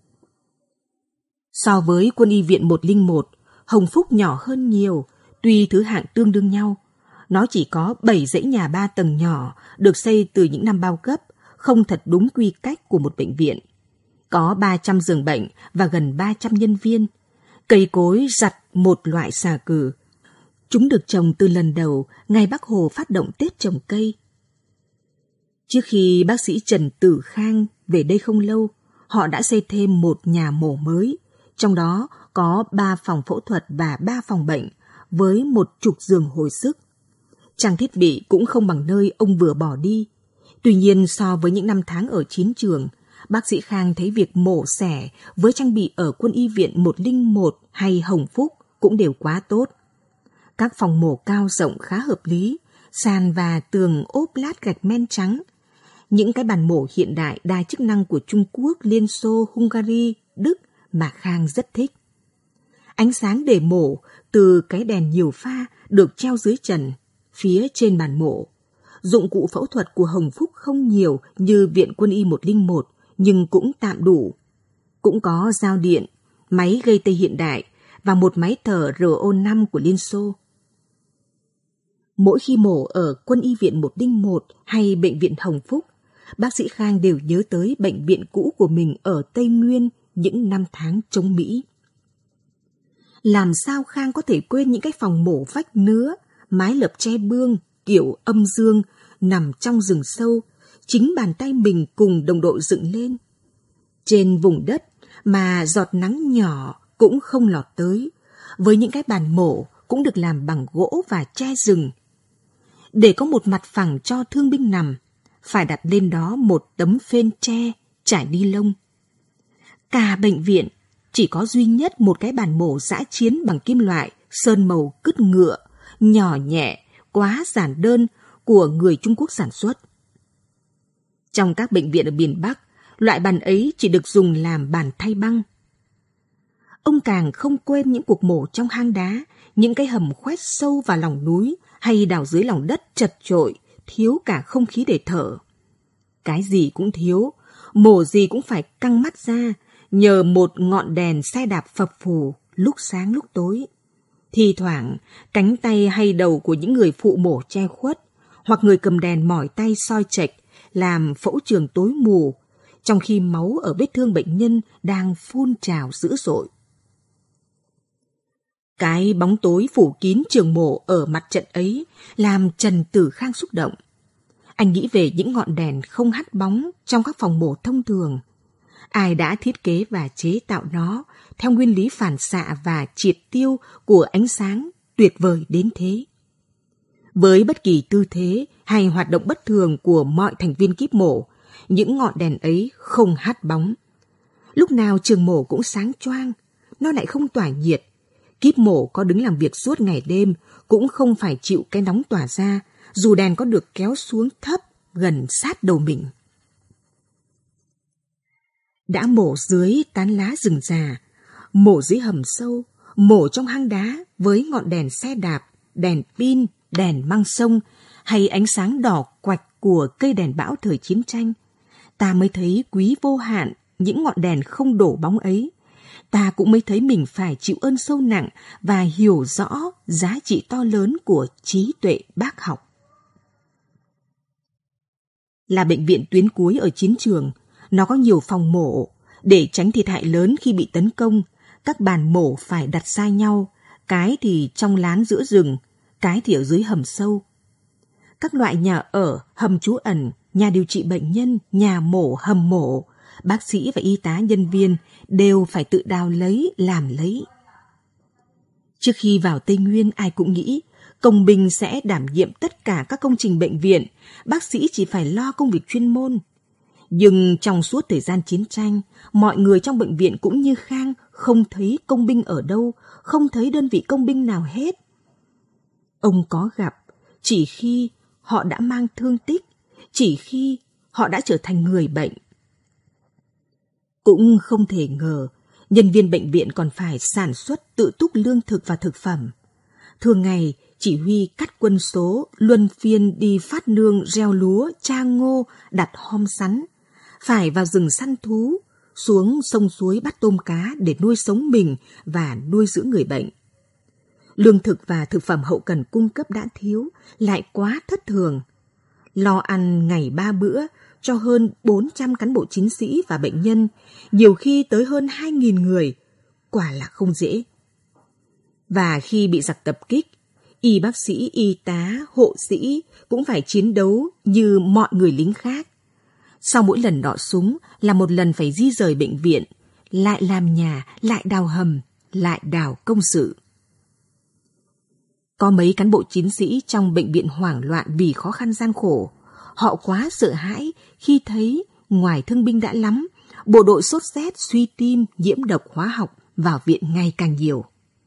So với quân y viện một không một, Hồng Phúc nhỏ hơn nhiều, tuy thứ hạng tương đương nhau. Nó chỉ có bảy dãy nhà ba tầng nhỏ, được xây từ những năm bao cấp, không thật đúng quy cách của một bệnh viện. Có ba trăm giường bệnh và gần ba trăm nhân viên. Cây cối giặt một loại xà cừ. Chúng được trồng từ lần đầu ngày Bác Hồ phát động Tết trồng cây. Trước khi bác sĩ Trần Tử Khang về đây không lâu, họ đã xây thêm một nhà mổ mới, trong đó có ba phòng phẫu thuật và ba phòng bệnh, với một chục giường hồi sức. Trang thiết bị cũng không bằng nơi ông vừa bỏ đi. Tuy nhiên so với những năm tháng ở chiến trường, bác sĩ Khang thấy việc mổ xẻ với trang bị ở quân y viện một không một hay Hồng Phúc cũng đều quá tốt. Các phòng mổ cao rộng khá hợp lý, sàn và tường ốp lát gạch men trắng. Những cái bàn mổ hiện đại đa chức năng của Trung Quốc, Liên Xô, Hungary, Đức mà Khang rất thích. Ánh sáng để mổ từ cái đèn nhiều pha được treo dưới trần, phía trên bàn mổ. Dụng cụ phẫu thuật của Hồng Phúc không nhiều như viện quân y một không một, nhưng cũng tạm đủ. Cũng có dao điện, máy gây tê hiện đại và một máy thở R O năm của Liên Xô. Mỗi khi mổ ở quân y viện một không một hay bệnh viện Hồng Phúc, bác sĩ Khang đều nhớ tới bệnh viện cũ của mình ở Tây Nguyên những năm tháng chống Mỹ. Làm sao Khang có thể quên những cái phòng mổ vách nứa, mái lợp tre bương, kiểu âm dương, nằm trong rừng sâu, chính bàn tay mình cùng đồng đội dựng lên. Trên vùng đất mà giọt nắng nhỏ cũng không lọt tới, với những cái bàn mổ cũng được làm bằng gỗ và tre rừng. Để có một mặt phẳng cho thương binh nằm, phải đặt lên đó một tấm phên tre trải ni lông. Cả bệnh viện chỉ có duy nhất một cái bàn mổ dã chiến bằng kim loại, sơn màu cứt ngựa, nhỏ nhẹ, quá giản đơn của người Trung Quốc sản xuất. Trong các bệnh viện ở miền Bắc, loại bàn ấy chỉ được dùng làm bàn thay băng. Ông càng không quên những cuộc mổ trong hang đá, những cái hầm khoét sâu vào lòng núi hay đào dưới lòng đất chật chội, thiếu cả không khí để thở. Cái gì cũng thiếu, mổ gì cũng phải căng mắt ra, nhờ một ngọn đèn xe đạp phập phù lúc sáng lúc tối. Thì thoảng, cánh tay hay đầu của những người phụ mổ che khuất, hoặc người cầm đèn mỏi tay soi chệch, làm phẫu trường tối mù, trong khi máu ở vết thương bệnh nhân đang phun trào dữ dội. Cái bóng tối phủ kín trường mổ ở mặt trận ấy làm Trần Tử Khang xúc động. Anh nghĩ về những ngọn đèn không hắt bóng trong các phòng mổ thông thường. Ai đã thiết kế và chế tạo nó theo nguyên lý phản xạ và triệt tiêu của ánh sáng tuyệt vời đến thế? Với bất kỳ tư thế hay hoạt động bất thường của mọi thành viên kíp mổ, những ngọn đèn ấy không hắt bóng. Lúc nào trường mổ cũng sáng choang, nó lại không tỏa nhiệt. Kíp mổ có đứng làm việc suốt ngày đêm cũng không phải chịu cái nóng tỏa ra, dù đèn có được kéo xuống thấp gần sát đầu mình. Đã mổ dưới tán lá rừng già, mổ dưới hầm sâu, mổ trong hang đá với ngọn đèn xe đạp, đèn pin, đèn măng sông hay ánh sáng đỏ quạch của cây đèn bão thời chiến tranh, ta mới thấy quý vô hạn những ngọn đèn không đổ bóng ấy. Ta cũng mới thấy mình phải chịu ơn sâu nặng và hiểu rõ giá trị to lớn của trí tuệ bác học. Là bệnh viện tuyến cuối ở chiến trường, nó có nhiều phòng mổ. Để tránh thiệt hại lớn khi bị tấn công, các bàn mổ phải đặt xa nhau, cái thì trong lán giữa rừng, cái thì ở dưới hầm sâu. Các loại nhà ở, hầm trú ẩn, nhà điều trị bệnh nhân, nhà mổ, hầm mổ, bác sĩ và y tá nhân viên đều phải tự đào lấy, làm lấy. Trước khi vào Tây Nguyên, ai cũng nghĩ công binh sẽ đảm nhiệm tất cả các công trình bệnh viện, bác sĩ chỉ phải lo công việc chuyên môn. Nhưng trong suốt thời gian chiến tranh, mọi người trong bệnh viện cũng như Khang không thấy công binh ở đâu, không thấy đơn vị công binh nào hết. Ông có gặp chỉ khi họ đã mang thương tích, chỉ khi họ đã trở thành người bệnh. Cũng không thể ngờ, nhân viên bệnh viện còn phải sản xuất tự túc lương thực và thực phẩm. Thường ngày, chỉ huy cắt quân số, luân phiên đi phát nương gieo lúa, tra ngô, đặt hom sắn. Phải vào rừng săn thú, xuống sông suối bắt tôm cá để nuôi sống mình và nuôi dưỡng người bệnh. Lương thực và thực phẩm hậu cần cung cấp đã thiếu, lại quá thất thường. Lo ăn ngày ba bữa cho hơn bốn trăm cán bộ chiến sĩ và bệnh nhân, nhiều khi tới hơn hai nghìn người, quả là không dễ. Và khi bị giặc tập kích, y bác sĩ, y tá, hộ sĩ cũng phải chiến đấu như mọi người lính khác. Sau mỗi lần đọ súng là một lần phải di rời bệnh viện, lại làm nhà, lại đào hầm, lại đào công sự. Có mấy cán bộ chiến sĩ trong bệnh viện hoảng loạn vì khó khăn gian khổ. Họ quá sợ hãi khi thấy ngoài thương binh đã lắm, bộ đội sốt rét, suy tim, nhiễm độc hóa học vào viện ngày càng nhiều.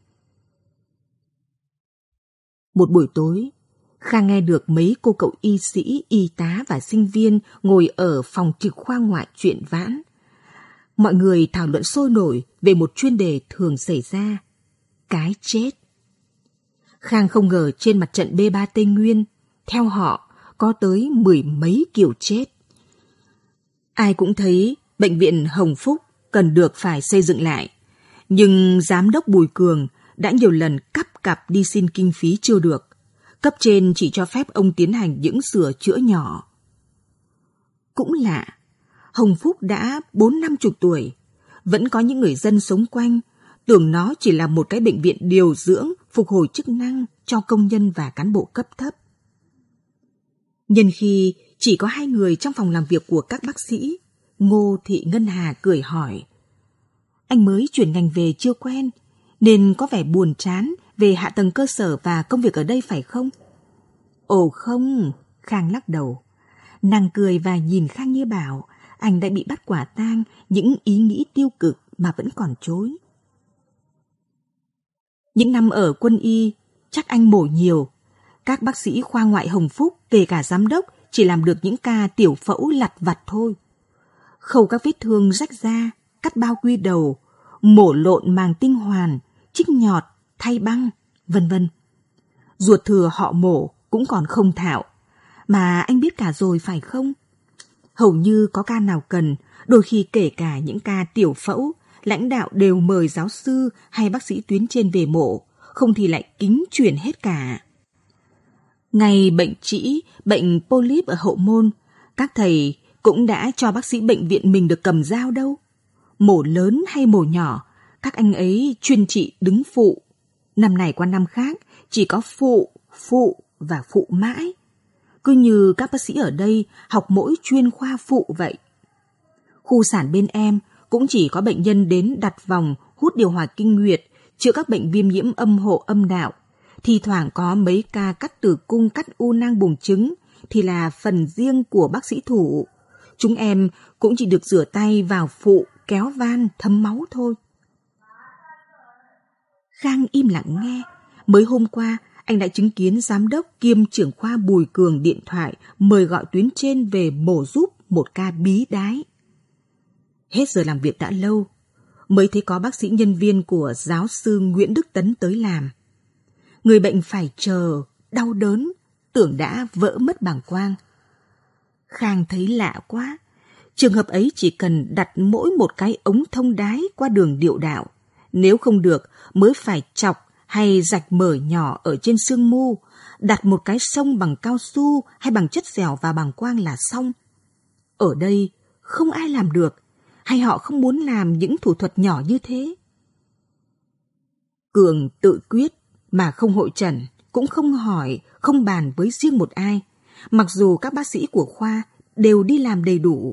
Một buổi tối, Khang nghe được mấy cô cậu y sĩ, y tá và sinh viên ngồi ở phòng trực khoa ngoại chuyện vãn. Mọi người thảo luận sôi nổi về một chuyên đề thường xảy ra, cái chết. Khang không ngờ trên mặt trận B ba Tây Nguyên, theo họ, có tới mười mấy kiểu chết. Ai cũng thấy bệnh viện Hồng Phúc cần được phải xây dựng lại, nhưng giám đốc Bùi Cường đã nhiều lần cắp cặp đi xin kinh phí chưa được. Cấp trên chỉ cho phép ông tiến hành những sửa chữa nhỏ. Cũng lạ, Hồng Phúc đã bốn năm chục tuổi, vẫn có những người dân sống quanh, tưởng nó chỉ là một cái bệnh viện điều dưỡng, phục hồi chức năng cho công nhân và cán bộ cấp thấp. Nhân khi chỉ có hai người trong phòng làm việc của các bác sĩ, Ngô Thị Ngân Hà cười hỏi: anh mới chuyển ngành về chưa quen, nên có vẻ buồn chán về hạ tầng cơ sở và công việc ở đây phải không? Ồ không, Khang lắc đầu. Nàng cười và nhìn Khang như bảo anh đã bị bắt quả tang những ý nghĩ tiêu cực mà vẫn còn chối. Những năm ở quân y, chắc anh mổ nhiều. Các bác sĩ khoa ngoại Hồng Phúc, kể cả giám đốc, chỉ làm được những ca tiểu phẫu lặt vặt thôi. Khâu các vết thương rách da, cắt bao quy đầu, mổ lộn màng tinh hoàn, chích nhọt, thay băng, vân vân. Ruột thừa họ mổ cũng còn không thạo, mà anh biết cả rồi phải không? Hầu như có ca nào cần, đôi khi kể cả những ca tiểu phẫu, lãnh đạo đều mời giáo sư hay bác sĩ tuyến trên về mổ, không thì lại kính chuyển hết cả. Ngày bệnh trĩ, bệnh polyp ở hậu môn, các thầy cũng đã cho bác sĩ bệnh viện mình được cầm dao đâu. Mổ lớn hay mổ nhỏ, các anh ấy chuyên trị đứng phụ. Năm này qua năm khác, chỉ có phụ, phụ và phụ mãi. Cứ như các bác sĩ ở đây học mỗi chuyên khoa phụ vậy. Khu sản bên em cũng chỉ có bệnh nhân đến đặt vòng, hút điều hòa kinh nguyệt, chữa các bệnh viêm nhiễm âm hộ âm đạo. Thì thoảng có mấy ca cắt tử cung, cắt u nang buồng trứng thì là phần riêng của bác sĩ thủ. Chúng em cũng chỉ được rửa tay vào phụ, kéo van, thấm máu thôi. Khang im lặng nghe. Mới hôm qua, anh đã chứng kiến giám đốc kiêm trưởng khoa Bùi Cường điện thoại mời gọi tuyến trên về mổ giúp một ca bí đái. Hết giờ làm việc đã lâu, mới thấy có bác sĩ nhân viên của giáo sư Nguyễn Đức Tấn tới làm. Người bệnh phải chờ, đau đớn, tưởng đã vỡ mất bàng quang. Khang thấy lạ quá. Trường hợp ấy chỉ cần đặt mỗi một cái ống thông đái qua đường điệu đạo. Nếu không được, mới phải chọc hay rạch mở nhỏ ở trên xương mu, đặt một cái xông bằng cao su hay bằng chất dẻo vào bàng quang là xong. Ở đây, không ai làm được, hay họ không muốn làm những thủ thuật nhỏ như thế. Cường tự quyết mà không hội chẩn, cũng không hỏi, không bàn với riêng một ai, mặc dù các bác sĩ của khoa đều đi làm đầy đủ.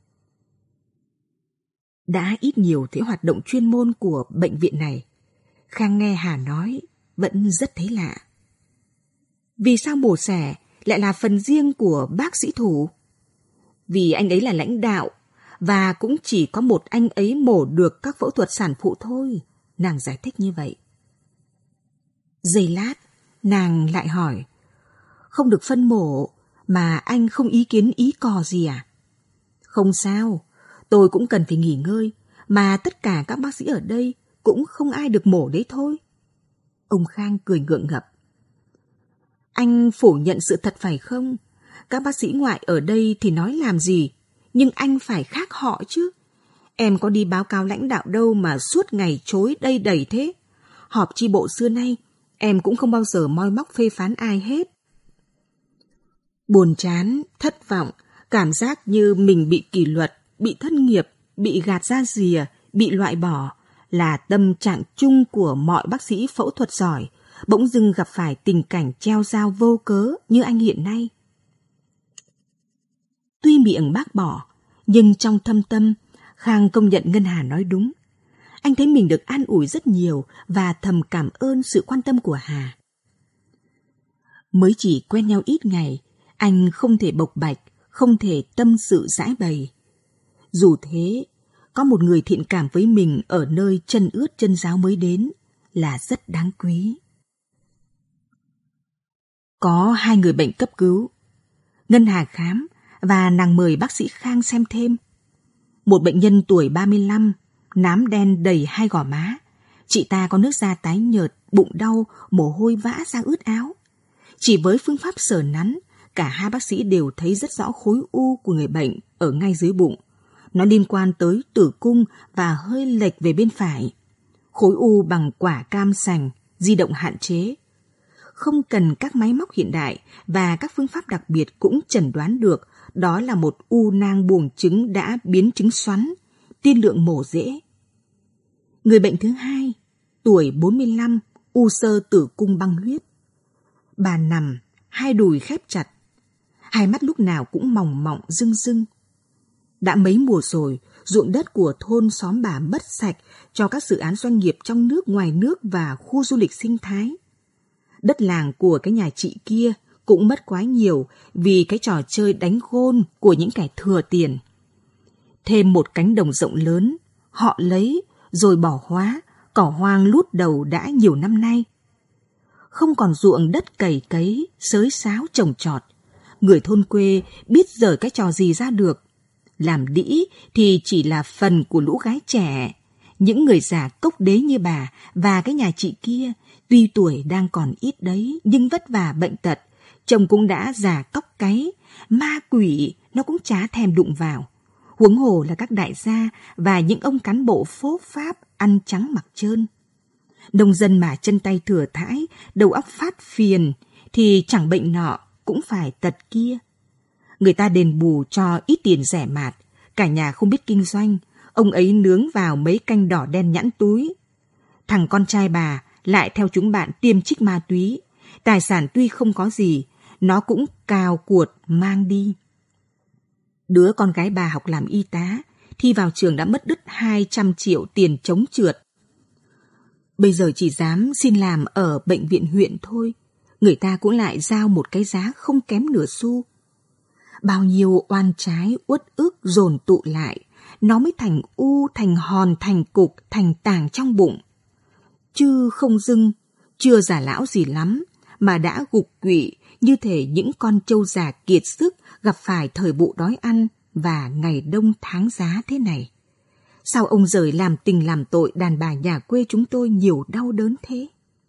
Đã ít nhiều thấy hoạt động chuyên môn của bệnh viện này, Khang nghe Hà nói vẫn rất thấy lạ. Vì sao mổ xẻ lại là phần riêng của bác sĩ thủ? Vì anh ấy là lãnh đạo, và cũng chỉ có một anh ấy mổ được các phẫu thuật sản phụ thôi, nàng giải thích như vậy. Giây lát, nàng lại hỏi, không được phân mổ mà anh không ý kiến ý cò gì à? Không sao, tôi cũng cần phải nghỉ ngơi, mà tất cả các bác sĩ ở đây cũng không ai được mổ đấy thôi. Ông Khang cười ngượng ngập. Anh phủ nhận sự thật phải không? Các bác sĩ ngoại ở đây thì nói làm gì, nhưng anh phải khác họ chứ. Em có đi báo cáo lãnh đạo đâu mà suốt ngày chối đây đầy thế. Họp chi bộ xưa nay, em cũng không bao giờ moi móc phê phán ai hết. Buồn chán, thất vọng, cảm giác như mình bị kỷ luật, bị thất nghiệp, bị gạt ra rìa, bị loại bỏ là tâm trạng chung của mọi bác sĩ phẫu thuật giỏi, bỗng dưng gặp phải tình cảnh treo dao vô cớ như anh hiện nay. Tuy miệng bác bỏ, nhưng trong thâm tâm, Khang công nhận Ngân Hà nói đúng. Anh thấy mình được an ủi rất nhiều và thầm cảm ơn sự quan tâm của Hà. Mới chỉ quen nhau ít ngày, anh không thể bộc bạch, không thể tâm sự giải bày. Dù thế, có một người thiện cảm với mình ở nơi chân ướt chân ráo mới đến là rất đáng quý. Có hai người bệnh cấp cứu. Ngân Hà khám và nàng mời bác sĩ Khang xem thêm. Một bệnh nhân tuổi ba mươi lăm, nám đen đầy hai gò má. Chị ta có nước da tái nhợt, bụng đau, mồ hôi vã ra ướt áo. Chỉ với phương pháp sờ nắn, cả hai bác sĩ đều thấy rất rõ khối u của người bệnh ở ngay dưới bụng. Nó liên quan tới tử cung và hơi lệch về bên phải. Khối u bằng quả cam sành, di động hạn chế. Không cần các máy móc hiện đại và các phương pháp đặc biệt cũng chẩn đoán được đó là một u nang buồng trứng đã biến trứng xoắn, tiên lượng mổ dễ. Người bệnh thứ hai tuổi bốn mươi lăm, u xơ tử cung băng huyết. Bà nằm, hai đùi khép chặt, hai mắt lúc nào cũng mòng mọng rưng rưng. Đã mấy mùa rồi, ruộng đất của thôn xóm bà mất sạch cho các dự án doanh nghiệp trong nước, ngoài nước và khu du lịch sinh thái. Đất làng của cái nhà chị kia cũng mất quá nhiều vì cái trò chơi đánh gôn của những kẻ thừa tiền. Thêm một cánh đồng rộng lớn, họ lấy rồi bỏ hóa, cỏ hoang lút đầu đã nhiều năm nay. Không còn ruộng đất cày cấy, xới xáo trồng trọt, người thôn quê biết dở cái trò gì ra được. Làm đĩ thì chỉ là phần của lũ gái trẻ, những người già cốc đế như bà và cái nhà chị kia, tuy tuổi đang còn ít đấy nhưng vất vả bệnh tật, chồng cũng đã già cóc cáy, ma quỷ nó cũng chả thèm đụng vào. Huống hồ là các đại gia và những ông cán bộ phốp pháp ăn trắng mặc trơn. Nông dân mà chân tay thừa thãi, đầu óc phát phiền thì chẳng bệnh nọ cũng phải tật kia. Người ta đền bù cho ít tiền rẻ mạt, cả nhà không biết kinh doanh, ông ấy nướng vào mấy canh đỏ đen nhẵn túi. Thằng con trai bà lại theo chúng bạn tiêm trích ma túy, tài sản tuy không có gì, nó cũng cào cuột mang đi. Đứa con gái bà học làm y tá, thi vào trường đã mất đứt hai trăm triệu tiền chống trượt. Bây giờ chỉ dám xin làm ở bệnh viện huyện thôi, người ta cũng lại giao một cái giá không kém nửa xu. Bao nhiêu oan trái uất ức dồn tụ lại, nó mới thành u, thành hòn, thành cục, thành tàng trong bụng. Chứ không dưng, chưa già lão gì lắm, mà đã gục quỵ như thể những con trâu già kiệt sức gặp phải thời vụ đói ăn và ngày đông tháng giá thế này. Sao ông rời làm tình làm tội đàn bà nhà quê chúng tôi nhiều đau đớn thế?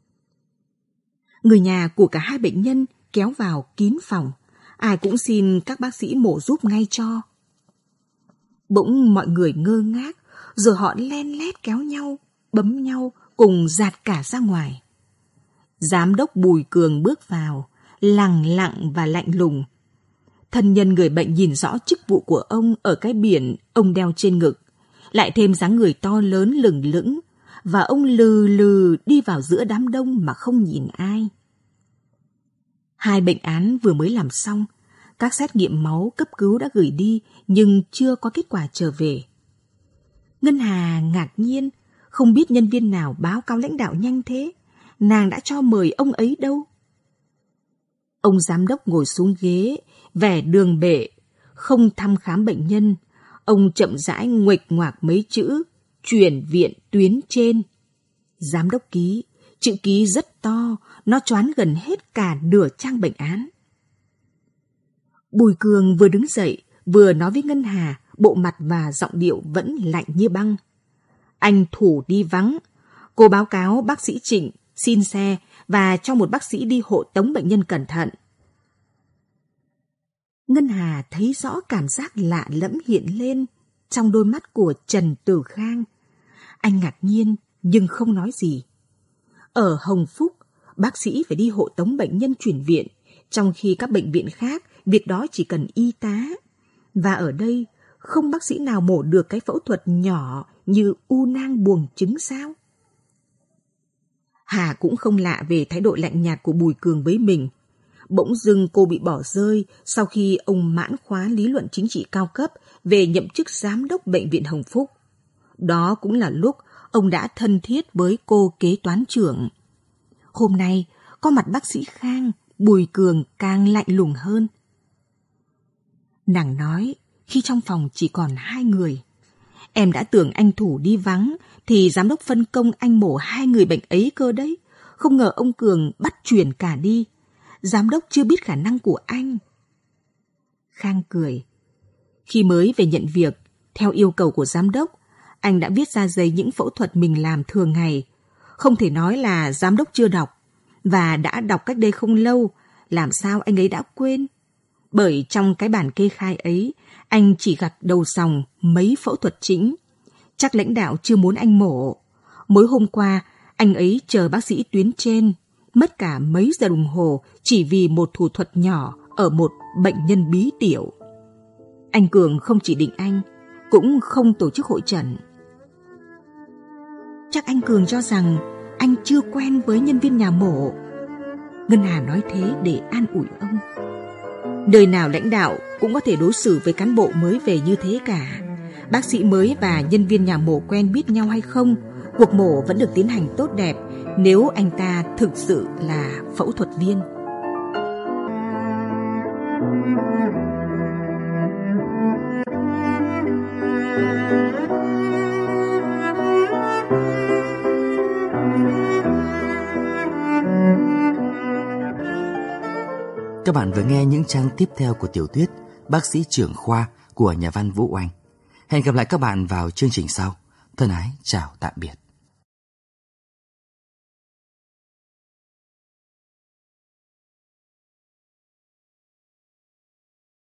Người nhà của cả hai bệnh nhân kéo vào kín phòng, ai cũng xin các bác sĩ mổ giúp ngay cho. Bỗng mọi người ngơ ngác, rồi họ len lét kéo nhau, bấm nhau, cùng dạt cả ra ngoài. Giám đốc Bùi Cường bước vào, lẳng lặng và lạnh lùng. Thân nhân người bệnh nhìn rõ chức vụ của ông ở cái biển ông đeo trên ngực, lại thêm dáng người to lớn lừng lững, và ông lừ lừ đi vào giữa đám đông mà không nhìn ai. Hai bệnh án vừa mới làm xong, các xét nghiệm máu cấp cứu đã gửi đi nhưng chưa có kết quả trở về. Ngân Hà ngạc nhiên, không biết nhân viên nào báo cáo lãnh đạo nhanh thế, nàng đã cho mời ông ấy đâu. Ông giám đốc ngồi xuống ghế, vẻ đường bệ, không thăm khám bệnh nhân. Ông chậm rãi nguệch ngoạc mấy chữ, chuyển viện tuyến trên. Giám đốc ký, chữ ký rất to, nó choán gần hết cả nửa trang bệnh án. Bùi Cường vừa đứng dậy, vừa nói với Ngân Hà, bộ mặt và giọng điệu vẫn lạnh như băng. Anh Thủ đi vắng, cô báo cáo bác sĩ Trịnh xin xe và cho một bác sĩ đi hộ tống bệnh nhân cẩn thận. Ngân Hà thấy rõ cảm giác lạ lẫm hiện lên trong đôi mắt của Trần Tử Khang. Anh ngạc nhiên nhưng không nói gì. Ở Hồng Phúc, bác sĩ phải đi hộ tống bệnh nhân chuyển viện, trong khi các bệnh viện khác việc đó chỉ cần y tá. Và ở đây không bác sĩ nào mổ được cái phẫu thuật nhỏ như u nang buồng trứng sao? Hà cũng không lạ về thái độ lạnh nhạt của Bùi Cường với mình. Bỗng dưng cô bị bỏ rơi sau khi ông mãn khóa lý luận chính trị cao cấp về nhậm chức giám đốc bệnh viện Hồng Phúc. Đó cũng là lúc ông đã thân thiết với cô kế toán trưởng. Hôm nay, có mặt bác sĩ Khang, Bùi Cường càng lạnh lùng hơn. Nàng nói, khi trong phòng chỉ còn hai người. Em đã tưởng anh Thủ đi vắng, thì giám đốc phân công anh mổ hai người bệnh ấy cơ đấy. Không ngờ ông Cường bắt chuyển cả đi. Giám đốc chưa biết khả năng của anh. Khang cười. Khi mới về nhận việc, theo yêu cầu của giám đốc, anh đã viết ra giấy những phẫu thuật mình làm thường ngày. Không thể nói là giám đốc chưa đọc, và đã đọc cách đây không lâu, làm sao anh ấy đã quên. Bởi trong cái bản kê khai ấy, anh chỉ gạch đầu dòng mấy phẫu thuật chính. Chắc lãnh đạo chưa muốn anh mổ. Mới hôm qua, anh ấy chờ bác sĩ tuyến trên, mất cả mấy giờ đồng hồ chỉ vì một thủ thuật nhỏ ở một bệnh nhân bí tiểu. Anh Cường không chỉ định anh, cũng không tổ chức hội chẩn. Chắc anh Cường cho rằng anh chưa quen với nhân viên nhà mổ. Ngân Hà nói thế để an ủi ông. Nơi nào lãnh đạo cũng có thể đối xử với cán bộ mới về như thế cả. Bác sĩ mới và nhân viên nhà mổ quen biết nhau hay không, cuộc mổ vẫn được tiến hành tốt đẹp nếu anh ta thực sự là phẫu thuật viên. Các bạn vừa nghe những trang tiếp theo của tiểu thuyết Bác sĩ trưởng khoa của nhà văn Vũ Oanh. Hẹn gặp lại các bạn vào chương trình sau. Thân ái chào tạm biệt.